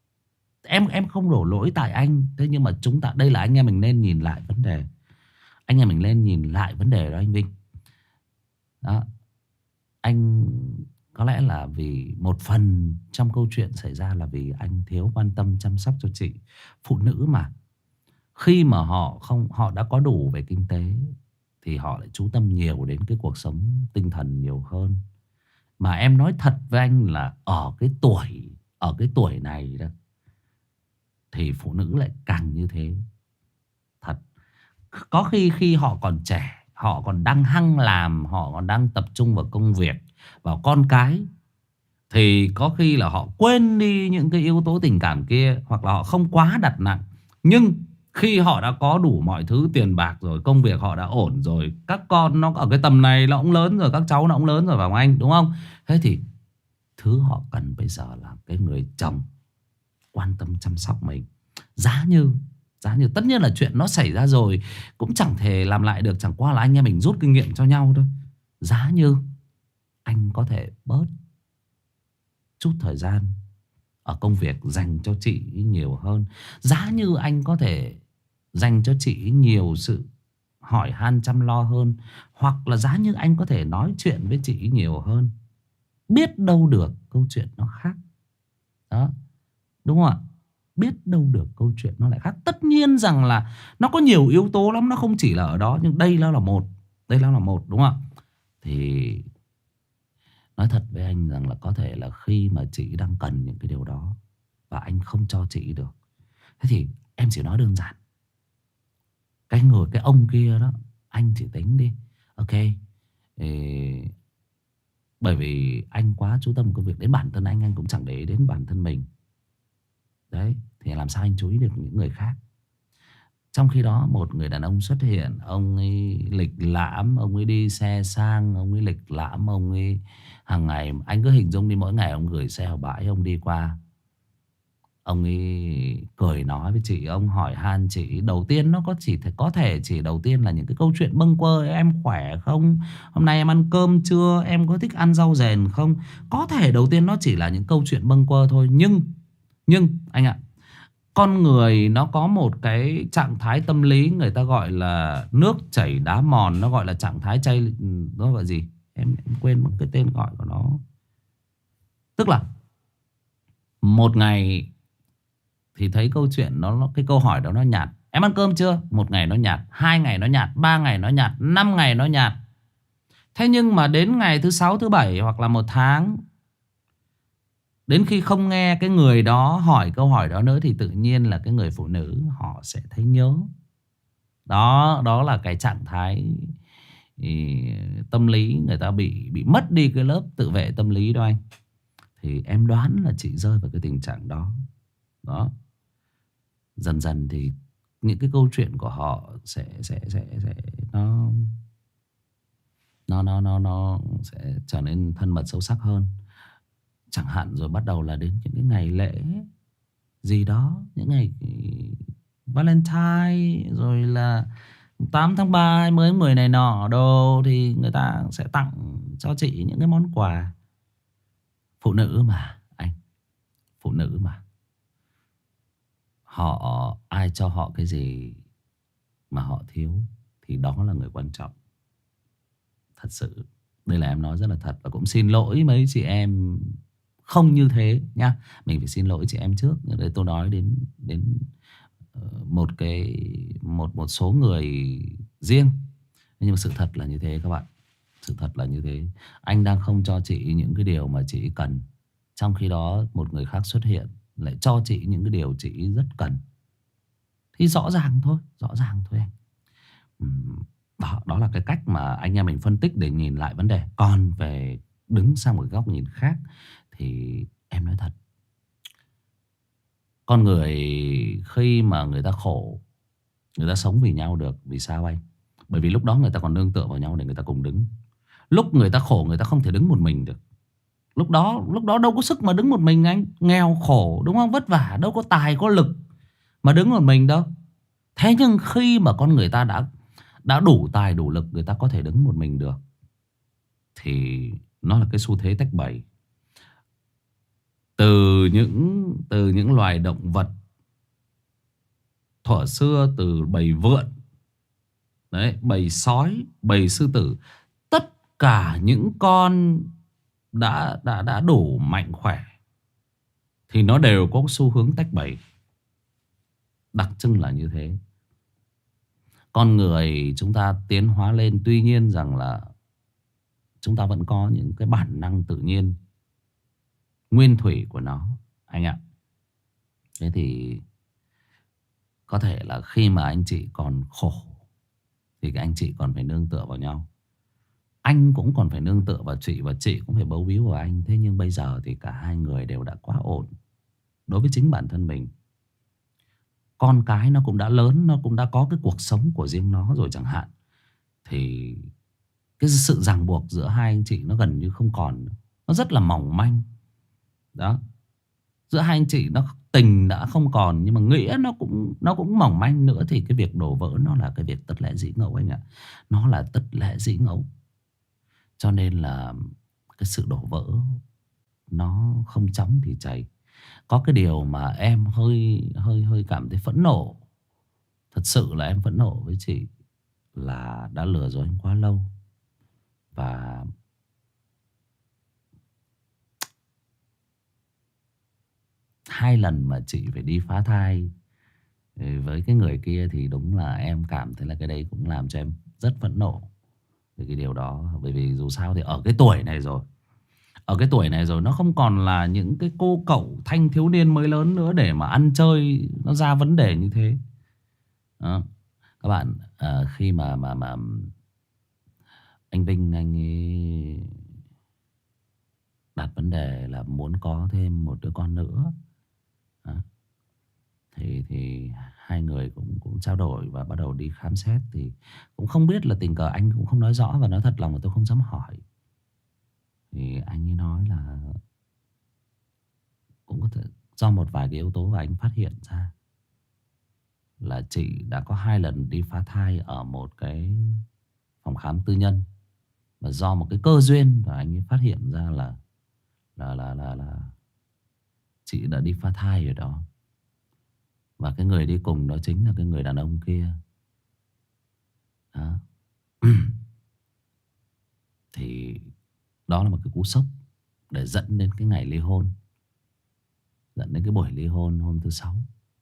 em không đổ lỗi tại anh. Thế nhưng mà chúng ta, đây là anh em mình nên nhìn lại vấn đề. Anh em mình nên nhìn lại vấn đề đó anh Vinh. Đó. Anh có lẽ là vì một phần trong câu chuyện xảy ra là vì anh thiếu quan tâm chăm sóc cho chị. Phụ nữ mà, khi mà họ đã có đủ về kinh tế thì họ lại chú tâm nhiều đến cái cuộc sống tinh thần nhiều hơn. Mà em nói thật với anh là ở cái tuổi này đó thì phụ nữ lại càng như thế. Thật. Có khi họ còn trẻ, họ còn đang hăng làm, họ còn đang tập trung vào công việc, vào con cái, thì có khi là họ quên đi những cái yếu tố tình cảm kia, hoặc là họ không quá đặt nặng. Nhưng khi họ đã có đủ mọi thứ, tiền bạc rồi, công việc họ đã ổn rồi, các con nó ở cái tầm này nó cũng lớn rồi, các cháu nó cũng lớn rồi, phải không anh? Đúng không? Thế thì thứ họ cần bây giờ là cái người chồng quan tâm chăm sóc mình. Giá như tất nhiên là chuyện nó xảy ra rồi cũng chẳng thể làm lại được, chẳng qua là anh em mình rút kinh nghiệm cho nhau thôi. Giá như anh có thể bớt chút thời gian ở công việc dành cho chị nhiều hơn. Giá như anh có thể dành cho chị nhiều sự hỏi han chăm lo hơn. Hoặc là giá như anh có thể nói chuyện với chị nhiều hơn. Biết đâu được câu chuyện nó khác. Đó, đúng không ạ? Biết đâu được câu chuyện nó lại khác. Tất nhiên rằng là nó có nhiều yếu tố lắm, nó không chỉ là ở đó. Nhưng đây nó là một. Đây nó là một, đúng không ạ? Thì nói thật với anh rằng là có thể là khi mà chị đang cần những cái điều đó và anh không cho chị được, thế thì em chỉ nói đơn giản, cái ông kia đó, anh chỉ tính đi. Ok. Bởi vì anh quá chú tâm công việc, đến bản thân anh cũng chẳng để ý đến bản thân mình. Đấy, thì làm sao anh chú ý được những người khác? Trong khi đó một người đàn ông xuất hiện, ông ấy lịch lãm, ông ấy đi xe sang, ông ấy lịch lãm, ông ấy hàng ngày, anh cứ hình dung đi, mỗi ngày ông gửi xe ở bãi, ông đi qua, ông ấy cười nói với chị, ông hỏi han chị. Đầu tiên nó có thể chỉ đầu tiên là những cái câu chuyện bâng quơ: em khỏe không, hôm nay em ăn cơm chưa, em có thích ăn rau rền không. Có thể đầu tiên nó chỉ là những câu chuyện bâng quơ thôi. Nhưng anh ạ, con người nó có một cái trạng thái tâm lý người ta gọi là nước chảy đá mòn. Nó gọi là trạng thái chay. Nó gọi gì? Em quên mất cái tên gọi của nó. Tức là một ngày thì thấy câu chuyện cái câu hỏi đó nó nhạt. Em ăn cơm chưa? Một ngày nó nhạt, 2 ngày nó nhạt, 3 ngày nó nhạt, 5 ngày nó nhạt. Thế nhưng mà đến ngày thứ 6, thứ 7 hoặc là 1 tháng, đến khi không nghe cái người đó hỏi câu hỏi đó nữa, thì tự nhiên là cái người phụ nữ họ sẽ thấy nhớ. Đó là cái trạng thái tâm lý người ta bị mất đi cái lớp tự vệ tâm lý đó anh. Thì em đoán là chị rơi vào cái tình trạng đó. Đó. Dần dần thì những cái câu chuyện của họ sẽ nó sẽ trở nên thân mật sâu sắc hơn. Chẳng hạn rồi bắt đầu là đến những cái ngày lễ gì đó, những ngày Valentine, rồi là 8 tháng 3, 20 tháng 10 này nọ đồ, thì người ta sẽ tặng cho chị những cái món quà. Phụ nữ mà anh, phụ nữ mà, họ ai cho họ cái gì mà họ thiếu thì đó là người quan trọng. Thật sự, đây là em nói rất là thật. Và cũng xin lỗi mấy chị em không như thế nhá. Mình phải xin lỗi chị em trước. Đây tôi nói đến một số người riêng. Nhưng mà sự thật là như thế các bạn. Sự thật là như thế. Anh đang không cho chị những cái điều mà chị cần, trong khi đó một người khác xuất hiện lại cho chị những cái điều chị rất cần. Thì rõ ràng thôi. Rõ ràng thôi anh. Đó là cái cách mà anh em mình phân tích để nhìn lại vấn đề. Còn về đứng sang một góc nhìn khác thì em nói thật, con người khi mà người ta khổ, người ta sống vì nhau được. Vì sao anh? Bởi vì lúc đó người ta còn nương tựa vào nhau để người ta cùng đứng. Lúc người ta khổ, người ta không thể đứng một mình được. Lúc đó đâu có sức mà đứng một mình anh. Nghèo khổ đúng không, vất vả, đâu có tài có lực mà đứng một mình đâu. Thế nhưng khi mà con người ta đã đủ tài đủ lực, người ta có thể đứng một mình được, thì nó là cái xu thế tách bầy. Từ những loài động vật thuở xưa, từ bầy vượn đấy, bầy sói, bầy sư tử, tất cả những con đã đủ mạnh khỏe thì nó đều có xu hướng tách bầy. Đặc trưng là như thế. Con người chúng ta tiến hóa lên, tuy nhiên rằng là chúng ta vẫn có những cái bản năng tự nhiên nguyên thủy của nó anh ạ. Thế thì có thể là khi mà anh chị còn khổ thì các anh chị còn phải nương tựa vào nhau. Anh cũng còn phải nương tựa vào chị, và chị cũng phải bấu víu vào anh. Thế nhưng bây giờ thì cả hai người đều đã quá ổn đối với chính bản thân mình. Con cái nó cũng đã lớn, nó cũng đã có cái cuộc sống của riêng nó rồi chẳng hạn. Thì cái sự ràng buộc giữa hai anh chị nó gần như không còn. Nó rất là mỏng manh. Đó. Giữa hai anh chị nó tình đã không còn, nhưng mà nghĩa nó cũng mỏng manh nữa. Thì cái việc đổ vỡ nó là cái việc tất lẽ dĩ ngẫu anh ạ. Nó là tất lẽ dĩ ngẫu. Cho nên là cái sự đổ vỡ nó không chóng thì chảy. Có cái điều mà em hơi cảm thấy phẫn nộ. Thật sự là em phẫn nộ với chị là đã lừa dối anh quá lâu. Và hai lần mà chị phải đi phá thai với cái người kia thì đúng là em cảm thấy là cái đấy cũng làm cho em rất phẫn nộ về cái điều đó. Bởi vì dù sao thì ở cái tuổi này rồi, ở cái tuổi này rồi, nó không còn là những cái cô cậu thanh thiếu niên mới lớn nữa để mà ăn chơi nó ra vấn đề như thế. Đó. Các bạn, khi mà anh Vinh anh ấy đặt vấn đề là muốn có thêm một đứa con nữa, đó, thì hai người cũng trao đổi và bắt đầu đi khám xét. Thì cũng không biết là tình cờ, anh cũng không nói rõ, và nói thật lòng là tôi không dám hỏi. Thì anh ấy nói là cũng có thể do một vài cái yếu tố, và anh phát hiện ra là chị đã có 2 lần đi phá thai ở một cái phòng khám tư nhân. Và do một cái cơ duyên, và anh ấy phát hiện ra là chị đã đi phá thai ở đó. Và cái người đi cùng đó chính là cái người đàn ông kia. Đó. Thì đó là một cái cú sốc để dẫn đến cái ngày ly hôn, dẫn đến cái buổi ly hôn hôm thứ Sáu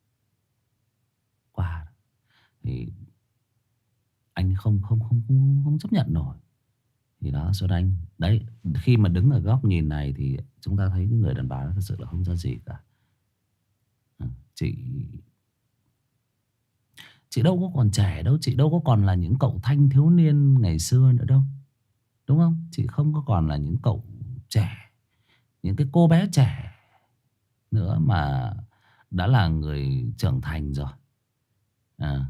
qua. Thì anh không chấp nhận nổi. Thì đó Xuân Anh. Đấy, khi mà đứng ở góc nhìn này thì chúng ta thấy cái người đàn bà đó thật sự là không ra gì cả. Ừ, chị đâu có còn trẻ đâu, chị đâu có còn là những cậu thanh thiếu niên ngày xưa nữa đâu, đúng không? Chị không có còn là những cậu trẻ, những cái cô bé trẻ nữa, mà đã là người trưởng thành rồi. À,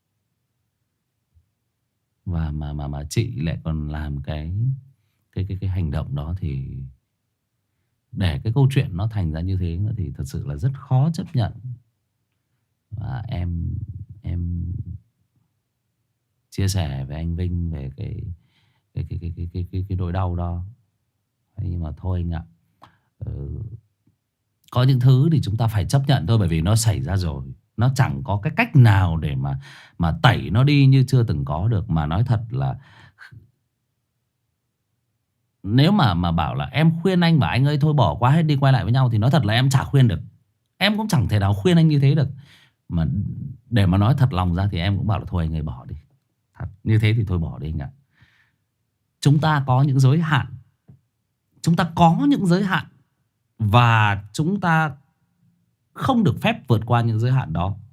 và mà chị lại còn làm cái hành động đó, thì để cái câu chuyện nó thành ra như thế nữa thì thật sự là rất khó chấp nhận. Và em chia sẻ với anh Vinh về cái nỗi đau đó. Thế nhưng mà thôi anh ạ, ừ, có những thứ thì chúng ta phải chấp nhận thôi, bởi vì nó xảy ra rồi. Nó chẳng có cái cách nào để mà tẩy nó đi như chưa từng có được. Mà nói thật là nếu mà bảo là em khuyên anh và anh ơi thôi bỏ qua hết đi quay lại với nhau, thì nói thật là em chả khuyên được. Em cũng chẳng thể nào khuyên anh như thế được. Mà để mà nói thật lòng ra thì em cũng bảo là thôi anh ơi bỏ đi. Thật, như thế thì thôi bỏ đi anh ạ. Chúng ta có những giới hạn. Chúng ta có những giới hạn. Và chúng ta không được phép vượt qua những giới hạn đó.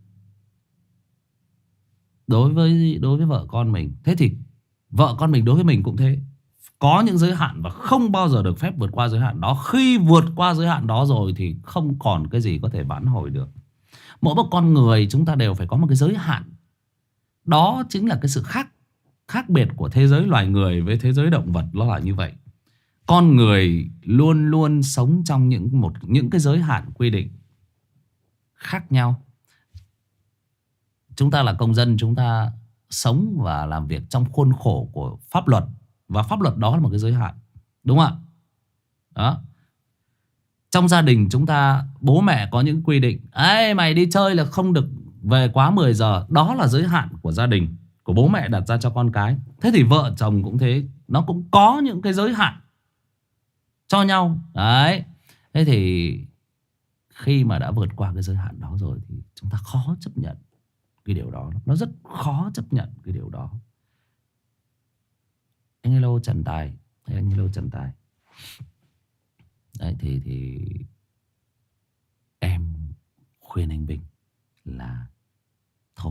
Đối với vợ con mình, thế thì vợ con mình đối với mình cũng thế. Có những giới hạn và không bao giờ được phép vượt qua giới hạn đó. Khi vượt qua giới hạn đó rồi thì không còn cái gì có thể vãn hồi được. Mỗi một con người chúng ta đều phải có một cái giới hạn. Đó chính là cái sự khác biệt của thế giới loài người với thế giới động vật. Nó là như vậy. Con người luôn luôn sống trong những cái giới hạn quy định khác nhau. Chúng ta là công dân, chúng ta sống và làm việc trong khuôn khổ của pháp luật. Và pháp luật đó là một cái giới hạn. Đúng không ạ? Đó. Trong gia đình chúng ta, bố mẹ có những quy định: ê mày đi chơi là không được về quá 10 giờ. Đó là giới hạn của gia đình, của bố mẹ đặt ra cho con cái. Thế thì vợ chồng cũng thế. Nó cũng có những cái giới hạn cho nhau. Đấy. Thế thì khi mà đã vượt qua cái giới hạn đó rồi thì chúng ta khó chấp nhận cái điều đó. Nó rất khó chấp nhận cái điều đó. Anh hello Trần Tài. Anh hello Trần Tài. Đấy thì em khuyên anh Vinh là thôi,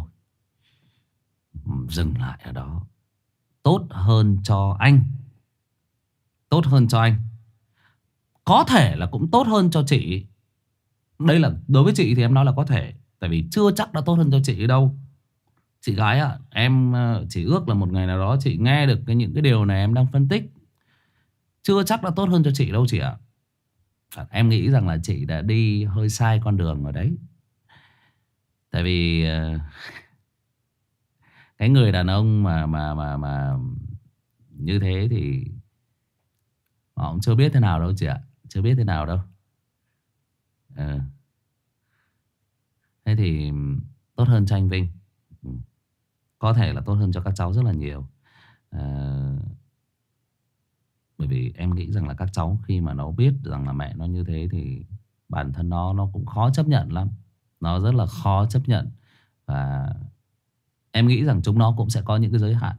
dừng lại ở đó. Tốt hơn cho anh. Tốt hơn cho anh. Có thể là cũng tốt hơn cho chị. Đây là đối với chị thì em nói là có thể. Tại vì chưa chắc đã tốt hơn cho chị đâu. Chị gái ạ, em chỉ ước là một ngày nào đó chị nghe được những cái điều này em đang phân tích. Chưa chắc đã tốt hơn cho chị đâu chị ạ. Em nghĩ rằng là chị đã đi hơi sai con đường rồi đấy. Tại vì cái người đàn ông mà như thế thì họ cũng chưa biết thế nào đâu chị ạ. Chưa biết thế nào đâu. Ờ. Thế thì tốt hơn cho anh Vinh. Có thể là tốt hơn cho các cháu rất là nhiều. Bởi vì em nghĩ rằng là các cháu khi mà nó biết rằng là mẹ nó như thế thì bản thân nó cũng khó chấp nhận lắm. Nó rất là khó chấp nhận. Và em nghĩ rằng chúng nó cũng sẽ có những cái giới hạn.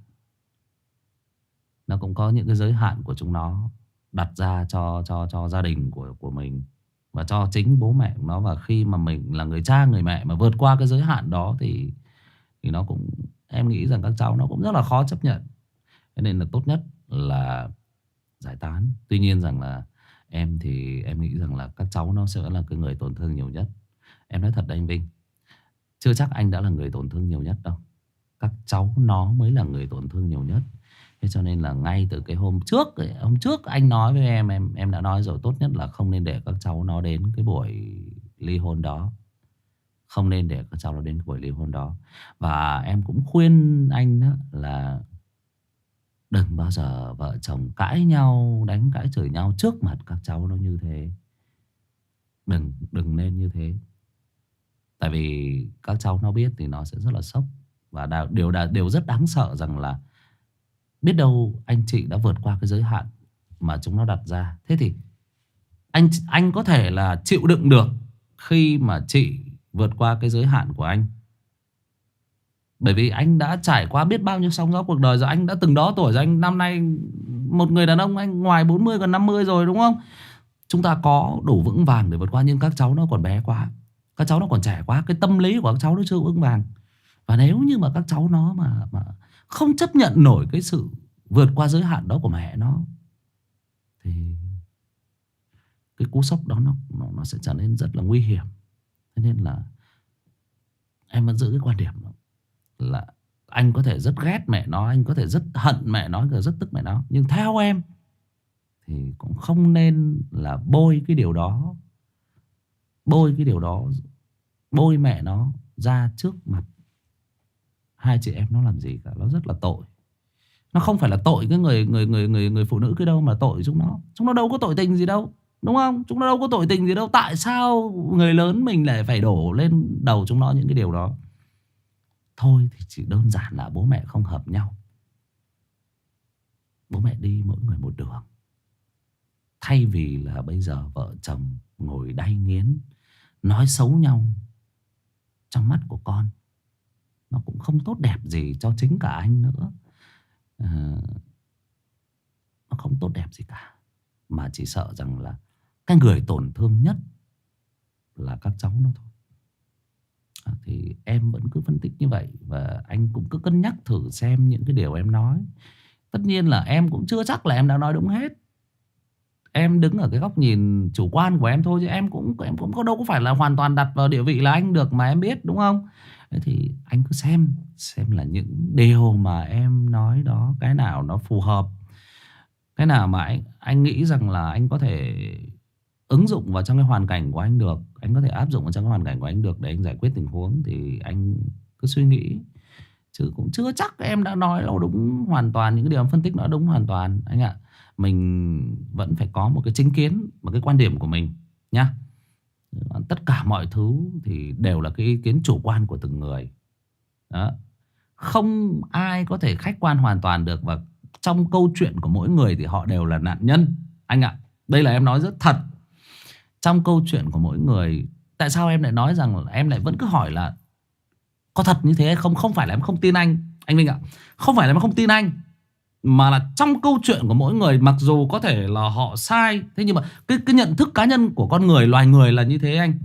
Nó cũng có những cái giới hạn của chúng nó đặt ra cho gia đình của mình. Và cho chính bố mẹ của nó. Và khi mà mình là người cha người mẹ mà vượt qua cái giới hạn đó thì nó cũng, em nghĩ rằng các cháu nó cũng rất là khó chấp nhận. Thế nên là tốt nhất là giải tán. Tuy nhiên rằng là em thì em nghĩ rằng là các cháu nó sẽ là cái người tổn thương nhiều nhất. Em nói thật đấy anh Vinh, chưa chắc anh đã là người tổn thương nhiều nhất đâu. Các cháu nó mới là người tổn thương nhiều nhất. Thế cho nên là ngay từ cái hôm trước anh nói với em đã nói rồi, tốt nhất là không nên để các cháu nó đến cái buổi ly hôn đó. Không nên để các cháu nó đến cái buổi ly hôn đó. Và em cũng khuyên anh đó là đừng bao giờ vợ chồng cãi nhau, đánh cãi chửi nhau trước mặt các cháu nó như thế. Đừng nên như thế. Tại vì các cháu nó biết thì nó sẽ rất là sốc. Và điều rất đáng sợ rằng là Biết đâu anh chị đã vượt qua cái giới hạn mà chúng nó đặt ra. Thế thì anh có thể là chịu đựng được khi mà chị vượt qua cái giới hạn của anh. Bởi vì anh đã trải qua biết bao nhiêu sóng gió cuộc đời rồi. Anh đã từng đó tuổi rồi. Anh năm nay một người đàn ông anh ngoài 40 gần 50 rồi đúng không? Chúng ta có đủ vững vàng để vượt qua. Nhưng các cháu nó còn bé quá, các cháu nó còn trẻ quá. Cái tâm lý của các cháu nó chưa vững vàng. Và nếu như mà các cháu nó mà không chấp nhận nổi cái sự vượt qua giới hạn đó của mẹ nó, thì cái cú sốc đó nó sẽ trở nên rất là nguy hiểm. Thế nên là em vẫn giữ cái quan điểm đó, là anh có thể rất ghét mẹ nó, anh có thể rất hận mẹ nó, rất tức mẹ nó, nhưng theo em thì cũng không nên là bôi cái điều đó, bôi cái điều đó, bôi mẹ nó ra trước mặt hai chị em nó làm gì cả. Nó rất là tội. Nó không phải là tội cái người phụ nữ kia đâu, mà tội chúng nó. Chúng nó đâu có tội tình gì đâu, đúng không? Chúng nó đâu có tội tình gì đâu. Tại sao người lớn mình lại phải đổ lên đầu chúng nó những cái điều đó? Thôi thì chỉ đơn giản là bố mẹ không hợp nhau. Bố mẹ đi mỗi người một đường. Thay vì là bây giờ vợ chồng ngồi đay nghiến nói xấu nhau, trong mắt của con nó cũng không tốt đẹp gì cho chính cả anh nữa. Nó không tốt đẹp gì cả. Mà chỉ sợ rằng là cái người tổn thương nhất là các cháu nó thôi. Thì em vẫn cứ phân tích như vậy. Và anh cũng cứ cân nhắc thử xem những cái điều em nói. Tất nhiên là em cũng chưa chắc là em đã nói đúng hết. Em đứng ở cái góc nhìn chủ quan của em thôi. Chứ em cũng có đâu có phải là hoàn toàn đặt vào địa vị là anh được mà em biết, đúng không? Thế thì anh cứ xem là những điều mà em nói đó, cái nào nó phù hợp, cái nào mà anh nghĩ rằng là anh có thể ứng dụng vào trong cái hoàn cảnh của anh được, anh có thể áp dụng vào trong cái hoàn cảnh của anh được để anh giải quyết tình huống, thì anh cứ suy nghĩ. Chứ cũng chưa chắc em đã nói là đúng hoàn toàn. Những cái điều em phân tích nó đúng hoàn toàn anh ạ. Mình vẫn phải có một cái chính kiến, một cái quan điểm của mình nhá. Tất cả mọi thứ thì đều là cái ý kiến chủ quan của từng người đó. Không ai có thể khách quan hoàn toàn được. Và trong câu chuyện của mỗi người thì họ đều là nạn nhân anh ạ. Đây là em nói rất thật. Trong câu chuyện của mỗi người. Tại sao em lại nói rằng em lại vẫn cứ hỏi là có thật như thế hay không? Không phải là em không tin anh Minh ạ. Không phải là em không tin anh, mà là trong câu chuyện của mỗi người, mặc dù có thể là họ sai, thế nhưng mà cái nhận thức cá nhân của con người, loài người là như thế anh.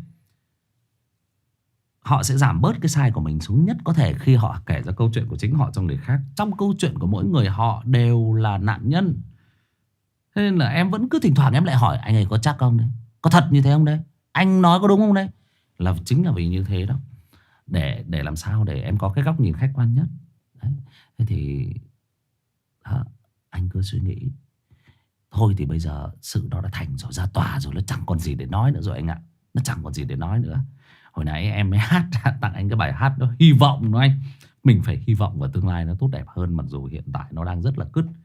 Họ sẽ giảm bớt cái sai của mình xuống nhất có thể khi họ kể ra câu chuyện của chính họ cho người khác. Trong câu chuyện của mỗi người họ đều là nạn nhân. Thế nên là em vẫn cứ thỉnh thoảng em lại hỏi anh ấy có chắc không đấy? Có thật như thế không đấy? Anh nói có đúng không đấy? Là chính là vì như thế đó. Để làm sao để em có cái góc nhìn khách quan nhất đấy. Thế thì anh cứ suy nghĩ. Thôi thì bây giờ sự đó đã thành rồi, ra tòa rồi, nó chẳng còn gì để nói nữa rồi anh ạ. Nó chẳng còn gì để nói nữa. Hồi nãy em mới hát tặng anh cái bài hát đó, hy vọng đó anh. Mình phải hy vọng vào tương lai nó tốt đẹp hơn, mặc dù hiện tại nó đang rất là cứt.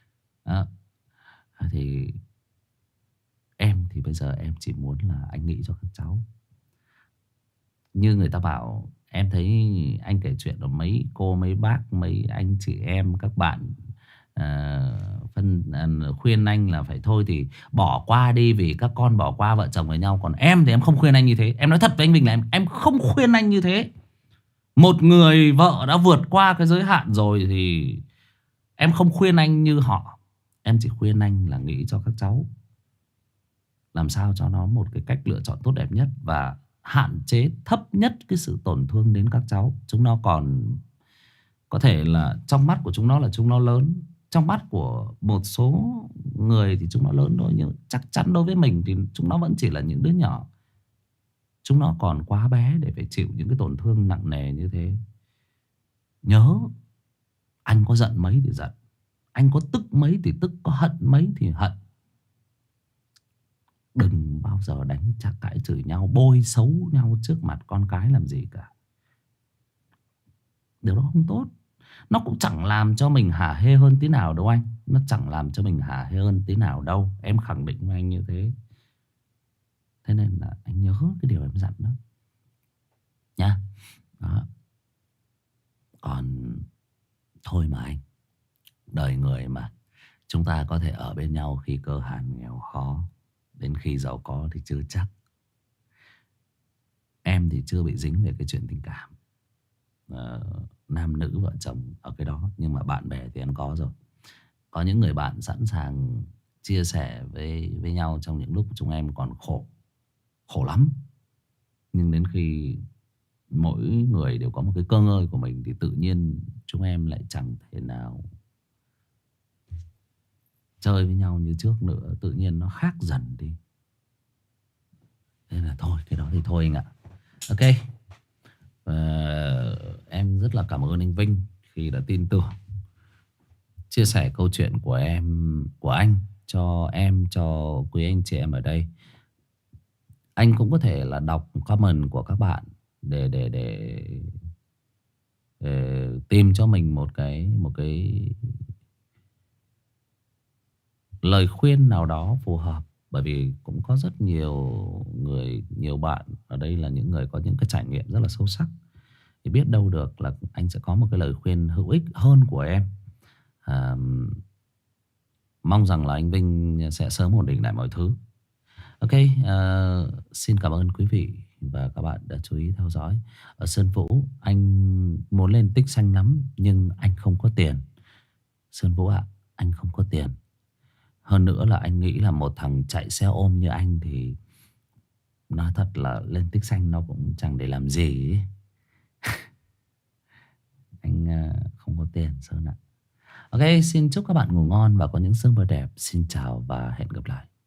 Thì em thì bây giờ em chỉ muốn là anh nghĩ cho các cháu. Như người ta bảo, em thấy anh kể chuyện của mấy cô, mấy bác, mấy anh chị em, các bạn khuyên anh là phải thôi thì bỏ qua đi, vì các con bỏ qua vợ chồng với nhau. Còn em thì em không khuyên anh như thế. Em nói thật với anh Bình là em không khuyên anh như thế. Một người vợ đã vượt qua cái giới hạn rồi thì em không khuyên anh như họ. Em chỉ khuyên anh là nghĩ cho các cháu, làm sao cho nó một cái cách lựa chọn tốt đẹp nhất, và hạn chế thấp nhất cái sự tổn thương đến các cháu. Chúng nó còn có thể là trong mắt của chúng nó là chúng nó lớn, trong mắt của một số người thì chúng nó lớn thôi, nhưng chắc chắn đối với mình thì chúng nó vẫn chỉ là những đứa nhỏ. Chúng nó còn quá bé để phải chịu những cái tổn thương nặng nề như thế. Nhớ, anh có giận mấy thì giận, anh có tức mấy thì tức, có hận mấy thì hận. Đừng bao giờ đánh chạc cãi chửi nhau, bôi xấu nhau trước mặt con cái làm gì cả. Điều đó không tốt. Nó cũng chẳng làm cho mình hả hê hơn tí nào đâu anh. Nó chẳng làm cho mình hả hê hơn tí nào đâu. Em khẳng định với anh như thế. Thế nên là anh nhớ cái điều em dặn đó nha. Đó. Còn thôi mà anh, Đời người mà, chúng ta có thể ở bên nhau khi cơ hàn nghèo khó, đến khi giàu có thì chưa chắc. Em thì chưa bị dính về cái chuyện tình cảm nam nữ vợ chồng ở cái đó. Nhưng mà bạn bè thì em có rồi. Có những người bạn sẵn sàng chia sẻ với nhau trong những lúc chúng em còn khổ, khổ lắm. Nhưng đến khi mỗi người đều có một cái cơ ngơi của mình thì tự nhiên chúng em lại chẳng thể nào chơi với nhau như trước nữa. Tự nhiên nó khác dần đi. Nên là thôi, cái đó thì thôi anh ạ. Ok. Em rất là cảm ơn anh Vinh khi đã tin tưởng chia sẻ câu chuyện của em, của anh cho em, cho quý anh chị em ở đây. Anh cũng có thể là đọc comment của các bạn để tìm cho mình một cái lời khuyên nào đó phù hợp. Bởi vì cũng có rất nhiều người, nhiều bạn ở đây là những người có những cái trải nghiệm rất là sâu sắc. Thì biết đâu được là anh sẽ có một cái lời khuyên hữu ích hơn của em. à, Mong rằng là anh Vinh sẽ sớm ổn định lại mọi thứ. Ok, xin cảm ơn quý vị và các bạn đã chú ý theo dõi. Ở Sơn Vũ, anh muốn lên tích xanh lắm nhưng anh không có tiền. Sơn Vũ ạ, anh không có tiền. Hơn nữa là anh nghĩ là một thằng chạy xe ôm như anh thì nói thật là lên tích xanh nó cũng chẳng để làm gì ấy. Anh không có tiền Sơn ạ. Ok, xin chúc các bạn ngủ ngon và có những giấc mơ đẹp. Xin chào và hẹn gặp lại.